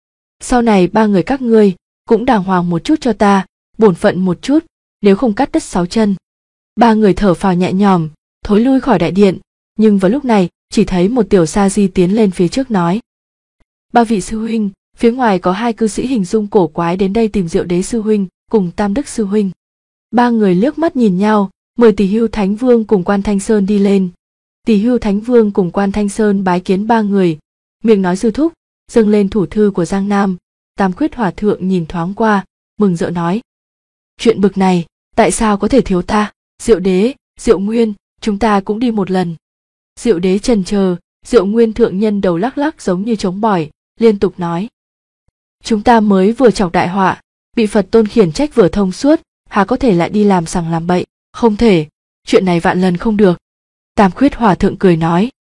Sau này ba người các ngươi cũng đàng hoàng một chút cho ta, bổn phận một chút, nếu không cắt đứt sáu chân. Ba người thở phào nhẹ nhõm, thối lui khỏi đại điện, nhưng vào lúc này chỉ thấy một tiểu sa di tiến lên phía trước nói: Ba vị sư huynh, phía ngoài có hai cư sĩ hình dung cổ quái đến đây tìm Diệu Đế sư huynh cùng Tam Đức sư huynh. Ba người liếc mắt nhìn nhau, mời Tỳ Hưu Thánh Vương cùng Quan Thanh Sơn đi lên. Tỳ Hưu Thánh Vương cùng Quan Thanh Sơn bái kiến ba người, miệng nói sư thúc, dâng lên thủ thư của Giang Nam. Tam Khuyết Hòa Thượng nhìn thoáng qua, mừng rỡ nói: Chuyện bực này, tại sao có thể thiếu ta? Diệu Đế, Diệu Nguyên, chúng ta cũng đi một lần. Diệu Đế chần chờ, Diệu Nguyên Thượng Nhân đầu lắc lắc giống như trống bỏi, liên tục nói: Chúng ta mới vừa chọc đại họa, bị Phật Tôn khiển trách vừa thông suốt, há có thể lại đi làm sằng làm bậy? Không thể, chuyện này vạn lần không được. Tam Khuyết Hòa Thượng cười nói: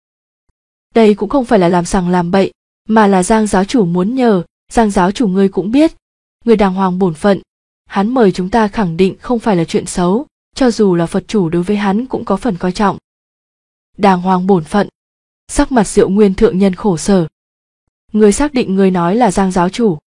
Đây cũng không phải là làm sằng làm bậy, mà là Giang giáo chủ muốn nhờ. Giang giáo chủ ngươi cũng biết, người đàng hoàng bổn phận, hắn mời chúng ta khẳng định không phải là chuyện xấu, cho dù là Phật chủ đối với hắn cũng có phần coi trọng. Đàng hoàng bổn phận. Sắc mặt Diệu Nguyên Thượng Nhân khổ sở: Ngươi xác định ngươi nói là Giang giáo chủ?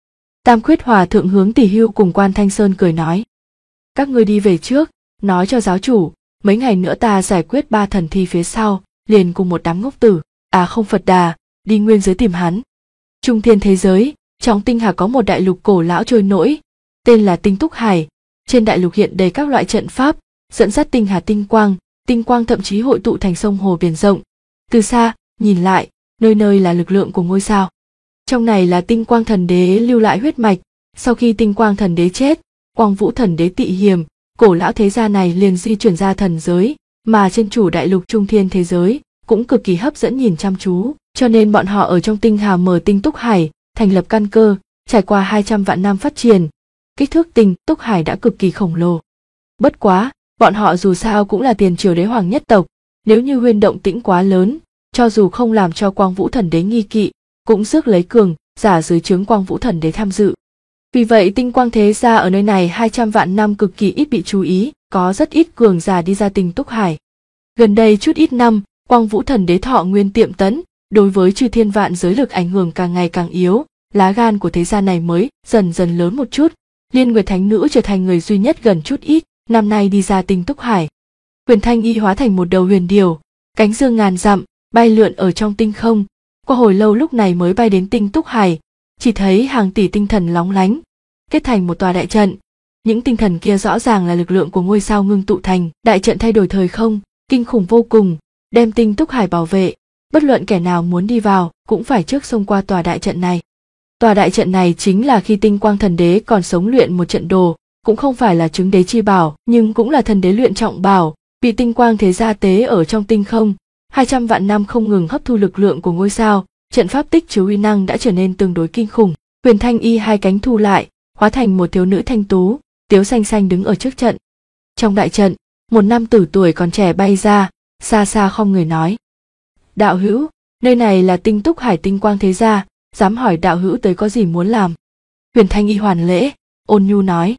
Tam Khuyết Hòa thượng hướng Tỷ Hưu cùng Quan Thanh Sơn cười nói: các ngươi đi về trước, nói cho giáo chủ, mấy ngày nữa ta giải quyết 3 thần thi phía sau, liền cùng một đám ngốc tử, không Phật Đà, đi nguyên giới tìm hắn. Trung thiên thế giới, trong tinh hà có một đại lục cổ lão trôi nổi, tên là Tinh Túc Hải. Trên đại lục hiện đầy các loại trận pháp, dẫn dắt tinh hà tinh quang thậm chí hội tụ thành sông hồ biển rộng. Từ xa, nhìn lại, nơi nơi là lực lượng của ngôi sao. Trong này là Tinh Quang Thần Đế lưu lại huyết mạch, sau khi Tinh Quang Thần Đế chết, Quang Vũ Thần Đế tị hiềm, cổ lão thế gia này liền di chuyển ra thần giới, mà trên chủ đại lục trung thiên thế giới cũng cực kỳ hấp dẫn nhìn chăm chú, cho nên bọn họ ở trong tinh hà mở Tinh Túc Hải, thành lập căn cơ, trải qua 200 vạn năm phát triển. Kích thước Tinh Túc Hải đã cực kỳ khổng lồ. Bất quá, bọn họ dù sao cũng là tiền triều đế hoàng nhất tộc, nếu như huyên động tĩnh quá lớn, cho dù không làm cho Quang Vũ Thần Đế nghi kỵ, cũng rước lấy cường giả dưới trướng Quang Vũ Thần Đế tham dự. Vì vậy Tinh Quang thế gia ở nơi này 200 vạn năm cực kỳ ít bị chú ý, có rất ít cường giả đi ra Tinh Túc Hải. Gần đây chút ít năm, Quang Vũ Thần Đế thọ nguyên tiệm tẫn, đối với chư thiên vạn giới lực ảnh hưởng càng ngày càng yếu, lá gan của thế gia này mới dần dần lớn một chút. Liên Nguyệt Thánh Nữ trở thành người duy nhất gần chút ít năm nay đi ra Tinh Túc Hải. Huyền Thanh Y hóa thành một đầu huyền điểu, cánh dương ngàn dặm, bay lượn ở trong tinh không. Qua hồi lâu lúc này mới bay đến Tinh Túc Hải, chỉ thấy hàng tỷ tinh thần lóng lánh, kết thành một tòa đại trận. Những tinh thần kia rõ ràng là lực lượng của ngôi sao ngưng tụ thành. Đại trận thay đổi thời không, kinh khủng vô cùng, đem Tinh Túc Hải bảo vệ. Bất luận kẻ nào muốn đi vào cũng phải trước xông qua tòa đại trận này. Tòa đại trận này chính là khi Tinh Quang Thần Đế còn sống luyện một trận đồ, cũng không phải là chứng đế chi bảo, nhưng cũng là thần đế luyện trọng bảo, bị Tinh Quang thế gia tế ở trong tinh không. 200 vạn năm không ngừng hấp thu lực lượng của ngôi sao, trận pháp tích chứa uy năng đã trở nên tương đối kinh khủng. Huyền Thanh Y hai cánh thu lại, hóa thành một thiếu nữ thanh tú, tiếu xanh xanh đứng ở trước trận. Trong đại trận, một nam tử tuổi còn trẻ bay ra, xa xa không người nói: đạo hữu, nơi này là Tinh Túc Hải Tinh Quang thế gia, dám hỏi đạo hữu tới có gì muốn làm? Huyền Thanh Y hoàn lễ, ôn nhu nói: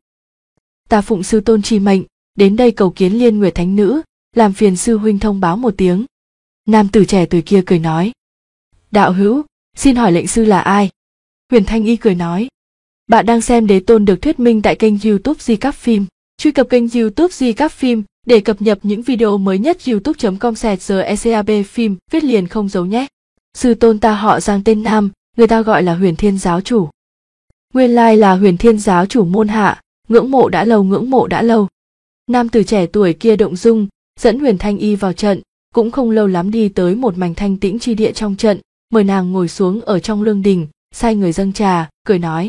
ta phụng sư tôn chi mệnh, đến đây cầu kiến Liên Nguyệt Thánh Nữ, làm phiền sư huynh thông báo một tiếng. Nam tử trẻ tuổi kia cười nói: đạo hữu, xin hỏi lệnh sư là ai? Huyền Thanh Y cười nói: bạn đang xem Đế Tôn được thuyết minh tại kênh YouTube Di Các Phim. Truy cập kênh YouTube Di Các Phim để cập nhật những video mới nhất. youtube.com/GECAB phim viết liền không giấu nhé. Sư tôn ta họ Giang tên Nam, người ta gọi là Huyền Thiên giáo chủ. Nguyên lai là Huyền Thiên giáo chủ môn hạ, ngưỡng mộ đã lâu. Nam tử trẻ tuổi kia động dung, dẫn Huyền Thanh Y vào trận, cũng không lâu lắm đi tới một mảnh thanh tĩnh chi địa trong trận, mời nàng ngồi xuống ở trong lương đình, sai người dâng trà, cười nói: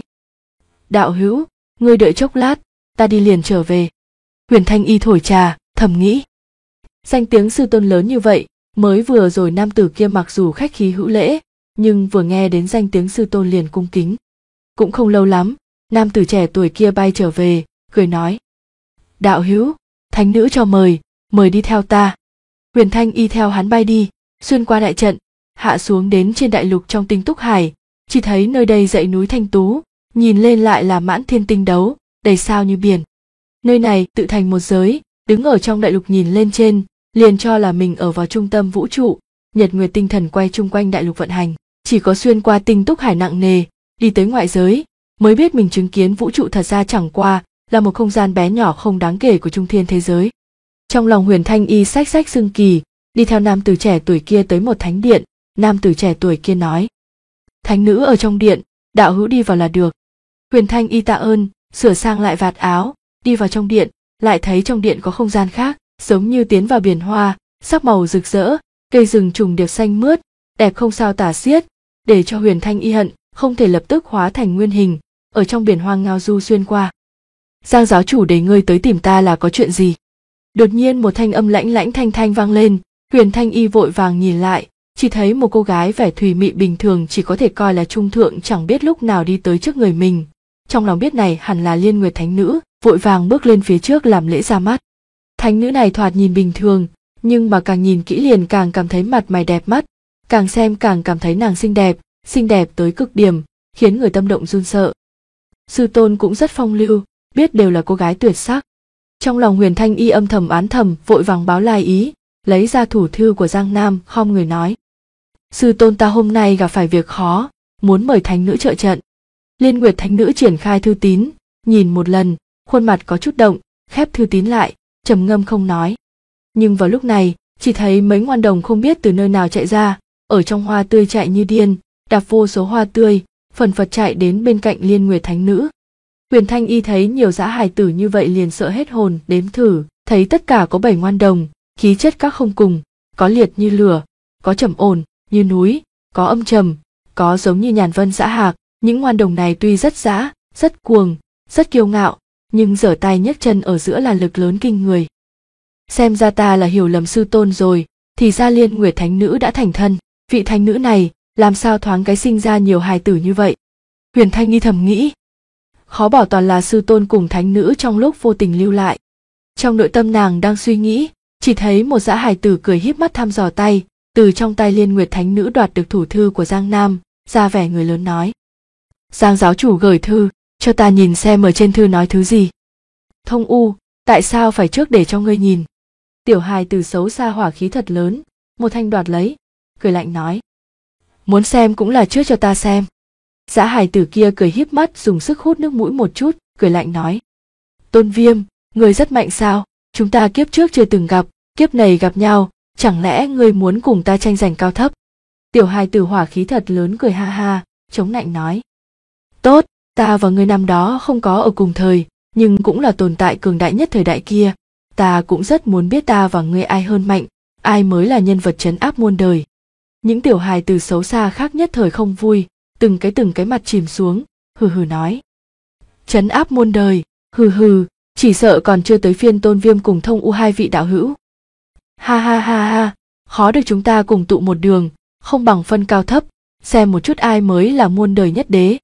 đạo hữu, ngươi đợi chốc lát, ta đi liền trở về. Huyền Thanh Y thổi trà, thầm nghĩ: danh tiếng sư tôn lớn như vậy, mới vừa rồi nam tử kia mặc dù khách khí hữu lễ, nhưng vừa nghe đến danh tiếng sư tôn liền cung kính. Cũng không lâu lắm, nam tử trẻ tuổi kia bay trở về, cười nói: đạo hữu, thánh nữ cho mời đi theo ta. Huyền Thanh Y theo hắn bay đi, xuyên qua đại trận, hạ xuống đến trên đại lục trong Tinh Túc Hải, chỉ thấy nơi đây dãy núi thanh tú, nhìn lên lại là mãn thiên tinh đấu, đầy sao như biển. Nơi này tự thành một giới, đứng ở trong đại lục nhìn lên trên, liền cho là mình ở vào trung tâm vũ trụ, nhật nguyệt tinh thần quay chung quanh đại lục vận hành. Chỉ có xuyên qua Tinh Túc Hải nặng nề, đi tới ngoại giới, mới biết mình chứng kiến vũ trụ thật ra chẳng qua là một không gian bé nhỏ không đáng kể của trung thiên thế giới. Trong lòng Huyền Thanh Y xách xách xưng kỳ, đi theo nam tử trẻ tuổi kia tới một thánh điện. Nam tử trẻ tuổi kia nói: thánh nữ ở trong điện, đạo hữu đi vào là được. Huyền Thanh Y tạ ơn, sửa sang lại vạt áo, đi vào trong điện, lại thấy trong điện có không gian khác, giống như tiến vào biển hoa, sắc màu rực rỡ, cây rừng trùng điệp xanh mướt, đẹp không sao tả xiết, để cho Huyền Thanh Y hận không thể lập tức hóa thành nguyên hình, ở trong biển hoa ngao du xuyên qua. Giang giáo chủ để ngươi tới tìm ta là có chuyện gì? Đột nhiên một thanh âm lãnh lãnh thanh thanh vang lên. Huyền Thanh Y vội vàng nhìn lại, chỉ thấy một cô gái vẻ thùy mị bình thường chỉ có thể coi là trung thượng chẳng biết lúc nào đi tới trước người mình. Trong lòng biết này hẳn là Liên Nguyệt Thánh Nữ, vội vàng bước lên phía trước làm lễ ra mắt. Thánh nữ này thoạt nhìn bình thường, nhưng mà càng nhìn kỹ liền càng cảm thấy mặt mày đẹp mắt, càng xem càng cảm thấy nàng xinh đẹp tới cực điểm, khiến người tâm động run sợ. Sư tôn cũng rất phong lưu, biết đều là cô gái tuyệt sắc. Trong lòng Huyền Thanh Y âm thầm oán thầm, vội vàng báo lai ý, lấy ra thủ thư của Giang Nam, khom người nói: sư tôn ta hôm nay gặp phải việc khó, muốn mời thánh nữ trợ trận. Liên Nguyệt Thánh Nữ triển khai thư tín, nhìn một lần, khuôn mặt có chút động, khép thư tín lại, trầm ngâm không nói. Nhưng vào lúc này, chỉ thấy mấy ngoan đồng không biết từ nơi nào chạy ra, ở trong hoa tươi chạy như điên, đạp vô số hoa tươi, phần phật chạy đến bên cạnh Liên Nguyệt Thánh Nữ. Huyền Thanh Y thấy nhiều dã hài tử như vậy liền sợ hết hồn, đếm thử, thấy tất cả có 7 ngoan đồng, khí chất các không cùng, có liệt như lửa, có trầm ổn như núi, có âm trầm, có giống như nhàn vân dã hạc. Những ngoan đồng này tuy rất dã, rất cuồng, rất kiêu ngạo, nhưng giở tay nhấc chân ở giữa là lực lớn kinh người. Xem ra ta là hiểu lầm sư tôn rồi, thì ra Liên Nguyệt Thánh Nữ đã thành thân. Vị thánh nữ này làm sao thoáng cái sinh ra nhiều hài tử như vậy? Huyền Thanh nghi thầm nghĩ. Khó bảo toàn là sư tôn cùng thánh nữ trong lúc vô tình lưu lại. Trong nội tâm nàng đang suy nghĩ, chỉ thấy một dã hài tử cười híp mắt thăm dò tay, từ trong tay Liên Nguyệt Thánh Nữ đoạt được thủ thư của Giang Nam, ra vẻ người lớn nói. Giang giáo chủ gửi thư, cho ta nhìn xem ở trên thư nói thứ gì. Thông U, tại sao phải trước để cho ngươi nhìn? Tiểu hài tử xấu xa hỏa khí thật lớn, một thanh đoạt lấy, cười lạnh nói. Muốn xem cũng là trước cho ta xem. Dã hài tử kia cười híp mắt dùng sức hút nước mũi một chút, cười lạnh nói. Tôn Viêm, ngươi rất mạnh sao? Chúng ta kiếp trước chưa từng gặp, kiếp này gặp nhau, chẳng lẽ ngươi muốn cùng ta tranh giành cao thấp? Tiểu hài tử hỏa khí thật lớn cười ha ha, chống nạnh nói. Tốt, ta và ngươi năm đó không có ở cùng thời, nhưng cũng là tồn tại cường đại nhất thời đại kia. Ta cũng rất muốn biết ta và ngươi ai hơn mạnh, ai mới là nhân vật trấn áp muôn đời. Những tiểu hài tử xấu xa khác nhất thời không vui, từng cái mặt chìm xuống, hừ hừ nói. Trấn áp muôn đời, hừ hừ, chỉ sợ còn chưa tới phiên Tôn Viêm cùng Thông U hai vị đạo hữu. Ha ha ha ha, khó được chúng ta cùng tụ một đường, không bằng phân cao thấp, xem một chút ai mới là muôn đời nhất đế.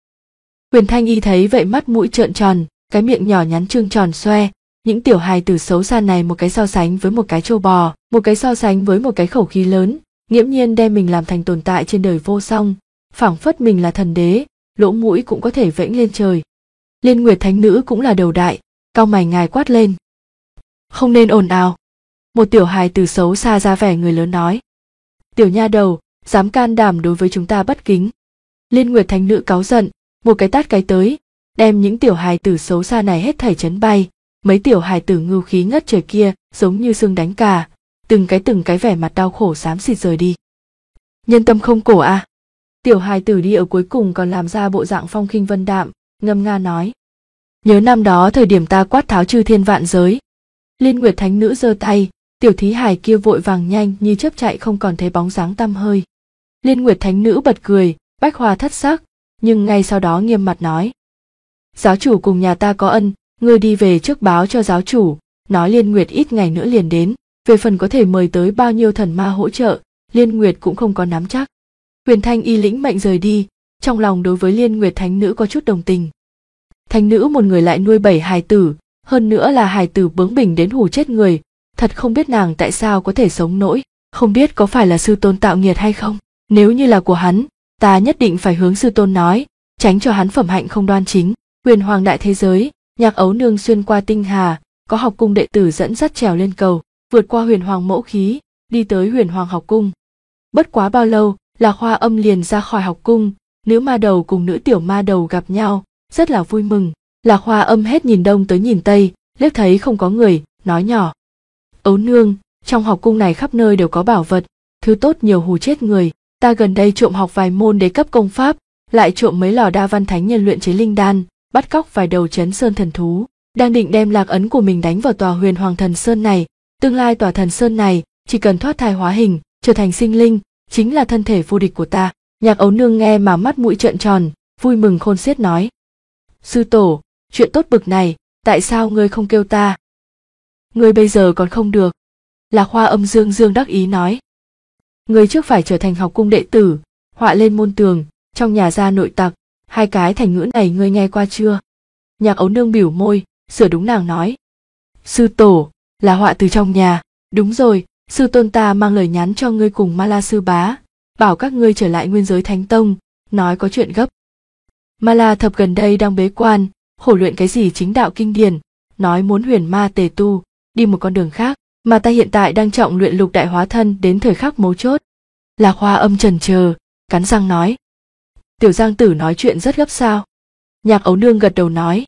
Huyền Thanh Y thấy vậy mắt mũi trợn tròn, cái miệng nhỏ nhắn trương tròn xoe, những tiểu hài tử xấu xa này một cái so sánh với một cái trâu bò, một cái so sánh với một cái khẩu khí lớn, nghiễm nhiên đem mình làm thành tồn tại trên đời vô song, phảng phất mình là thần đế, lỗ mũi cũng có thể vẫy lên trời. Liên Nguyệt Thánh Nữ cũng là đầu đại, cau mày ngài quát lên. Không nên ồn ào. Một tiểu hài tử xấu xa ra vẻ người lớn nói. Tiểu nha đầu, dám can đảm đối với chúng ta bất kính. Liên Nguyệt Thánh Nữ cáu giận, một cái tát cái tới, đem những tiểu hài tử xấu xa này hết thảy chấn bay. Mấy tiểu hài tử ngưu khí ngất trời kia giống như xương đánh cả, từng cái vẻ mặt đau khổ xám xịt rời đi. Nhân tâm không cổ à? Tiểu hài tử đi ở cuối cùng còn làm ra bộ dạng phong khinh vân đạm, ngâm nga nói. Nhớ năm đó thời điểm ta quát tháo chư thiên vạn giới. Liên Nguyệt Thánh Nữ giơ tay, tiểu thí hài kia vội vàng nhanh như chớp chạy không còn thấy bóng dáng tăm hơi. Liên Nguyệt Thánh Nữ bật cười, bách hoa thất sắc, nhưng ngay sau đó nghiêm mặt nói. Giáo chủ cùng nhà ta có ân, ngươi đi về trước báo cho giáo chủ, nói Liên Nguyệt ít ngày nữa liền đến, về phần có thể mời tới bao nhiêu thần ma hỗ trợ, Liên Nguyệt cũng không có nắm chắc. Huyền Thanh Y lĩnh mệnh rời đi, trong lòng đối với Liên Nguyệt Thánh Nữ có chút đồng tình. Thánh nữ một người lại nuôi 7 hài tử, hơn nữa là hài tử bướng bỉnh đến hù chết người, thật không biết nàng tại sao có thể sống nổi, không biết có phải là sư tôn tạo nghiệt hay không. Nếu như là của hắn, ta nhất định phải hướng sư tôn nói, tránh cho hắn phẩm hạnh không đoan chính. Huyền hoàng đại thế giới, Nhạc Ấu Nương xuyên qua tinh hà, có học cung đệ tử dẫn dắt trèo lên cầu, vượt qua huyền hoàng mẫu khí, đi tới huyền hoàng học cung. Bất quá bao lâu, Lạc Hoa Âm liền ra khỏi học cung, nữ ma đầu cùng nữ tiểu ma đầu gặp nhau, rất là vui mừng. Lạc Hoa Âm hết nhìn đông tới nhìn tây, liếc thấy không có người, nói nhỏ. Ấu Nương, trong học cung này khắp nơi đều có bảo vật, thứ tốt nhiều hù chết người, ta gần đây trộm học vài môn đế cấp công pháp, lại trộm mấy lò đa văn thánh nhân luyện chế linh đan, bắt cóc vài đầu chấn sơn thần thú, đang định đem lạc ấn của mình đánh vào tòa huyền hoàng thần sơn này, tương lai tòa thần sơn này chỉ cần thoát thai hóa hình, trở thành sinh linh, chính là thân thể vô địch của ta. Nhạc Ấu Nương nghe mà mắt mũi trợn tròn, vui mừng khôn xiết nói. Sư tổ, chuyện tốt bực này, tại sao ngươi không kêu ta? Ngươi bây giờ còn không được. Lạc Hoa Âm dương dương đắc ý nói. Ngươi trước phải trở thành học cung đệ tử, họa lên môn tường, trong nhà ra nội tặc, hai cái thành ngữ này ngươi nghe qua chưa? Nhạc Ấu Nương biểu môi, sửa đúng nàng nói. Sư tổ, là họa từ trong nhà, đúng rồi, sư tôn ta mang lời nhắn cho ngươi cùng Ma La sư bá, bảo các ngươi trở lại Nguyên Giới Thánh Tông, nói có chuyện gấp. Ma La thập gần đây đang bế quan, khổ luyện cái gì chính đạo kinh điển, nói muốn huyền ma tề tu, đi một con đường khác, mà ta hiện tại đang trọng luyện lục đại hóa thân đến thời khắc mấu chốt. Lạc Hoa Âm chần chờ, cắn răng nói. Tiểu Giang Tử nói chuyện rất gấp sao? Nhạc Ấu Nương gật đầu nói.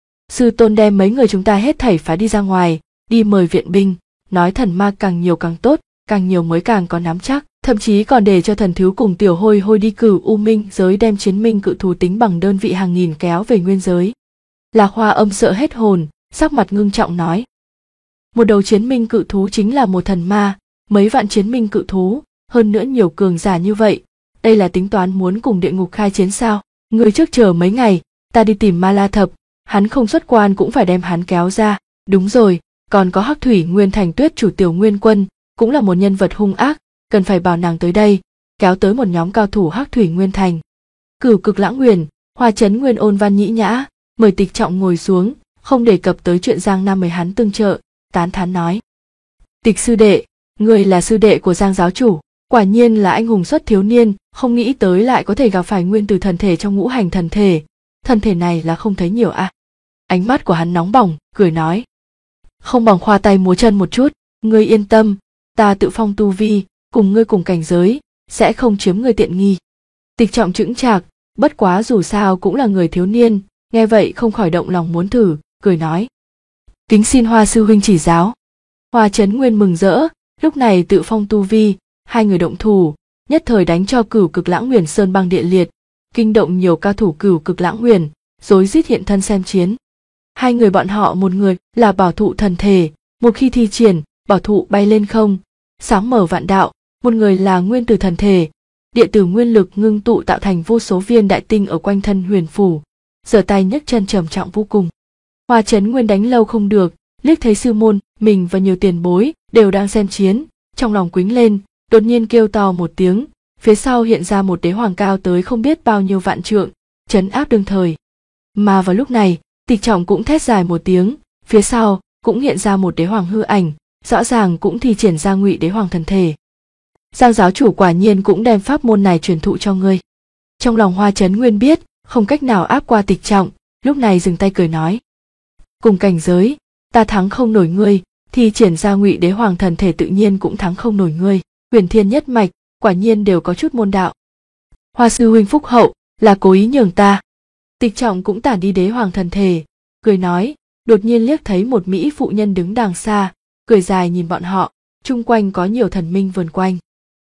Sư tôn đem mấy người chúng ta hết thảy phái đi ra ngoài, đi mời viện binh, nói thần ma càng nhiều càng tốt, càng nhiều mới càng có nắm chắc, thậm chí còn để cho Thần Thiếu cùng Tiểu Hôi Hôi đi cử U Minh giới đem chiến minh cự thú tính bằng đơn vị hàng nghìn kéo về nguyên giới. Lạc Hoa Âm sợ hết hồn, sắc mặt ngưng trọng nói. Một đầu chiến minh cự thú chính là một thần ma, mấy vạn chiến minh cự thú, hơn nữa nhiều cường giả như vậy, đây là tính toán muốn cùng địa ngục khai chiến sao? Người trước chờ mấy ngày, ta đi tìm Ma La Thập, hắn không xuất quan cũng phải đem hắn kéo ra. Đúng rồi, còn có Hắc Thủy Nguyên Thành Tuyết chủ Tiểu Nguyên Quân, cũng là một nhân vật hung ác, cần phải bảo nàng tới đây, kéo tới một nhóm cao thủ Hắc Thủy Nguyên Thành. Cửu Cực Lãng Huyền, Hoa Chấn Nguyên ôn văn nhĩ nhã, mời Tịch Trọng ngồi xuống, không đề cập tới chuyện Giang Nam mời hắn tương trợ, tán thán nói. Tịch sư đệ, người là sư đệ của Giang giáo chủ, quả nhiên là anh hùng xuất thiếu niên, không nghĩ tới lại có thể gặp phải nguyên tử thần thể trong ngũ hành thần thể này là không thấy nhiều à. Ánh mắt của hắn nóng bỏng, cười nói. Không bằng khoa tay múa chân một chút, ngươi yên tâm, ta tự phong tu vi, cùng ngươi cùng cảnh giới, sẽ không chiếm ngươi tiện nghi. Tịch Trọng chững chạc, bất quá dù sao cũng là người thiếu niên, nghe vậy không khỏi động lòng muốn thử, cười nói. Kính xin Hoa sư huynh chỉ giáo. Hoa Chấn Nguyên mừng rỡ, lúc này tự phong tu vi, hai người động thủ, nhất thời đánh cho Cửu Cực Lãng Huyền sơn băng địa liệt, kinh động nhiều cao thủ Cửu Cực Lãng Huyền, rối rít hiện thân xem chiến. Hai người bọn họ, một người là bảo thụ thần thể, một khi thi triển, bảo thụ bay lên không, sáng mở vạn đạo, một người là nguyên tử thần thể, địa tử nguyên lực ngưng tụ tạo thành vô số viên đại tinh ở quanh thân huyền phủ, giở tay nhấc chân trầm trọng vô cùng. Hoa Chấn Nguyên đánh lâu không được, liếc thấy sư môn, mình và nhiều tiền bối đều đang xem chiến, trong lòng quýnh lên, đột nhiên kêu to một tiếng, phía sau hiện ra một đế hoàng cao tới không biết bao nhiêu vạn trượng, trấn áp đương thời. Mà vào lúc này, Tịch Trọng cũng thét dài một tiếng, phía sau cũng hiện ra một đế hoàng hư ảnh, rõ ràng cũng thi triển ra Ngụy đế hoàng thần thể. Giang giáo chủ quả nhiên cũng đem pháp môn này truyền thụ cho ngươi. Trong lòng Hoa Chấn Nguyên biết, không cách nào áp qua Tịch Trọng, lúc này dừng tay cười nói. Cùng cảnh giới, ta thắng không nổi ngươi, thi triển ra Ngụy đế hoàng thần thể tự nhiên cũng thắng không nổi ngươi. Huyền Thiên nhất mạch, quả nhiên đều có chút môn đạo. Hoa sư huynh phúc hậu, là cố ý nhường ta. Tịch Trọng cũng tản đi đế hoàng thần thể, cười nói, đột nhiên liếc thấy một mỹ phụ nhân đứng đằng xa, cười dài nhìn bọn họ, chung quanh có nhiều thần minh vờn quanh.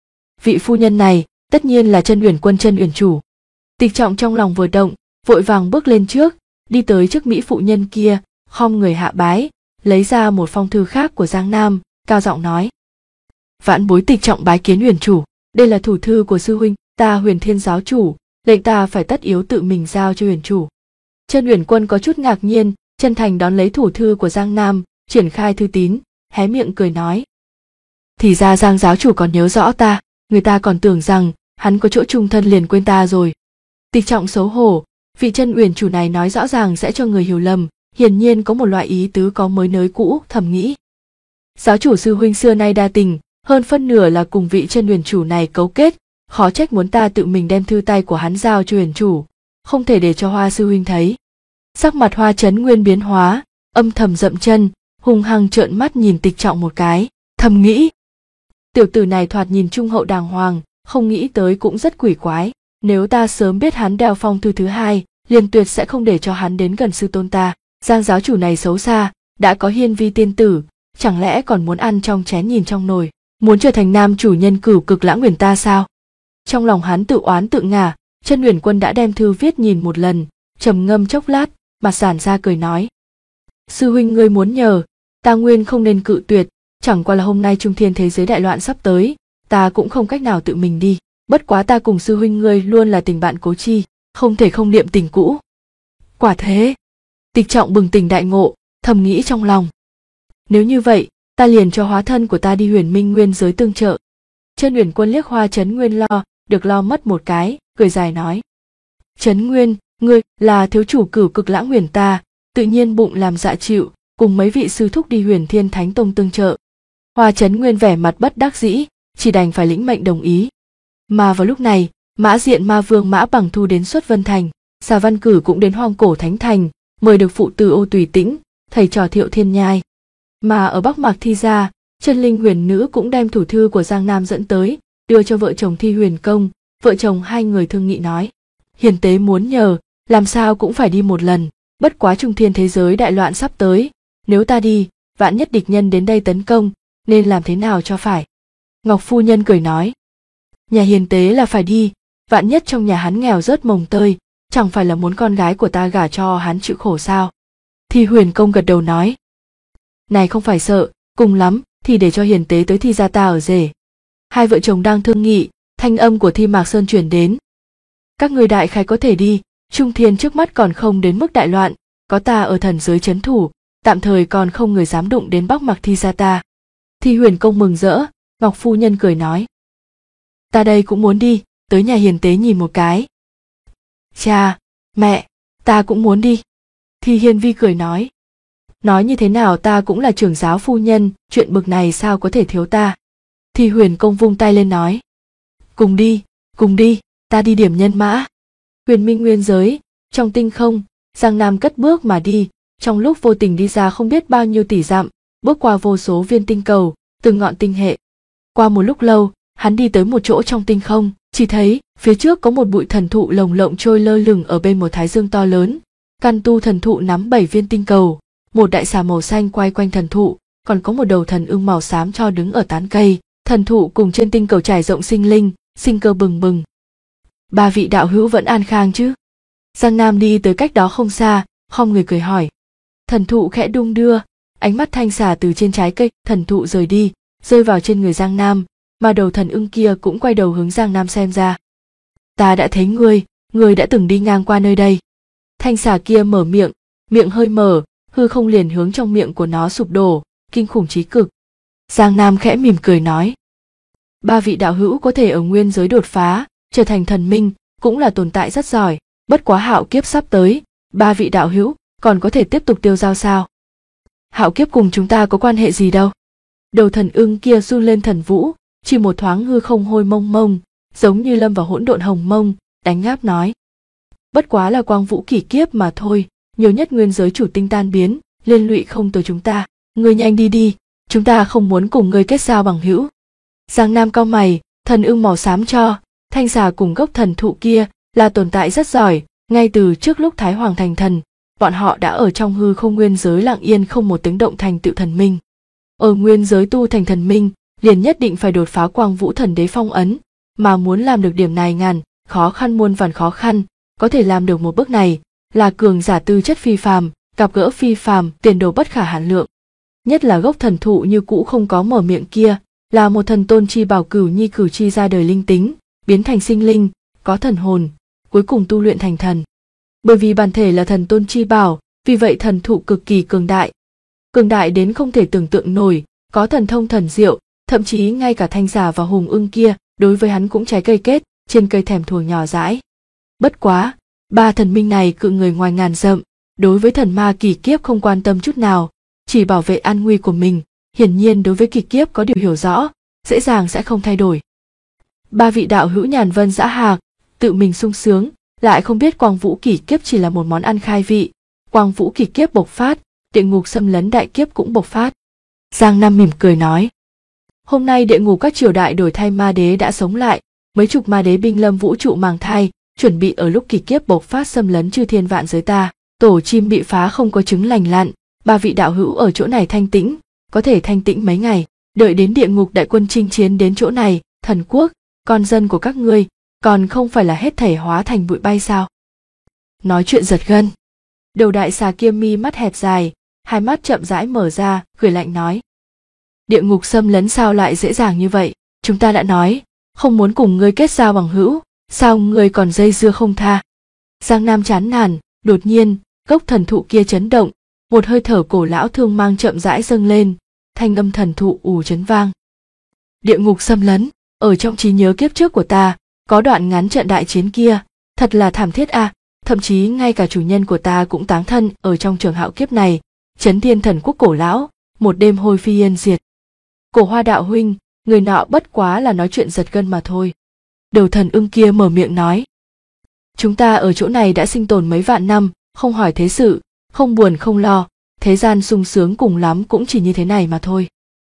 Vị phu nhân này, tất nhiên là Chân Uyển Quân Chân Uyển chủ. Tịch Trọng trong lòng vừa động, vội vàng bước lên trước, đi tới trước mỹ phụ nhân kia, khom người hạ bái, lấy ra một phong thư khác của Giang Nam, cao giọng nói. Vãn bối Tịch Trọng bái kiến Uyển chủ, đây là thủ thư của sư huynh, ta Huyền Thiên giáo chủ, lệnh ta phải tất yếu tự mình giao cho Uyển chủ. Chân Uyển Quân có chút ngạc nhiên, chân thành đón lấy thủ thư của Giang Nam, triển khai thư tín, hé miệng cười nói. Thì ra Giang giáo chủ còn nhớ rõ ta, người ta còn tưởng rằng hắn có chỗ chung thân liền quên ta rồi. Tịch Trọng xấu hổ, vị Chân Uyển chủ này nói rõ ràng sẽ cho người hiểu lầm, hiển nhiên có một loại ý tứ có mới nới cũ, thầm nghĩ. Giáo chủ sư huynh xưa nay đa tình, hơn phân nửa là cùng vị Chân Uyển chủ này cấu kết, khó trách muốn ta tự mình đem thư tay của hắn giao cho Uyển chủ, không thể để cho Hoa sư huynh thấy. Sắc mặt Hoa Chấn Nguyên biến hóa, âm thầm dậm chân, hung hăng trợn mắt nhìn Tịch Trọng một cái, thầm nghĩ. Tiểu tử này thoạt nhìn trung hậu đàng hoàng, không nghĩ tới cũng rất quỷ quái, nếu ta sớm biết hắn đeo phong thư thứ hai, liền tuyệt sẽ không để cho hắn đến gần sư tôn ta. Giang giáo chủ này xấu xa, đã có hiên vi tiên tử, chẳng lẽ còn muốn ăn trong chén nhìn trong nồi, muốn trở thành nam chủ nhân Cửu Cực Lãng Huyền ta sao? Trong lòng hắn tự oán tự ngả, Chân Uyển Quân đã đem thư viết nhìn một lần, trầm ngâm chốc lát, mặt giãn ra cười nói. Sư huynh ngươi muốn nhờ, ta nguyên không nên cự tuyệt, chẳng qua là hôm nay trung thiên thế giới đại loạn sắp tới, ta cũng không cách nào tự mình đi, bất quá ta cùng sư huynh ngươi luôn là tình bạn cố chi, không thể không niệm tình cũ. Quả thế, Tịch Trọng bừng tỉnh đại ngộ, thầm nghĩ trong lòng. Nếu như vậy, ta liền cho hóa thân của ta đi Huyền Minh nguyên giới tương trợ. Chân Uyển Quân liếc Hoa Chấn Nguyên được lo mất một cái, cười dài nói. Chấn Nguyên, ngươi là thiếu chủ Cửu Cực Lãng Huyền ta, tự nhiên bụng làm dạ chịu, cùng mấy vị sư thúc đi Huyền Thiên Thánh Tông tương trợ. Hoa Chấn Nguyên vẻ mặt bất đắc dĩ, chỉ đành phải lĩnh mệnh đồng ý. Mà vào lúc này, Mã Diện Ma Vương Mã Bằng Thu đến Xuất Vân Thành, Xà Văn Cử cũng đến Hoang Cổ Thánh Thành, mời được phụ tử Ô Tùy Tĩnh, thầy trò Thiệu Thiên Nhai. Mà ở Bắc Mạc Thi gia, Chân Linh Huyền Nữ cũng đem thủ thư của Giang Nam dẫn tới, đưa cho vợ chồng Thi Huyền Công, vợ chồng hai người thương nghị nói. Hiền tế muốn nhờ, làm sao cũng phải đi một lần, bất quá trung thiên thế giới đại loạn sắp tới, nếu ta đi, vạn nhất địch nhân đến đây tấn công, nên làm thế nào cho phải. Ngọc phu nhân cười nói, nhà hiền tế là phải đi, vạn nhất trong nhà hắn nghèo rớt mồng tơi, chẳng phải là muốn con gái của ta gả cho hắn chịu khổ sao. Thi Huyền Công gật đầu nói, này không phải sợ, cùng lắm thì để cho hiền tế tới Thi gia ta ở rể. Hai vợ chồng đang thương nghị, thanh âm của Thi Mạc Sơn truyền đến. Các người đại khái có thể đi, trung thiên trước mắt còn không đến mức đại loạn, có ta ở thần giới trấn thủ, tạm thời còn không người dám đụng đến Bắc Mạc Thi gia ta. Thi Huyền Công mừng rỡ, Ngọc phu nhân cười nói, ta đây cũng muốn đi, tới nhà hiền tế nhìn một cái. Cha, mẹ, ta cũng muốn đi. Thi Hiên Vi cười nói như thế nào ta cũng là trưởng giáo phu nhân, chuyện bực này sao có thể thiếu ta. Thi Huyền Công vung tay lên nói, cùng đi, ta đi điểm nhân mã. Huyền Minh nguyên giới, trong tinh không, Giang Nam cất bước mà đi, trong lúc vô tình đi ra không biết bao nhiêu tỷ dặm, bước qua vô số viên tinh cầu, từng ngọn tinh hệ. Qua một lúc lâu, hắn đi tới một chỗ trong tinh không, chỉ thấy phía trước có một bụi thần thụ lồng lộng trôi lơ lửng ở bên một thái dương to lớn. Căn tu thần thụ nắm 7 viên tinh cầu, một đại xà màu xanh quay quanh thần thụ, còn có một đầu thần ưng màu xám cho đứng ở tán cây. Thần thụ cùng trên tinh cầu trải rộng sinh linh, sinh cơ bừng bừng. Ba vị đạo hữu vẫn an khang chứ? Giang Nam đi tới cách đó không xa, khom người cười hỏi. Thần thụ khẽ đung đưa, ánh mắt thanh xà từ trên trái cây thần thụ rời đi, rơi vào trên người Giang Nam, mà đầu thần ưng kia cũng quay đầu hướng Giang Nam xem ra. Ta đã thấy ngươi đã từng đi ngang qua nơi đây. Thanh xà kia mở miệng hơi mở, hư không liền hướng trong miệng của nó sụp đổ, kinh khủng chí cực. Giang Nam khẽ mỉm cười nói, ba vị đạo hữu có thể ở nguyên giới đột phá, trở thành thần minh, cũng là tồn tại rất giỏi, bất quá hạo kiếp sắp tới, ba vị đạo hữu còn có thể tiếp tục tiêu dao sao? Hạo kiếp cùng chúng ta có quan hệ gì đâu? Đầu thần ưng kia run lên thần vũ, chỉ một thoáng hư không hôi mông mông, giống như lâm vào hỗn độn hồng mông, đánh ngáp nói. Bất quá là quang vũ kỷ kiếp mà thôi, nhiều nhất nguyên giới chủ tinh tan biến, liên lụy không tới chúng ta, ngươi nhanh đi, chúng ta không muốn cùng ngươi kết giao bằng hữu. Giang Nam cau mày, thần ưng màu xám cho, thanh xà cùng gốc thần thụ kia là tồn tại rất giỏi, ngay từ trước lúc Thái Hoàng thành thần, bọn họ đã ở trong hư không nguyên giới lặng yên không một tiếng động thành tựu thần minh. Ở nguyên giới tu thành thần minh, liền nhất định phải đột phá quang vũ thần đế phong ấn, mà muốn làm được điểm này khó khăn muôn vàn khó khăn, có thể làm được một bước này, là cường giả tư chất phi phàm, gặp gỡ phi phàm, tiền đồ bất khả hạn lượng. Nhất là gốc thần thụ như cũ không có mở miệng kia, là một thần tôn chi bảo cửu nhi cửu chi ra đời linh tính, biến thành sinh linh, có thần hồn, cuối cùng tu luyện thành thần. Bởi vì bản thể là thần tôn chi bảo, vì vậy thần thụ cực kỳ cường đại đến không thể tưởng tượng nổi, có thần thông thần diệu, thậm chí ngay cả thanh xà và hùng ưng kia, đối với hắn cũng trái cây kết, trên cây thèm thuồng nhỏ dãi. Bất quá, ba thần minh này cự người ngoài ngàn dặm, đối với thần ma kỳ kiếp không quan tâm chút nào, chỉ bảo vệ an nguy của mình, hiển nhiên đối với kỳ kiếp có điều hiểu rõ, dễ dàng sẽ không thay đổi. Ba vị đạo hữu nhàn vân dã hạc, tự mình sung sướng, lại không biết quang vũ kỳ kiếp chỉ là một món ăn khai vị, quang vũ kỳ kiếp bộc phát, địa ngục xâm lấn đại kiếp cũng bộc phát. Giang Nam mỉm cười nói, hôm nay địa ngục các triều đại đổi thay ma đế đã sống lại, mấy chục ma đế binh lâm vũ trụ màng thai, chuẩn bị ở lúc kỳ kiếp bộc phát xâm lấn chư thiên vạn giới ta, tổ chim bị phá không có trứng lành lặn, ba vị đạo hữu ở chỗ này thanh tĩnh, có thể thanh tĩnh mấy ngày, đợi đến địa ngục đại quân chinh chiến đến chỗ này, thần quốc, con dân của các ngươi, còn không phải là hết thảy hóa thành bụi bay sao? Nói chuyện giật gân. Đầu đại xà kia mi mắt hẹp dài, hai mắt chậm rãi mở ra, cười lạnh nói. Địa ngục xâm lấn sao lại dễ dàng như vậy? Chúng ta đã nói, không muốn cùng ngươi kết giao bằng hữu, sao ngươi còn dây dưa không tha? Giang Nam chán nản, đột nhiên, gốc thần thụ kia chấn động, một hơi thở cổ lão thương mang chậm rãi dâng lên, thanh âm thần thụ ù chấn vang. Địa ngục xâm lấn, ở trong trí nhớ kiếp trước của ta, có đoạn ngắn trận đại chiến kia, thật là thảm thiết à, thậm chí ngay cả chủ nhân của ta cũng táng thân ở trong trường hạo kiếp này, chấn thiên thần quốc cổ lão, một đêm hôi phi yên diệt. Cổ Hoa đạo huynh, người nọ bất quá là nói chuyện giật gân mà thôi. Đầu thần ưng kia mở miệng nói. Chúng ta ở chỗ này đã sinh tồn mấy vạn năm, không hỏi thế sự, không buồn không lo, thế gian sung sướng cùng lắm cũng chỉ như thế này mà thôi.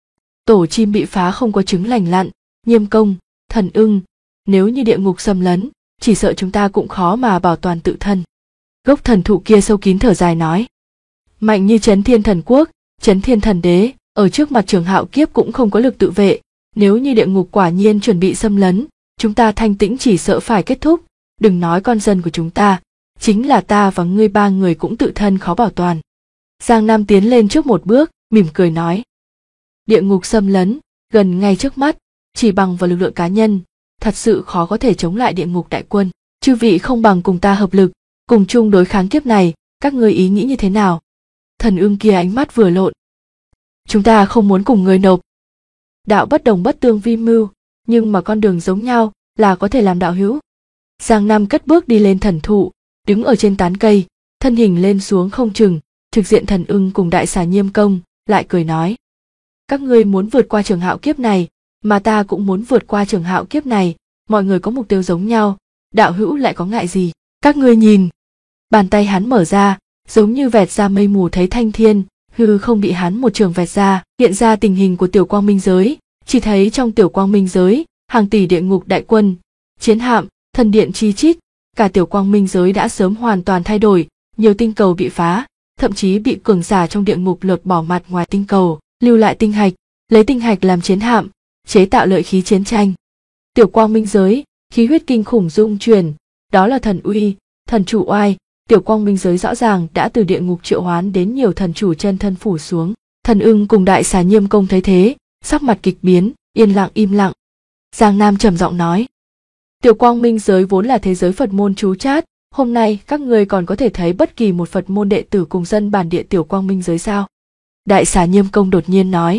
Tổ chim bị phá không có trứng lành lặn, Nhiêm Công, thần ưng, nếu như địa ngục xâm lấn, chỉ sợ chúng ta cũng khó mà bảo toàn tự thân. Gốc thần thụ kia sâu kín thở dài nói. Mạnh như Chấn Thiên Thần Quốc, Chấn Thiên Thần Đế, ở trước mặt Trường Hạo Kiếp cũng không có lực tự vệ. Nếu như địa ngục quả nhiên chuẩn bị xâm lấn, chúng ta Thanh Tĩnh chỉ sợ phải kết thúc. Đừng nói con dân của chúng ta, chính là ta và ngươi ba người cũng tự thân khó bảo toàn. Giang Nam tiến lên trước một bước, mỉm cười nói. Địa ngục xâm lấn, gần ngay trước mắt, chỉ bằng vào lực lượng cá nhân, thật sự khó có thể chống lại địa ngục đại quân. Chư vị không bằng cùng ta hợp lực, cùng chung đối kháng kiếp này, các ngươi ý nghĩ như thế nào? Thần ưng kia ánh mắt vừa lộn. Chúng ta không muốn cùng ngươi nộp. Đạo bất đồng bất tương vi mưu, nhưng mà con đường giống nhau là có thể làm đạo hữu. Giang Nam cất bước đi lên thần thụ, đứng ở trên tán cây, thân hình lên xuống không chừng, trực diện thần ưng cùng đại xà Nhiêm Công, lại cười nói. Các ngươi muốn vượt qua Trường Hạo Kiếp này, mà ta cũng muốn vượt qua Trường Hạo Kiếp này, mọi người có mục tiêu giống nhau, đạo hữu lại có ngại gì? Các ngươi nhìn. Bàn tay hắn mở ra, giống như vẹt ra mây mù thấy thanh thiên, hư không bị hắn một trường vẹt ra, hiện ra tình hình của tiểu quang minh giới, chỉ thấy trong tiểu quang minh giới, hàng tỷ địa ngục đại quân, chiến hạm, thần điện chi chít, cả tiểu quang minh giới đã sớm hoàn toàn thay đổi, nhiều tinh cầu bị phá, thậm chí bị cường giả trong địa ngục lột bỏ mặt ngoài tinh cầu, lưu lại tinh hạch, lấy tinh hạch làm chiến hạm, chế tạo lợi khí chiến tranh. Tiểu quang minh giới, khí huyết kinh khủng dung chuyển, đó là thần uy, thần chủ oai. Tiểu quang minh giới rõ ràng đã từ địa ngục triệu hoán đến nhiều thần chủ chân thân phủ xuống. Thần ưng cùng đại xà Nhiêm Công thấy thế, sắc mặt kịch biến, yên lặng im lặng. Giang Nam trầm giọng nói. Tiểu quang minh giới vốn là thế giới Phật môn trú chát, hôm nay các ngươi còn có thể thấy bất kỳ một Phật môn đệ tử cùng dân bản địa tiểu quang minh giới sao? Đại xà Nhiêm Công đột nhiên nói.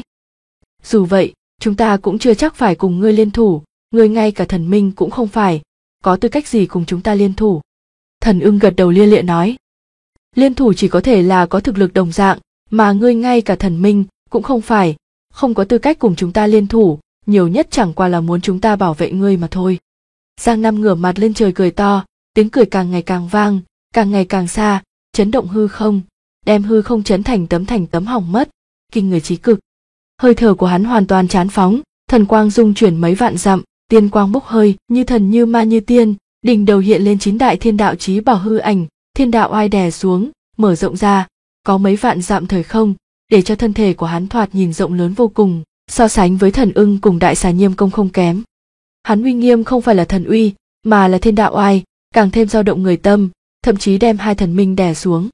Dù vậy, chúng ta cũng chưa chắc phải cùng ngươi liên thủ, ngươi ngay cả thần minh cũng không phải, có tư cách gì cùng chúng ta liên thủ? Thần ưng gật đầu lia lịa nói. Liên thủ chỉ có thể là có thực lực đồng dạng, mà ngươi ngay cả thần minh cũng không phải, không có tư cách cùng chúng ta liên thủ, nhiều nhất chẳng qua là muốn chúng ta bảo vệ ngươi mà thôi. Giang Nam ngửa mặt lên trời cười to, tiếng cười càng ngày càng vang, càng ngày càng xa, chấn động hư không, đem hư không chấn thành tấm hỏng mất, kinh người chí cực. Hơi thở của hắn hoàn toàn chán phóng, thần quang dung chuyển mấy vạn dặm, tiên quang bốc hơi, như thần như ma như tiên, đỉnh đầu hiện lên 9 đại thiên đạo chí bảo hư ảnh, thiên đạo oai đè xuống, mở rộng ra, có mấy vạn dặm thời không, để cho thân thể của hắn thoạt nhìn rộng lớn vô cùng, so sánh với thần ưng cùng đại xà Nhiêm Công không kém. Hắn uy nghiêm không phải là thần uy, mà là thiên đạo oai, càng thêm dao động người tâm, thậm chí đem hai thần minh đè xuống.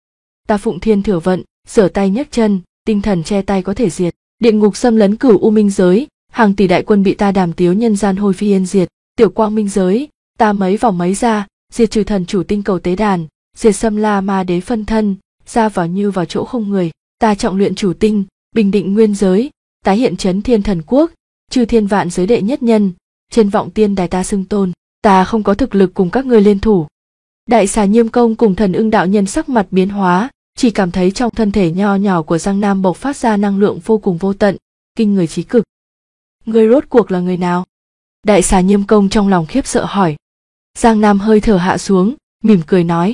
Ta phụng thiên thừa vận, giở tay nhấc chân, tinh thần che tay có thể diệt. Địa ngục xâm lấn cửu u minh giới, hàng tỷ đại quân bị ta đàm tiếu nhân gian hôi phi yên diệt. Tiểu quang minh giới, ta mấy vào mấy ra, diệt trừ thần chủ tinh cầu tế đàn, diệt xâm la ma đế phân thân, ra vào như vào chỗ không người. Ta trọng luyện chủ tinh, bình định nguyên giới, tái hiện Chấn Thiên Thần Quốc, chư thiên vạn giới đệ nhất nhân, trên vọng tiên đài ta xưng tôn. Ta không có thực lực cùng các ngươi liên thủ. Đại xà Nhiêm Công cùng thần ưng đạo nhân sắc mặt biến hóa, chỉ cảm thấy trong thân thể nho nhỏ của Giang Nam bộc phát ra năng lượng vô cùng vô tận, kinh người chí cực. Ngươi rốt cuộc là người nào? Đại xà Nhiêm Công trong lòng khiếp sợ hỏi. Giang Nam hơi thở hạ xuống, mỉm cười nói.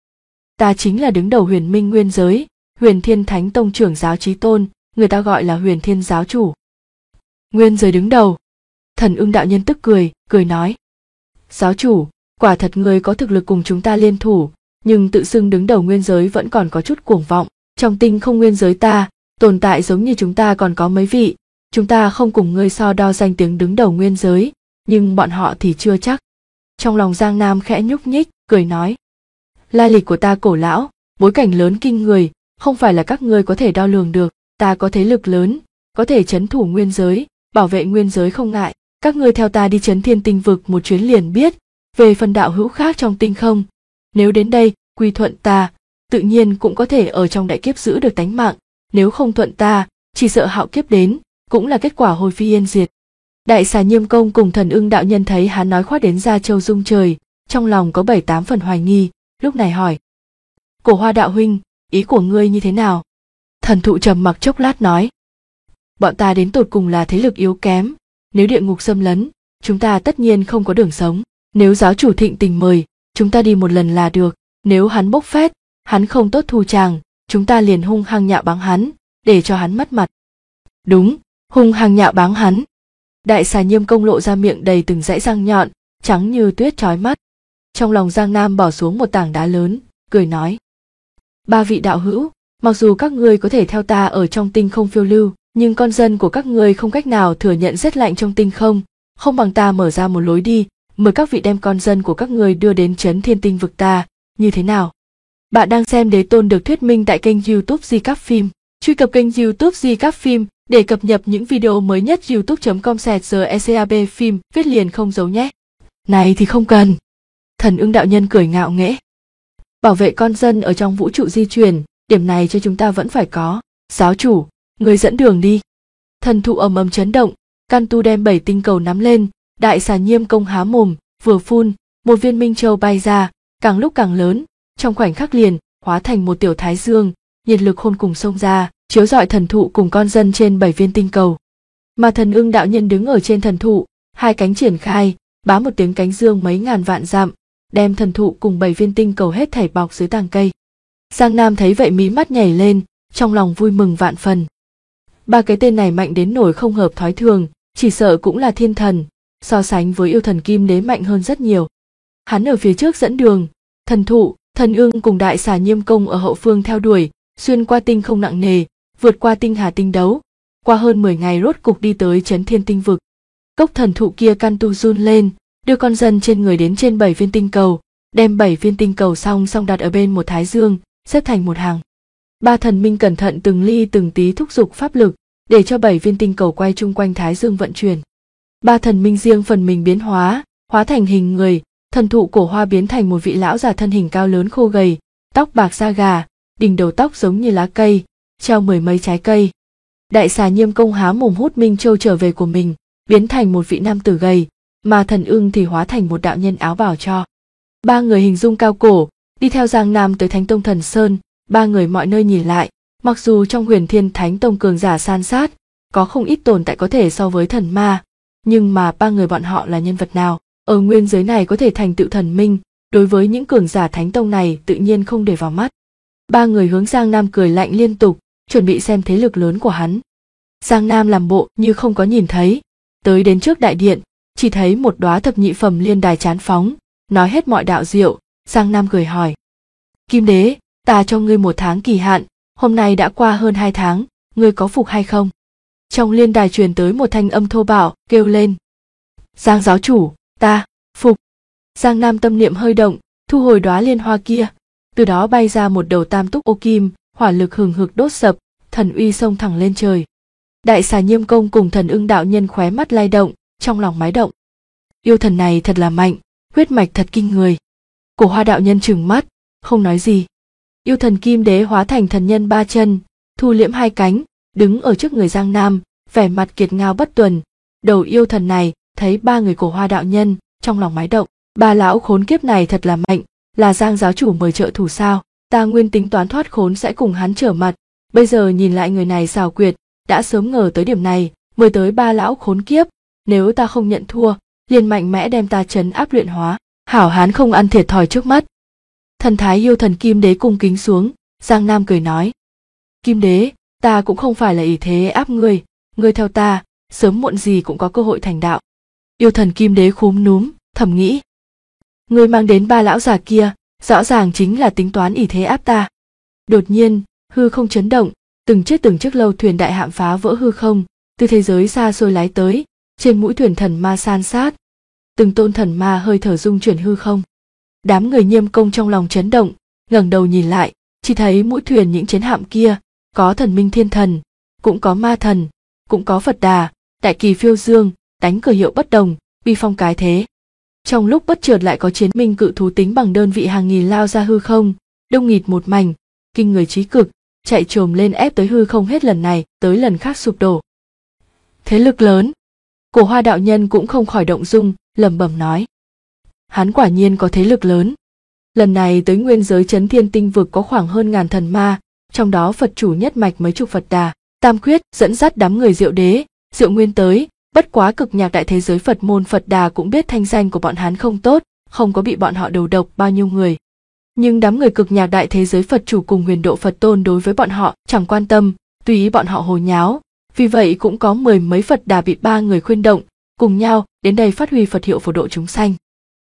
Ta chính là đứng đầu Huyền Minh nguyên giới, Huyền Thiên Thánh Tông trưởng giáo chí tôn, người ta gọi là Huyền Thiên giáo chủ. Nguyên giới đứng đầu. Thần ưng đạo nhân tức cười nói. Giáo chủ, quả thật ngươi có thực lực cùng chúng ta liên thủ, nhưng tự xưng đứng đầu nguyên giới vẫn còn có chút cuồng vọng. Trong tinh không nguyên giới ta, tồn tại giống như chúng ta còn có mấy vị, chúng ta không cùng ngươi so đo danh tiếng đứng đầu nguyên giới, nhưng bọn họ thì chưa chắc. Trong lòng Giang Nam khẽ nhúc nhích, cười nói. Lai lịch của ta cổ lão, bối cảnh lớn kinh người, không phải là các ngươi có thể đo lường được, ta có thế lực lớn, có thể trấn thủ nguyên giới, bảo vệ nguyên giới không ngại. Các ngươi theo ta đi Chấn Thiên Tinh Vực một chuyến liền biết, về phần đạo hữu khác trong tinh không. Nếu đến đây, quy thuận ta, tự nhiên cũng có thể ở trong đại kiếp giữ được tánh mạng, nếu không thuận ta, chỉ sợ hạo kiếp đến, cũng là kết quả hồi phi yên diệt. Đại xà Nhiêm Công cùng thần ưng đạo nhân thấy hắn nói khoác đến ra châu rung trời, trong lòng có 7-8 phần hoài nghi, lúc này hỏi. Cổ Hoa đạo huynh, ý của ngươi như thế nào? Thần thụ trầm mặc chốc lát nói. Bọn ta đến tột cùng là thế lực yếu kém, nếu địa ngục xâm lấn, chúng ta tất nhiên không có đường sống. Nếu giáo chủ thịnh tình mời, chúng ta đi một lần là được. Nếu hắn bốc phét, hắn không tốt thu chàng, chúng ta liền hung hăng nhạo báng hắn, để cho hắn mất mặt. Đúng, hung hăng nhạo báng hắn. Đại xà Nhiêm Công lộ ra miệng đầy từng dãy răng nhọn, trắng như tuyết chói mắt. Trong lòng Giang Nam bỏ xuống một tảng đá lớn, cười nói. Ba vị đạo hữu, mặc dù các ngươi có thể theo ta ở trong tinh không phiêu lưu, nhưng con dân của các ngươi không cách nào thừa nhận rét lạnh trong tinh không, không bằng ta mở ra một lối đi, mời các vị đem con dân của các ngươi đưa đến trấn Thiên Tinh vực ta, như thế nào? Bạn đang xem Đế Tôn được thuyết minh tại kênh YouTube Di Các Phim. Truy cập kênh YouTube Di Các Phim để cập nhật những video mới nhất. youtube.com/GECAB phim viết liền không dấu nhé. Này thì không cần. Thần Ưng đạo nhân cười ngạo nghễ. Bảo vệ con dân ở trong vũ trụ di chuyển, điểm này cho chúng ta vẫn phải có. Giáo chủ, người dẫn đường đi. Thần thụ ầm ầm chấn động, Cantu đem 7 tinh cầu nắm lên, Đại Xà Nhiêm Công há mồm, vừa phun, một viên minh châu bay ra, càng lúc càng lớn, trong khoảnh khắc liền hóa thành một tiểu thái dương, nhiệt lực hôn cùng xông ra, chiếu rọi thần thụ cùng con dân trên 7 viên tinh cầu. Mà Thần Ưng đạo nhân đứng ở trên thần thụ, hai cánh triển khai, bá một tiếng cánh dương mấy ngàn vạn dặm, đem thần thụ cùng 7 viên tinh cầu hết thảy bọc dưới tàng cây. Giang Nam thấy vậy mí mắt nhảy lên, trong lòng vui mừng vạn phần. Ba cái tên này mạnh đến nỗi không hợp thói thường, chỉ sợ cũng là thiên thần, so sánh với yêu thần Kim Đế mạnh hơn rất nhiều. Hắn ở phía trước dẫn đường, thần thụ, Thần Ưng cùng Đại Xà Nhiêm Công ở hậu phương theo đuổi, xuyên qua tinh không nặng nề, vượt qua tinh hà tinh đấu, qua hơn 10 ngày rốt cục đi tới trấn Thiên Tinh vực. Cốc thần thụ kia Cantu run lên, đưa con dân trên người đến trên 7 viên tinh cầu, đem 7 viên tinh cầu song song đặt ở bên một thái dương, xếp thành một hàng. Ba thần minh cẩn thận từng ly từng tí thúc giục pháp lực, để cho 7 viên tinh cầu quay chung quanh thái dương vận chuyển. Ba thần minh riêng phần mình biến hóa thành hình người, thần thụ cổ hoa biến thành một vị lão già thân hình cao lớn khô gầy, tóc bạc da gà, đỉnh đầu tóc giống như lá cây, treo 10 mấy trái cây. Đại Xà Nhiêm Công há mồm hút minh châu trở về của mình, biến thành một vị nam tử gầy, mà Thần Ưng thì hóa thành một đạo nhân áo bào cho. Ba người hình dung cao cổ, đi theo Giang Nam tới Thánh Tông Thần Sơn. Ba người mọi nơi nhìn lại, mặc dù trong Huyền Thiên Thánh Tông cường giả san sát, có không ít tồn tại có thể so với thần ma, nhưng mà ba người bọn họ là nhân vật nào ở nguyên giới này có thể thành tựu thần minh, đối với những cường giả Thánh Tông này tự nhiên không để vào mắt. Ba người hướng Giang Nam cười lạnh liên tục, chuẩn bị xem thế lực lớn của hắn. Giang Nam làm bộ như không có nhìn thấy, tới đến trước đại điện, chỉ thấy một đóa thập nhị phẩm liên đài chán phóng, nói hết mọi đạo diệu. Giang Nam cười hỏi: Kim Đế, ta cho ngươi 1 tháng kỳ hạn, hôm nay đã qua hơn 2 tháng, ngươi có phục hay không? Trong liên đài truyền tới một thanh âm thô bạo, kêu lên: Giang giáo chủ, ta phục. Giang Nam tâm niệm hơi động, thu hồi đóa liên hoa kia, từ đó bay ra một đầu tam túc ô kim, hỏa lực hừng hực đốt sập, thần uy xông thẳng lên trời. Đại Xà Nhiêm Công cùng Thần Ưng đạo nhân khóe mắt lay động, trong lòng mái động. Yêu thần này thật là mạnh, huyết mạch thật kinh người. Cổ Hoa đạo nhân trừng mắt, không nói gì. Yêu thần Kim Đế hóa thành thần nhân 3 chân, thu liễm 2 cánh, đứng ở trước người Giang Nam, vẻ mặt kiệt ngao bất tuần. Đầu yêu thần này thấy ba người Cổ Hoa đạo nhân, trong lòng mái động. Ba lão khốn kiếp này thật là mạnh, là Giang giáo chủ mời trợ thủ sao? Ta nguyên tính toán thoát khốn sẽ cùng hắn trở mặt, bây giờ nhìn lại người này xảo quyệt, đã sớm ngờ tới điểm này, mời tới ba lão khốn kiếp. Nếu ta không nhận thua, liền mạnh mẽ đem ta trấn áp luyện hóa, hảo hán không ăn thiệt thòi trước mắt. Thần thái yêu thần Kim Đế cung kính xuống, Giang Nam cười nói: Kim Đế, ta cũng không phải là ỷ thế áp ngươi theo ta, sớm muộn gì cũng có cơ hội thành đạo. Yêu thần Kim Đế khúm núm, thầm nghĩ: Ngươi mang đến ba lão già kia, rõ ràng chính là tính toán ỷ thế áp ta. Đột nhiên, hư không chấn động, từng chiếc lâu thuyền đại hạm phá vỡ hư không, từ thế giới xa xôi lái tới, trên mũi thuyền thần ma san sát, từng tôn thần ma hơi thở rung chuyển hư không. Đám người Nhiêm Công trong lòng chấn động, ngẩng đầu nhìn lại, chỉ thấy mũi thuyền những chiến hạm kia, có thần minh thiên thần, cũng có ma thần, cũng có Phật Đà, đại kỳ phiêu dương, đánh cờ hiệu bất đồng, uy phong cái thế. Trong lúc bất chợt lại có chiến minh cự thú tính bằng đơn vị hàng nghìn lao ra hư không, đông nghịt một mảnh, kinh người trí cực, chạy trồm lên ép tới hư không hết lần này tới lần khác sụp đổ. Thế lực lớn. Cổ Hoa đạo nhân cũng không khỏi động dung, lẩm bẩm nói: Hắn quả nhiên có thế lực lớn. Lần này tới nguyên giới Trấn Thiên Tinh vực có khoảng hơn ngàn thần ma, trong đó Phật chủ nhất mạch mấy chục Phật Đà, Tam Quyết dẫn dắt đám người Diệu Đế, Diệu Nguyên tới. Bất quá cực nhạc đại thế giới Phật môn Phật Đà cũng biết thanh danh của bọn hắn không tốt, không có bị bọn họ đầu độc bao nhiêu người. Nhưng đám người cực nhạc đại thế giới Phật chủ cùng Huyền Độ Phật tôn đối với bọn họ chẳng quan tâm, tùy ý bọn họ hồ nháo. Vì vậy cũng có 10 mấy Phật Đà bị ba người khuyên động, cùng nhau đến đây phát huy Phật hiệu phổ độ chúng sanh.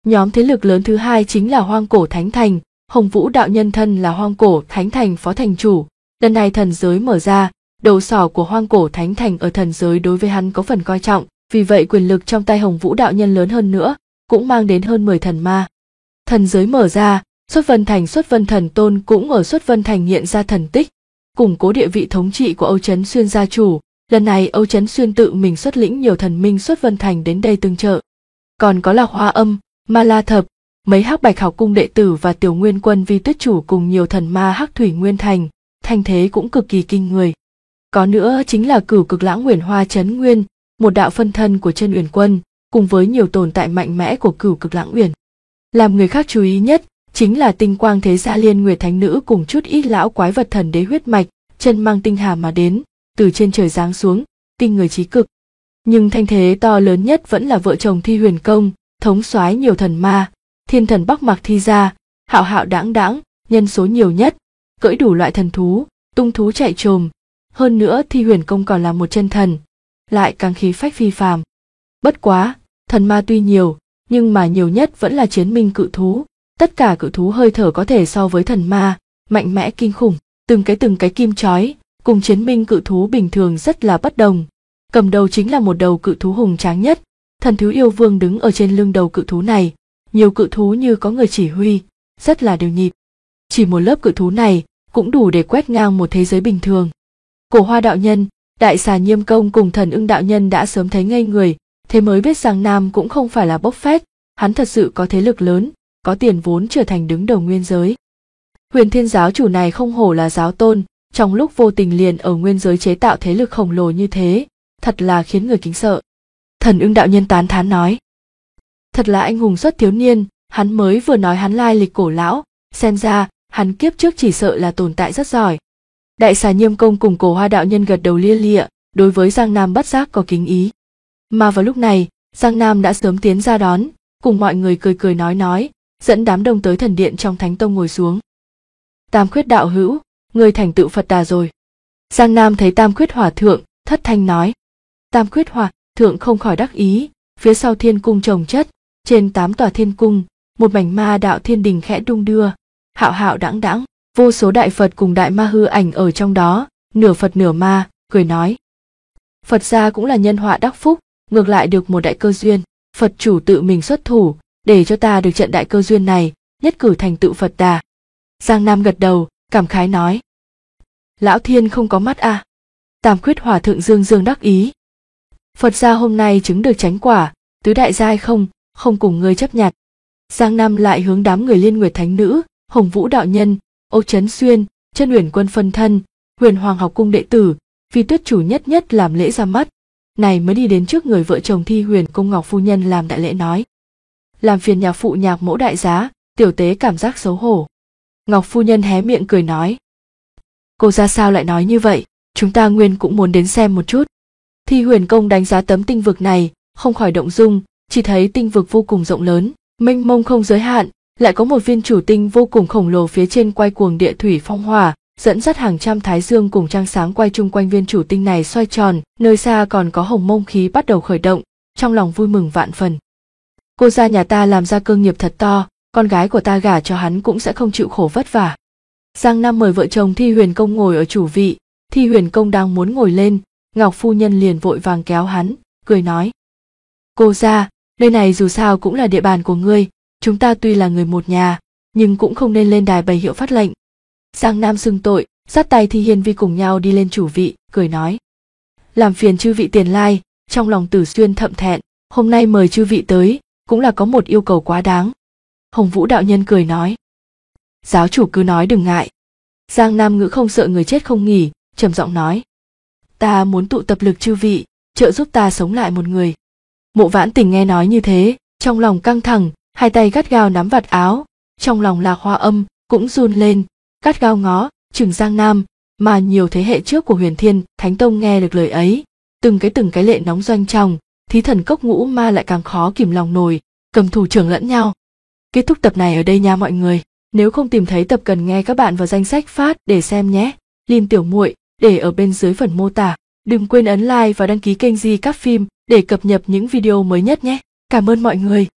Nhóm thế lực lớn thứ hai chính là Hoang Cổ Thánh Thành, Hồng Vũ đạo nhân thân là Hoang Cổ Thánh Thành phó thành chủ. Lần này thần giới mở ra, đầu sỏ của Hoang Cổ Thánh Thành ở thần giới đối với hắn có phần coi trọng, vì vậy quyền lực trong tay Hồng Vũ đạo nhân lớn hơn nữa, cũng mang đến hơn 10 thần ma. Thần giới mở ra, Xuất Vân Thần Tôn cũng ở Xuất Vân Thành hiện ra thần tích, củng cố địa vị thống trị của Âu Chấn Xuyên gia chủ. Lần này Âu Chấn Xuyên tự mình xuất lĩnh nhiều thần minh Xuất Vân Thành đến đây tương trợ. Còn có Lạc Hoa Âm, Ma La Thập, mấy Hắc Bạch học cung đệ tử và Tiểu Nguyên Quân Vi Tuyết chủ cùng nhiều thần ma Hắc Thủy Nguyên Thành, thanh thế cũng cực kỳ kinh người. Có nữa chính là Cửu Cực Lãng Uyển Hoa Chấn Nguyên, một đạo phân thân của Chân Uyển Quân, cùng với nhiều tồn tại mạnh mẽ của Cửu Cực Lãng Uyển. Làm người khác chú ý nhất chính là Tinh Quang Thế Gia Liên Nguyệt Thánh Nữ cùng chút ít lão quái vật thần đế huyết mạch, chân mang tinh hà mà đến, từ trên trời giáng xuống, kinh người trí cực. Nhưng thanh thế to lớn nhất vẫn là vợ chồng Thi Huyền Công, thống soái nhiều thần ma, Thiên Thần Bắc Mạc Thi Gia, Hạo Hạo Đãng Đãng, nhân số nhiều nhất, cưỡi đủ loại thần thú, tung thú chạy trồm. Hơn nữa Thi Huyền Công còn là một chân thần, lại càng khí phách phi phàm. Bất quá, thần ma tuy nhiều, nhưng mà nhiều nhất vẫn là chiến minh cự thú. Tất cả cự thú hơi thở có thể so với thần ma, mạnh mẽ kinh khủng, từng cái kim chói, cùng chiến minh cự thú bình thường rất là bất đồng. Cầm đầu chính là một đầu cự thú hùng tráng nhất, thần thú yêu vương đứng ở trên lưng đầu cự thú này, nhiều cự thú như có người chỉ huy, rất là đều nhịp. Chỉ một lớp cự thú này cũng đủ để quét ngang một thế giới bình thường. Cổ Hoa đạo nhân, Đại Xà Nhiêm Công cùng Thần Ưng đạo nhân đã sớm thấy ngây người, thế mới biết Giang Nam cũng không phải là bốc phét, hắn thật sự có thế lực lớn, có tiền vốn trở thành đứng đầu nguyên giới. Huyền Thiên giáo chủ này không hổ là giáo tôn, trong lúc vô tình liền ở nguyên giới chế tạo thế lực khổng lồ như thế, thật là khiến người kính sợ. Thần Ưng đạo nhân tán thán nói, thật là anh hùng xuất thiếu niên, hắn mới vừa nói hắn lai lịch cổ lão, xem ra hắn kiếp trước chỉ sợ là tồn tại rất giỏi. Đại Xà Nhiêm Công cùng Cổ Hoa đạo nhân gật đầu lia lịa, đối với Giang Nam bất giác có kính ý. Mà vào lúc này, Giang Nam đã sớm tiến ra đón, cùng mọi người cười nói, dẫn đám đông tới thần điện trong Thánh Tông ngồi xuống. Tam Khuyết đạo hữu, người thành tựu Phật Đà rồi. Giang Nam thấy Tam Khuyết Hòa thượng, thất thanh nói. Tam Khuyết Hòa thượng không khỏi đắc ý, phía sau thiên cung chồng chất, trên 8 tòa thiên cung, một mảnh ma đạo thiên đình khẽ đung đưa, hạo hạo đãng đãng, vô số đại Phật cùng đại ma hư ảnh ở trong đó, nửa Phật nửa ma, cười nói. Phật gia cũng là nhân họa đắc phúc, ngược lại được một đại cơ duyên, Phật chủ tự mình xuất thủ, để cho ta được trận đại cơ duyên này, nhất cử thành tựu Phật Đà. Giang Nam gật đầu, cảm khái nói. Lão thiên không có mắt à? Tam Khuyết Hòa thượng dương đắc ý. Phật gia hôm nay chứng được chánh quả, tứ đại giai không cùng ngươi chấp nhặt. Giang Nam lại hướng đám người Liên Nguyệt Thánh Nữ, Hồng Vũ đạo nhân, Âu Chấn Xuyên, Chân Uyển Quân phân thân, Huyền Hoàng học cung đệ tử, Vi Tuyết chủ nhất làm lễ ra mắt. Này mới đi đến trước người vợ chồng Thi Huyền Công Ngọc phu nhân làm đại lễ nói. Làm phiền nhạc phụ nhạc mẫu đại giá, tiểu tế cảm giác xấu hổ. Ngọc phu nhân hé miệng cười nói. Cô ra sao lại nói như vậy, chúng ta nguyên cũng muốn đến xem một chút. Thi Huyền Công đánh giá tấm tinh vực này, không khỏi động dung, chỉ thấy tinh vực vô cùng rộng lớn, mênh mông không giới hạn, lại có một viên chủ tinh vô cùng khổng lồ phía trên quay cuồng địa thủy phong hỏa, dẫn dắt hàng trăm thái dương cùng trăng sáng quay chung quanh viên chủ tinh này xoay tròn, nơi xa còn có hồng mông khí bắt đầu khởi động, trong lòng vui mừng vạn phần. Cô gia nhà ta làm ra cơ nghiệp thật to, con gái của ta gả cho hắn cũng sẽ không chịu khổ vất vả. Giang Nam mời vợ chồng Thi Huyền Công ngồi ở chủ vị, Thi Huyền Công đang muốn ngồi lên, Ngọc phu nhân liền vội vàng kéo hắn, cười nói. Cô gia, nơi này dù sao cũng là địa bàn của ngươi, chúng ta tuy là người một nhà, nhưng cũng không nên lên đài bày hiệu phát lệnh. Giang Nam xưng tội, dắt tay Thi Hiên Vi cùng nhau đi lên chủ vị, cười nói. Làm phiền chư vị tiền lai, trong lòng Tử Xuyên thậm thẹn, hôm nay mời chư vị tới, cũng là có một yêu cầu quá đáng. Hồng Vũ đạo nhân cười nói. Giáo chủ cứ nói đừng ngại. Giang Nam ngữ không sợ người chết không nghỉ, trầm giọng nói. Ta muốn tụ tập lực chư vị, trợ giúp ta sống lại một người. Mộ Vãn Tình nghe nói như thế, trong lòng căng thẳng, hai tay gắt gao nắm vạt áo, trong lòng Lạc Hoa Âm cũng run lên, gắt gao ngó chừng Giang Nam, mà nhiều thế hệ trước của Huyền Thiên Thánh Tông nghe được lời ấy, từng cái lệ nóng doanh tròng, thí thần cốc ngũ ma lại càng khó kìm lòng nổi, cầm thủ trưởng lẫn nhau. Kết thúc tập này ở đây nha mọi người, nếu không tìm thấy tập cần nghe các bạn vào danh sách phát để xem nhé. Link tiểu muội để ở bên dưới phần mô tả. Đừng quên ấn like và đăng ký kênh Di Các Phim để cập nhật những video mới nhất nhé. Cảm ơn mọi người.